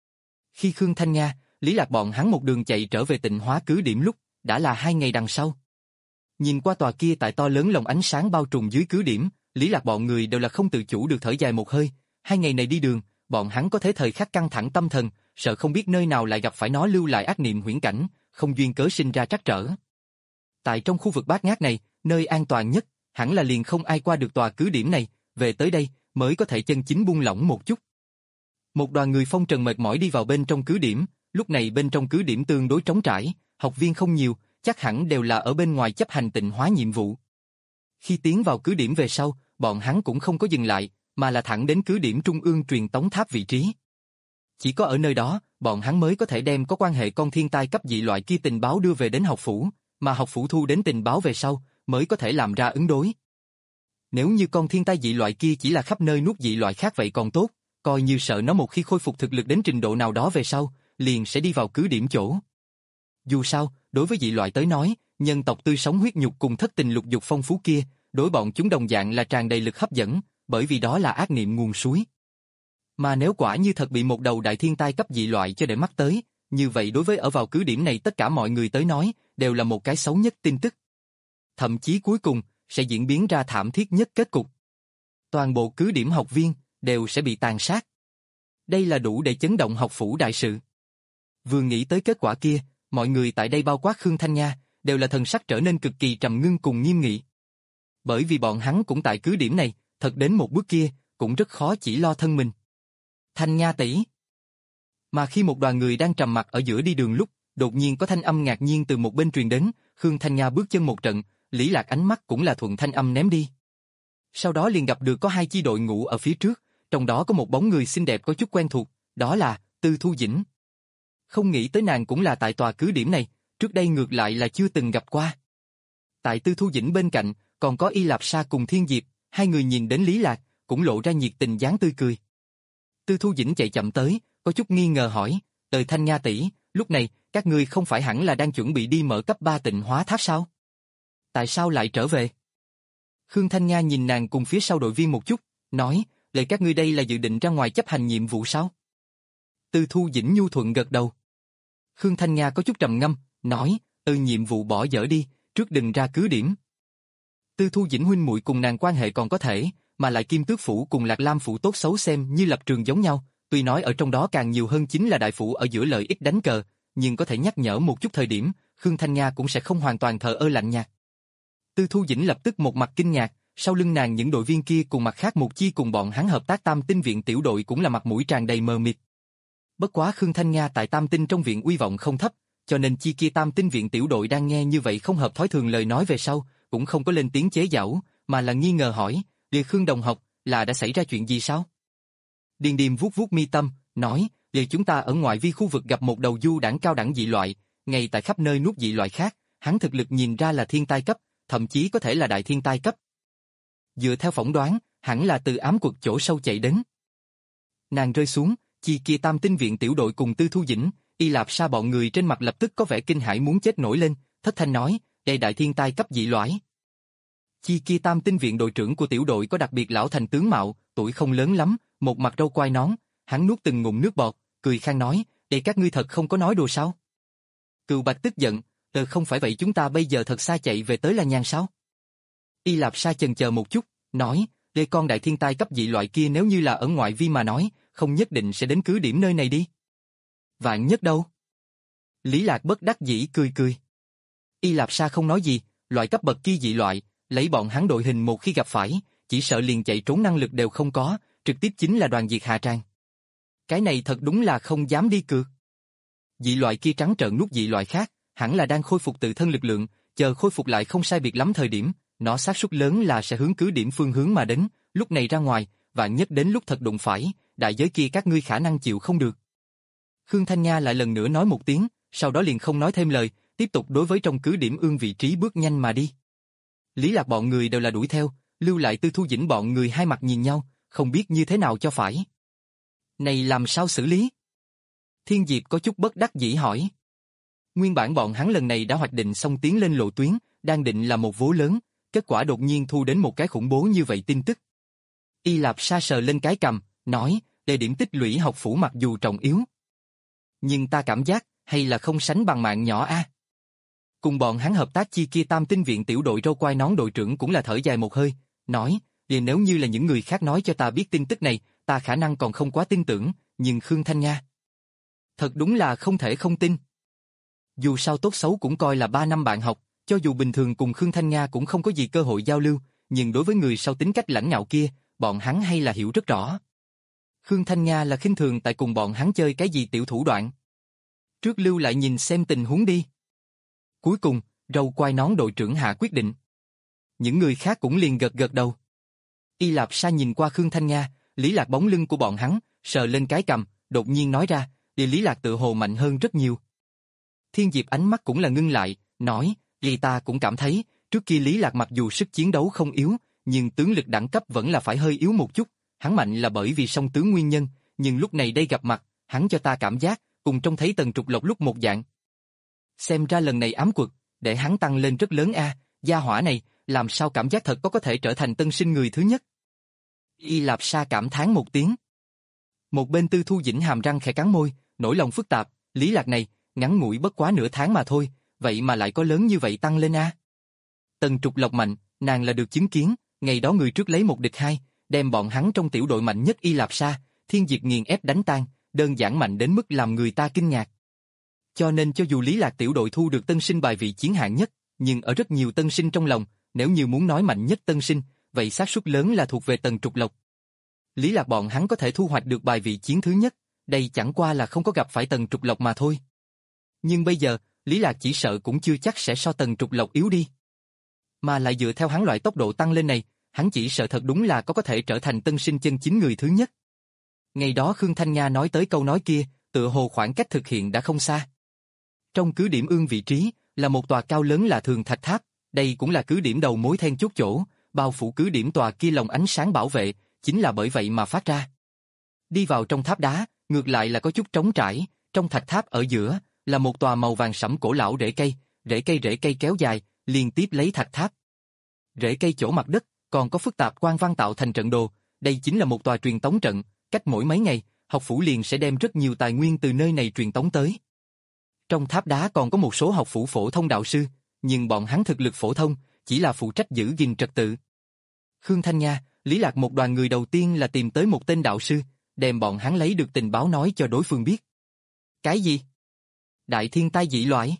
Khi Khương Thanh Nga, Lý Lạc bọn hắn một đường chạy trở về Tịnh Hóa cứ điểm lúc, đã là hai ngày đằng sau. Nhìn qua tòa kia tại to lớn lồng ánh sáng bao trùm dưới cứ điểm, Lý Lạc bọn người đều là không tự chủ được thở dài một hơi. Hai ngày này đi đường, bọn hắn có thể thời khắc căng thẳng tâm thần, sợ không biết nơi nào lại gặp phải nó lưu lại ác niệm huyễn cảnh, không duyên cớ sinh ra trắc trở. Tại trong khu vực bát ngát này, nơi an toàn nhất, hẳn là liền không ai qua được tòa cứ điểm này, về tới đây mới có thể chân chính buông lỏng một chút. Một đoàn người phong trần mệt mỏi đi vào bên trong cứ điểm, lúc này bên trong cứ điểm tương đối trống trải, học viên không nhiều, chắc hẳn đều là ở bên ngoài chấp hành tịnh hóa nhiệm vụ. Khi tiến vào cứ điểm về sau, bọn hắn cũng không có dừng lại, mà là thẳng đến cứ điểm trung ương truyền tống tháp vị trí. Chỉ có ở nơi đó, bọn hắn mới có thể đem có quan hệ con thiên tai cấp dị loại kia tình báo đưa về đến học phủ, mà học phủ thu đến tình báo về sau, mới có thể làm ra ứng đối. Nếu như con thiên tai dị loại kia chỉ là khắp nơi nuốt dị loại khác vậy còn tốt, coi như sợ nó một khi khôi phục thực lực đến trình độ nào đó về sau, liền sẽ đi vào cứ điểm chỗ. Dù sao, đối với dị loại tới nói, nhân tộc tươi sống huyết nhục cùng thất tình lục dục phong phú kia, đối bọn chúng đồng dạng là tràn đầy lực hấp dẫn, bởi vì đó là ác niệm nguồn suối. Mà nếu quả như thật bị một đầu đại thiên tai cấp dị loại cho để mắt tới, như vậy đối với ở vào cứ điểm này tất cả mọi người tới nói, đều là một cái xấu nhất tin tức. Thậm chí cuối cùng, sẽ diễn biến ra thảm thiết nhất kết cục. Toàn bộ cứ điểm học viên, đều sẽ bị tàn sát. Đây là đủ để chấn động học phủ đại sự. Vừa nghĩ tới kết quả kia, mọi người tại đây bao quát Khương Thanh Nga, đều là thần sắc trở nên cực kỳ trầm ngưng cùng nghiêm nghị. Bởi vì bọn hắn cũng tại cứ điểm này, thật đến một bước kia, cũng rất khó chỉ lo thân mình. Thanh Nga tỷ. Mà khi một đoàn người đang trầm mặc ở giữa đi đường lúc, đột nhiên có thanh âm ngạc nhiên từ một bên truyền đến, Khương Thanh Nga bước chân một trận, Lý Lạc ánh mắt cũng là thuận thanh âm ném đi. Sau đó liền gặp được có hai chi đội ngũ ở phía trước, trong đó có một bóng người xinh đẹp có chút quen thuộc, đó là Tư Thu Dĩnh. Không nghĩ tới nàng cũng là tại tòa cứ điểm này, trước đây ngược lại là chưa từng gặp qua. Tại Tư Thu Dĩnh bên cạnh, còn có Y Lạp Sa cùng Thiên Diệp, hai người nhìn đến Lý Lạc, cũng lộ ra nhiệt tình dáng tươi cười. Tư Thu Dĩnh chạy chậm tới, có chút nghi ngờ hỏi, "Tời Thanh Nga tỷ, lúc này, các ngươi không phải hẳn là đang chuẩn bị đi mở cấp ba tịnh hóa tháp sao? Tại sao lại trở về?" Khương Thanh Nga nhìn nàng cùng phía sau đội viên một chút, nói, "Lời các ngươi đây là dự định ra ngoài chấp hành nhiệm vụ sao?" Tư Thu Dĩnh nhu thuận gật đầu. Khương Thanh Nga có chút trầm ngâm, nói, "Ừ, nhiệm vụ bỏ dở đi, trước đừng ra cứ điểm." Tư Thu Dĩnh huynh muội cùng nàng quan hệ còn có thể, mà lại Kim Tước phủ cùng Lạc Lam phủ tốt xấu xem như lập trường giống nhau, tuy nói ở trong đó càng nhiều hơn chính là đại phủ ở giữa lợi ích đánh cờ, nhưng có thể nhắc nhở một chút thời điểm, Khương Thanh Nga cũng sẽ không hoàn toàn thờ ơ lạnh nhạt. Tư Thu Dĩnh lập tức một mặt kinh ngạc, sau lưng nàng những đội viên kia cùng mặt khác một chi cùng bọn hắn hợp tác Tam Tinh viện tiểu đội cũng là mặt mũi tràn đầy mờ mịt. Bất quá Khương Thanh Nga tại Tam Tinh trong viện uy vọng không thấp, cho nên chi kia Tam Tinh viện tiểu đội đang nghe như vậy không hợp thói thường lời nói về sau, cũng không có lên tiếng chế giễu, mà là nghi ngờ hỏi, "Địa Khương đồng học, là đã xảy ra chuyện gì sao?" Điền Điềm vuốt vuốt mi tâm, nói, giờ chúng ta ở ngoại vi khu vực gặp một đầu du đảng cao đẳng dị loại, ngay tại khắp nơi nuốt dị loại khác, hắn thực lực nhìn ra là thiên tai cấp, thậm chí có thể là đại thiên tai cấp. Dựa theo phỏng đoán, hẳn là từ ám quật chỗ sâu chạy đến. Nàng rơi xuống, chi kia tam tinh viện tiểu đội cùng Tư Thu Dĩnh, Y Lạp Sa bọn người trên mặt lập tức có vẻ kinh hãi muốn chết nổi lên, thất thanh nói, đây đại thiên tai cấp dị loại. Chi kia tam tinh viện đội trưởng của tiểu đội có đặc biệt lão thành tướng mạo, tuổi không lớn lắm, một mặt râu quai nón, hắn nuốt từng ngụm nước bọt, cười khang nói, đây các ngươi thật không có nói đùa sao? Cừu Bạch tức giận, ờ không phải vậy chúng ta bây giờ thật xa chạy về tới La Nhàn sao? Y Lạp Sa chần chờ một chút, nói, đây con đại thiên tai cấp dị loại kia nếu như là ở ngoại vi mà nói, không nhất định sẽ đến cứ điểm nơi này đi. Vạn nhất đâu? Lý Lạc bất đắc dĩ cười cười. Y Lạp Sa không nói gì, loại cấp bậc kia dị loại, lấy bọn hắn đội hình một khi gặp phải, chỉ sợ liền chạy trốn năng lực đều không có, trực tiếp chính là đoàn diệt Hà Trang. Cái này thật đúng là không dám đi cược. Dị loại kia trắng trợn nuốt dị loại khác, hẳn là đang khôi phục tự thân lực lượng, chờ khôi phục lại không sai biệt lắm thời điểm, nó xác suất lớn là sẽ hướng cứ điểm phương hướng mà đến, lúc này ra ngoài, vạn nhất đến lúc thật đụng phải, đại giới kia các ngươi khả năng chịu không được. Khương Thanh Nha lại lần nữa nói một tiếng, sau đó liền không nói thêm lời, tiếp tục đối với trong cứ điểm ương vị trí bước nhanh mà đi. Lý Lạc bọn người đều là đuổi theo, lưu lại Tư Thu Dĩnh bọn người hai mặt nhìn nhau, không biết như thế nào cho phải. Này làm sao xử lý? Thiên Diệp có chút bất đắc dĩ hỏi. Nguyên bản bọn hắn lần này đã hoạch định xong tiến lên lộ tuyến, đang định là một vố lớn, kết quả đột nhiên thu đến một cái khủng bố như vậy tin tức. Y Lạp Sa sờ lên cái cằm, nói, đề điểm tích lũy học phủ mặc dù trọng yếu, nhưng ta cảm giác, hay là không sánh bằng mạng nhỏ a. À. Cùng bọn hắn hợp tác chi kia tam tinh viện tiểu đội râu quai nón đội trưởng cũng là thở dài một hơi, nói, vì nếu như là những người khác nói cho ta biết tin tức này, ta khả năng còn không quá tin tưởng, nhưng Khương Thanh Nha. Thật đúng là không thể không tin. Dù sao tốt xấu cũng coi là ba năm bạn học, cho dù bình thường cùng Khương Thanh Nha cũng không có gì cơ hội giao lưu, nhưng đối với người sau tính cách lãnh ngạo kia, bọn hắn hay là hiểu rất rõ. Khương Thanh Nha là khinh thường tại cùng bọn hắn chơi cái gì tiểu thủ đoạn. Trước lưu lại nhìn xem tình huống đi. Cuối cùng, râu quai nón đội trưởng hạ quyết định. Những người khác cũng liền gật gật đầu. Y Lạp Sa nhìn qua Khương Thanh Nha, Lý Lạc bóng lưng của bọn hắn, sờ lên cái cằm, đột nhiên nói ra, địa Lý Lạc tự hồ mạnh hơn rất nhiều. Thiên Diệp ánh mắt cũng là ngưng lại, nói, vì ta cũng cảm thấy, trước kia Lý Lạc mặc dù sức chiến đấu không yếu, nhưng tướng lực đẳng cấp vẫn là phải hơi yếu một chút, hắn mạnh là bởi vì song tướng nguyên nhân, nhưng lúc này đây gặp mặt, hắn cho ta cảm giác, cùng trông thấy Tần Trục Lộc lúc một dạng. Xem ra lần này ám quật, để hắn tăng lên rất lớn a, gia hỏa này, làm sao cảm giác thật có có thể trở thành tân sinh người thứ nhất. Y Lạp Sa cảm thán một tiếng. Một bên Tư Thu Dĩnh hàm răng khẽ cắn môi, nỗi lòng phức tạp, Lý Lạc này, ngắn ngủi bất quá nửa tháng mà thôi, vậy mà lại có lớn như vậy tăng lên a. Tần Trục Lộc mạnh, nàng là được chứng kiến, ngày đó người trước lấy một địch hai, đem bọn hắn trong tiểu đội mạnh nhất Y Lạp Sa, Thiên Diệp nghiền ép đánh tan, đơn giản mạnh đến mức làm người ta kinh ngạc. Cho nên cho dù Lý Lạc tiểu đội thu được tân sinh bài vị chiến hạng nhất, nhưng ở rất nhiều tân sinh trong lòng, nếu như muốn nói mạnh nhất tân sinh, vậy xác suất lớn là thuộc về Tần Trục Lộc. Lý Lạc bọn hắn có thể thu hoạch được bài vị chiến thứ nhất, đây chẳng qua là không có gặp phải Tần Trục Lộc mà thôi. Nhưng bây giờ, Lý Lạc chỉ sợ cũng chưa chắc sẽ so Tần Trục Lộc yếu đi. Mà lại dựa theo hắn loại tốc độ tăng lên này, hắn chỉ sợ thật đúng là có có thể trở thành tân sinh chân chính người thứ nhất. Ngày đó Khương Thanh Nha nói tới câu nói kia, tựa hồ khoảng cách thực hiện đã không xa. Trong cứ điểm ương vị trí, là một tòa cao lớn là Thường Thạch Tháp, đây cũng là cứ điểm đầu mối then chốt chỗ, bao phủ cứ điểm tòa kia lồng ánh sáng bảo vệ, chính là bởi vậy mà phát ra. Đi vào trong tháp đá, ngược lại là có chút trống trải, trong thạch tháp ở giữa, là một tòa màu vàng sẫm cổ lão rễ cây, rễ cây rễ cây kéo dài, liên tiếp lấy thạch tháp. Rễ cây chỗ mặt đất, còn có phức tạp quan văn tạo thành trận đồ, đây chính là một tòa truyền tống trận, cách mỗi mấy ngày, học phủ liền sẽ đem rất nhiều tài nguyên từ nơi này truyền tống tới. Trong tháp đá còn có một số học phủ phổ thông đạo sư, nhưng bọn hắn thực lực phổ thông, chỉ là phụ trách giữ gìn trật tự. Khương Thanh Nha, Lý Lạc một đoàn người đầu tiên là tìm tới một tên đạo sư, đem bọn hắn lấy được tình báo nói cho đối phương biết. Cái gì? Đại thiên tai dị loại?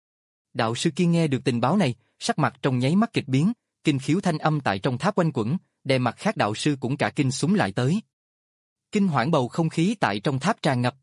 Đạo sư kia nghe được tình báo này, sắc mặt trong nháy mắt kịch biến, kinh khiếu thanh âm tại trong tháp quanh quẩn, đem mặt khác đạo sư cũng cả kinh súng lại tới. Kinh hoảng bầu không khí tại trong tháp tràn ngập.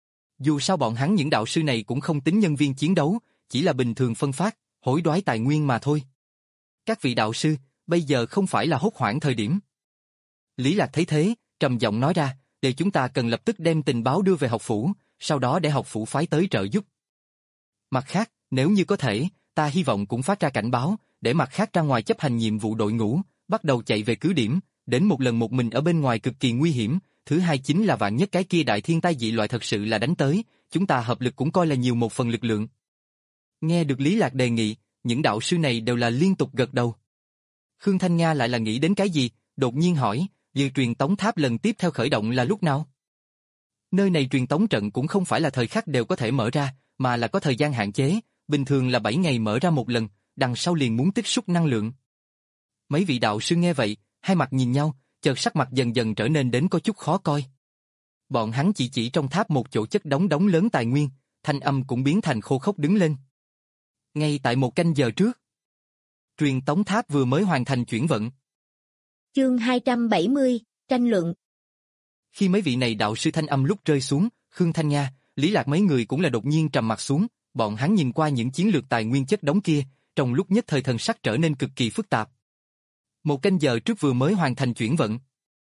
Dù sao bọn hắn những đạo sư này cũng không tính nhân viên chiến đấu, chỉ là bình thường phân phát, hối đoái tài nguyên mà thôi. Các vị đạo sư, bây giờ không phải là hốt hoảng thời điểm. Lý Lạc thấy thế, trầm giọng nói ra, để chúng ta cần lập tức đem tình báo đưa về học phủ, sau đó để học phủ phái tới trợ giúp. Mặt khác, nếu như có thể, ta hy vọng cũng phát ra cảnh báo, để mặt khác ra ngoài chấp hành nhiệm vụ đội ngũ, bắt đầu chạy về cứ điểm, đến một lần một mình ở bên ngoài cực kỳ nguy hiểm. Thứ hai chính là vạn nhất cái kia đại thiên tai dị loại thật sự là đánh tới, chúng ta hợp lực cũng coi là nhiều một phần lực lượng. Nghe được Lý Lạc đề nghị, những đạo sư này đều là liên tục gật đầu. Khương Thanh Nga lại là nghĩ đến cái gì, đột nhiên hỏi, dự truyền tống tháp lần tiếp theo khởi động là lúc nào? Nơi này truyền tống trận cũng không phải là thời khắc đều có thể mở ra, mà là có thời gian hạn chế, bình thường là bảy ngày mở ra một lần, đằng sau liền muốn tích xúc năng lượng. Mấy vị đạo sư nghe vậy, hai mặt nhìn nhau, chợt sắc mặt dần dần trở nên đến có chút khó coi. Bọn hắn chỉ chỉ trong tháp một chỗ chất đống đống lớn tài nguyên, thanh âm cũng biến thành khô khốc đứng lên. Ngay tại một canh giờ trước, truyền tống tháp vừa mới hoàn thành chuyển vận. Chương hai trăm bảy mươi, tranh luận. Khi mấy vị này đạo sư thanh âm lúc rơi xuống, Khương Thanh Nga, Lý Lạc mấy người cũng là đột nhiên trầm mặt xuống, bọn hắn nhìn qua những chiến lược tài nguyên chất đống kia, trong lúc nhất thời thần sắc trở nên cực kỳ phức tạp. Một canh giờ trước vừa mới hoàn thành chuyển vận.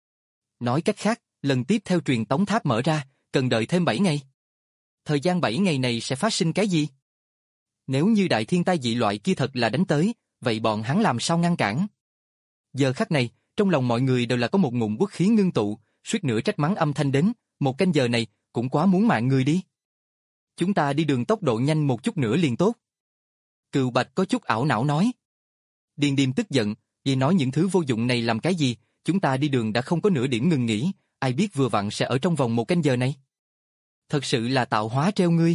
Nói cách khác, lần tiếp theo truyền tống tháp mở ra, cần đợi thêm bảy ngày. Thời gian bảy ngày này sẽ phát sinh cái gì? Nếu như đại thiên tai dị loại kia thật là đánh tới, vậy bọn hắn làm sao ngăn cản? Giờ khắc này, trong lòng mọi người đều là có một ngụm uất khí ngưng tụ, suýt nữa trách mắng âm thanh đến, một canh giờ này, cũng quá muốn mạng người đi. Chúng ta đi đường tốc độ nhanh một chút nữa liền tốt. Cừu Bạch có chút ảo não nói. Điền Điềm tức giận, vì nói những thứ vô dụng này làm cái gì, chúng ta đi đường đã không có nửa điểm ngừng nghỉ, ai biết vừa vặn sẽ ở trong vòng một canh giờ này. Thật sự là tạo hóa treo ngươi.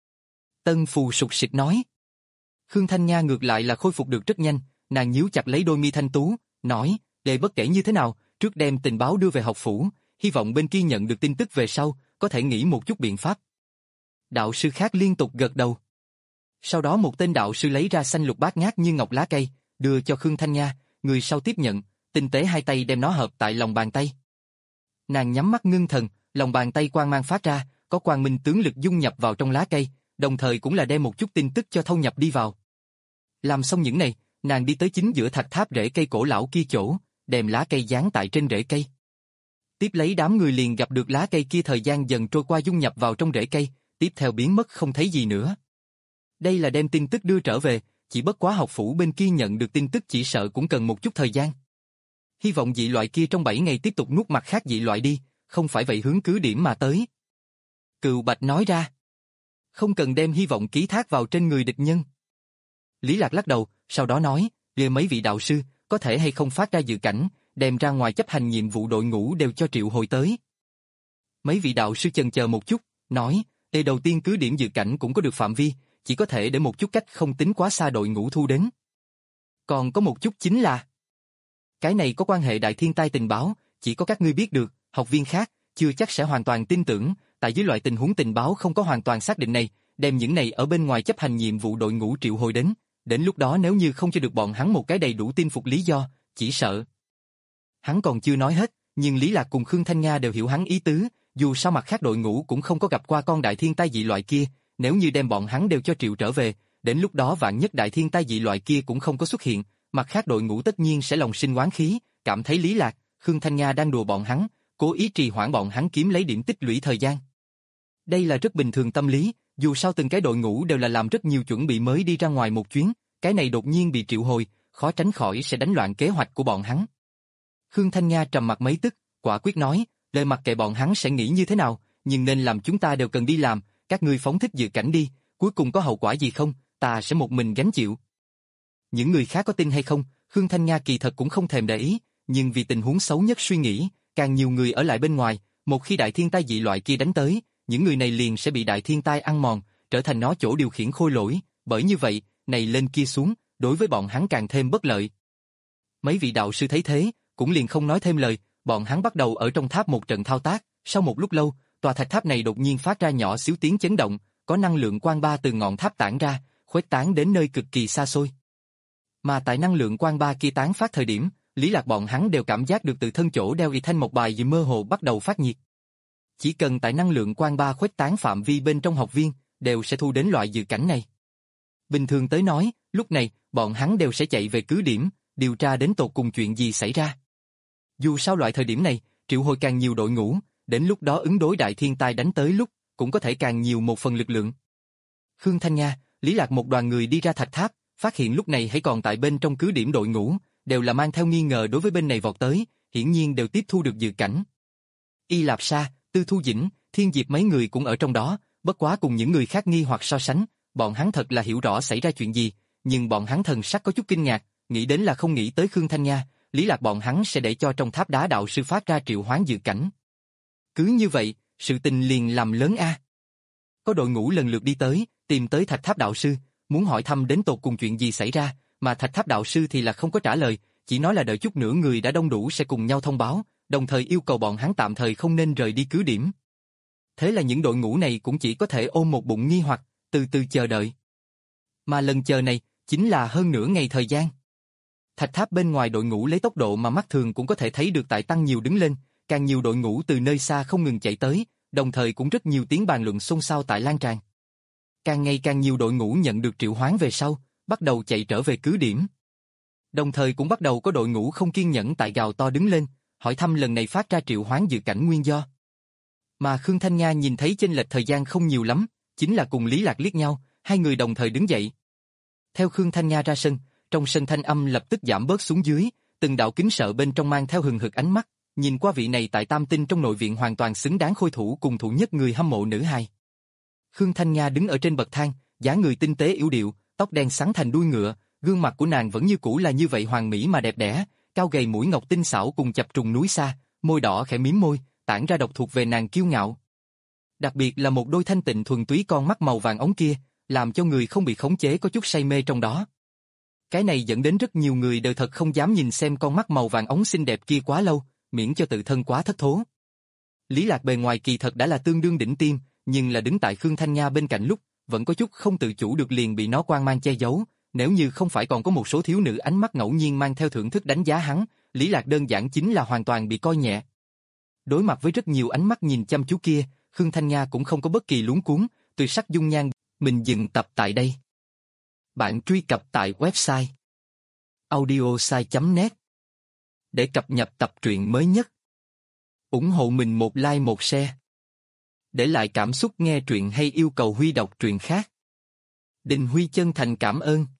Tân Phù sụt sịt nói. Khương Thanh Nga ngược lại là khôi phục được rất nhanh, nàng nhíu chặt lấy đôi mi thanh tú, nói, để bất kể như thế nào, trước đem tình báo đưa về học phủ, hy vọng bên kia nhận được tin tức về sau, có thể nghĩ một chút biện pháp. Đạo sư khác liên tục gật đầu. Sau đó một tên đạo sư lấy ra xanh lục bát ngát như ngọc lá cây, đưa cho Khương Thanh Nga, người sau tiếp nhận, tinh tế hai tay đem nó hợp tại lòng bàn tay. Nàng nhắm mắt ngưng thần, lòng bàn tay quang mang phát ra, có quang minh tướng lực dung nhập vào trong lá cây, đồng thời cũng là đem một chút tin tức cho thâu nhập đi vào. Làm xong những này, nàng đi tới chính giữa thạch tháp rễ cây cổ lão kia chỗ, đem lá cây dán tại trên rễ cây. Tiếp lấy đám người liền gặp được lá cây kia thời gian dần trôi qua dung nhập vào trong rễ cây, tiếp theo biến mất không thấy gì nữa. Đây là đem tin tức đưa trở về, chỉ bất quá học phủ bên kia nhận được tin tức chỉ sợ cũng cần một chút thời gian. Hy vọng dị loại kia trong bảy ngày tiếp tục nuốt mặt khác dị loại đi, không phải vậy hướng cứ điểm mà tới. Cừu Bạch nói ra. Không cần đem hy vọng ký thác vào trên người địch nhân. Lý Lạc lắc đầu, sau đó nói, về mấy vị đạo sư, có thể hay không phát ra dự cảnh, đem ra ngoài chấp hành nhiệm vụ đội ngũ đều cho triệu hồi tới. Mấy vị đạo sư chần chờ một chút, nói, Ê đầu tiên cứ điểm dự cảnh cũng có được phạm vi, chỉ có thể để một chút cách không tính quá xa đội ngũ thu đến. Còn có một chút chính là, cái này có quan hệ đại thiên tai tình báo, chỉ có các ngươi biết được, học viên khác, chưa chắc sẽ hoàn toàn tin tưởng, tại dưới loại tình huống tình báo không có hoàn toàn xác định này, đem những này ở bên ngoài chấp hành nhiệm vụ đội ngũ triệu hồi đến, đến lúc đó nếu như không cho được bọn hắn một cái đầy đủ tin phục lý do, chỉ sợ. Hắn còn chưa nói hết, nhưng Lý Lạc cùng Khương Thanh Nga đều hiểu hắn ý tứ, dù sao mặt khác đội ngũ cũng không có gặp qua con đại thiên tai dị loại kia, nếu như đem bọn hắn đều cho triệu trở về, đến lúc đó vạn nhất đại thiên tai dị loại kia cũng không có xuất hiện, mặt khác đội ngũ tất nhiên sẽ lòng sinh oán khí, cảm thấy Lý Lạc, Khương Thanh Nga đang đùa bọn hắn, cố ý trì hoãn bọn hắn kiếm lấy điểm tích lũy thời gian. Đây là rất bình thường tâm lý, dù sao từng cái đội ngũ đều là làm rất nhiều chuẩn bị mới đi ra ngoài một chuyến, cái này đột nhiên bị triệu hồi, khó tránh khỏi sẽ đánh loạn kế hoạch của bọn hắn. Khương Thanh Nga trầm mặt mấy tức, quả quyết nói, lời mặc kệ bọn hắn sẽ nghĩ như thế nào, nhưng nên làm chúng ta đều cần đi làm, các ngươi phóng thích dự cảnh đi, cuối cùng có hậu quả gì không, ta sẽ một mình gánh chịu. Những người khác có tin hay không, Khương Thanh Nga kỳ thật cũng không thèm để ý, nhưng vì tình huống xấu nhất suy nghĩ, càng nhiều người ở lại bên ngoài, một khi đại thiên tai dị loại kia đánh tới, những người này liền sẽ bị đại thiên tai ăn mòn, trở thành nó chỗ điều khiển khôi lỗi, bởi như vậy, này lên kia xuống, đối với bọn hắn càng thêm bất lợi. Mấy vị đạo sư thấy thế, cũng liền không nói thêm lời, bọn hắn bắt đầu ở trong tháp một trận thao tác, sau một lúc lâu, tòa thạch tháp này đột nhiên phát ra nhỏ xíu tiếng chấn động, có năng lượng quang ba từ ngọn tháp tản ra, khuếch tán đến nơi cực kỳ xa xôi. Mà tại năng lượng quang ba kia tán phát thời điểm, Lý Lạc bọn hắn đều cảm giác được từ thân chỗ đeo y thanh một bài gì mơ hồ bắt đầu phát nhiệt. Chỉ cần tại năng lượng quang ba khuếch tán phạm vi bên trong học viên, đều sẽ thu đến loại dự cảnh này. Bình thường tới nói, lúc này, bọn hắn đều sẽ chạy về cứ điểm, điều tra đến tột cùng chuyện gì xảy ra. Dù sao loại thời điểm này, triệu hồi càng nhiều đội ngũ, đến lúc đó ứng đối đại thiên tai đánh tới lúc, cũng có thể càng nhiều một phần lực lượng. Khương Thanh Nha, Lý Lạc một đoàn người đi ra thạch tháp, phát hiện lúc này hãy còn tại bên trong cứ điểm đội ngũ, đều là mang theo nghi ngờ đối với bên này vọt tới, hiển nhiên đều tiếp thu được dự cảnh. Y Lạp Sa, Tư Thu Dĩnh, Thiên Diệp mấy người cũng ở trong đó, bất quá cùng những người khác nghi hoặc so sánh, bọn hắn thật là hiểu rõ xảy ra chuyện gì, nhưng bọn hắn thần sắc có chút kinh ngạc, nghĩ đến là không nghĩ tới Khương Thanh Nha, Lý Lạc bọn hắn sẽ để cho trong tháp đá đạo sư phát ra triệu hoán dự cảnh. Cứ như vậy, sự tình liền làm lớn a. Có đội ngũ lần lượt đi tới, tìm tới thạch tháp đạo sư, muốn hỏi thăm đến tột cùng chuyện gì xảy ra, mà thạch tháp đạo sư thì là không có trả lời, chỉ nói là đợi chút nữa người đã đông đủ sẽ cùng nhau thông báo, đồng thời yêu cầu bọn hắn tạm thời không nên rời đi cứ điểm. Thế là những đội ngũ này cũng chỉ có thể ôm một bụng nghi hoặc, từ từ chờ đợi. Mà lần chờ này, chính là hơn nửa ngày thời gian. Thạch tháp bên ngoài đội ngũ lấy tốc độ mà mắt thường cũng có thể thấy được tại tăng nhiều đứng lên, càng nhiều đội ngũ từ nơi xa không ngừng chạy tới, đồng thời cũng rất nhiều tiếng bàn luận xôn xao tại lan tràn. Càng ngày càng nhiều đội ngũ nhận được triệu hoán về sau, bắt đầu chạy trở về cứ điểm. Đồng thời cũng bắt đầu có đội ngũ không kiên nhẫn tại gào to đứng lên, hỏi thăm lần này phát ra triệu hoán dự cảnh nguyên do. Mà Khương Thanh Nha nhìn thấy chênh lệch thời gian không nhiều lắm, chính là cùng Lý Lạc liếc nhau, hai người đồng thời đứng dậy. Theo Khương Thanh Nha ra sân, trong sân thanh âm lập tức giảm bớt xuống dưới, từng đạo kính sợ bên trong mang theo hừng hực ánh mắt, nhìn qua vị này tại Tam Tinh trong nội viện hoàn toàn xứng đáng khôi thủ cùng thủ nhất người hâm mộ nữ hài. Khương Thanh Nha đứng ở trên bậc thang, dáng người tinh tế yếu điệu, tóc đen xắn thành đuôi ngựa, gương mặt của nàng vẫn như cũ là như vậy hoàn mỹ mà đẹp đẽ, cao gầy mũi ngọc tinh xảo cùng chập trùng núi xa, môi đỏ khẽ mím môi, tản ra độc thuộc về nàng kiêu ngạo. Đặc biệt là một đôi thanh tịnh thuần túy con mắt màu vàng ống kia, làm cho người không bị khống chế có chút say mê trong đó. Cái này dẫn đến rất nhiều người đều thật không dám nhìn xem con mắt màu vàng ống xinh đẹp kia quá lâu, miễn cho tự thân quá thất thố. Lý Lạc bề ngoài kỳ thật đã là tương đương đỉnh tiêm, nhưng là đứng tại Khương Thanh Nha bên cạnh lúc, vẫn có chút không tự chủ được liền bị nó quang mang che giấu, nếu như không phải còn có một số thiếu nữ ánh mắt ngẫu nhiên mang theo thưởng thức đánh giá hắn, Lý Lạc đơn giản chính là hoàn toàn bị coi nhẹ. Đối mặt với rất nhiều ánh mắt nhìn chăm chú kia, Khương Thanh Nha cũng không có bất kỳ luống cuống, tuyệt sắc dung nhan, mình dừng tập tại đây. Bạn truy cập tại website audiosai chấm net để cập nhật tập truyện mới nhất. Ủng hộ mình một like một share. Để lại cảm xúc nghe truyện hay yêu cầu Huy đọc truyện khác. Đình Huy chân thành cảm ơn.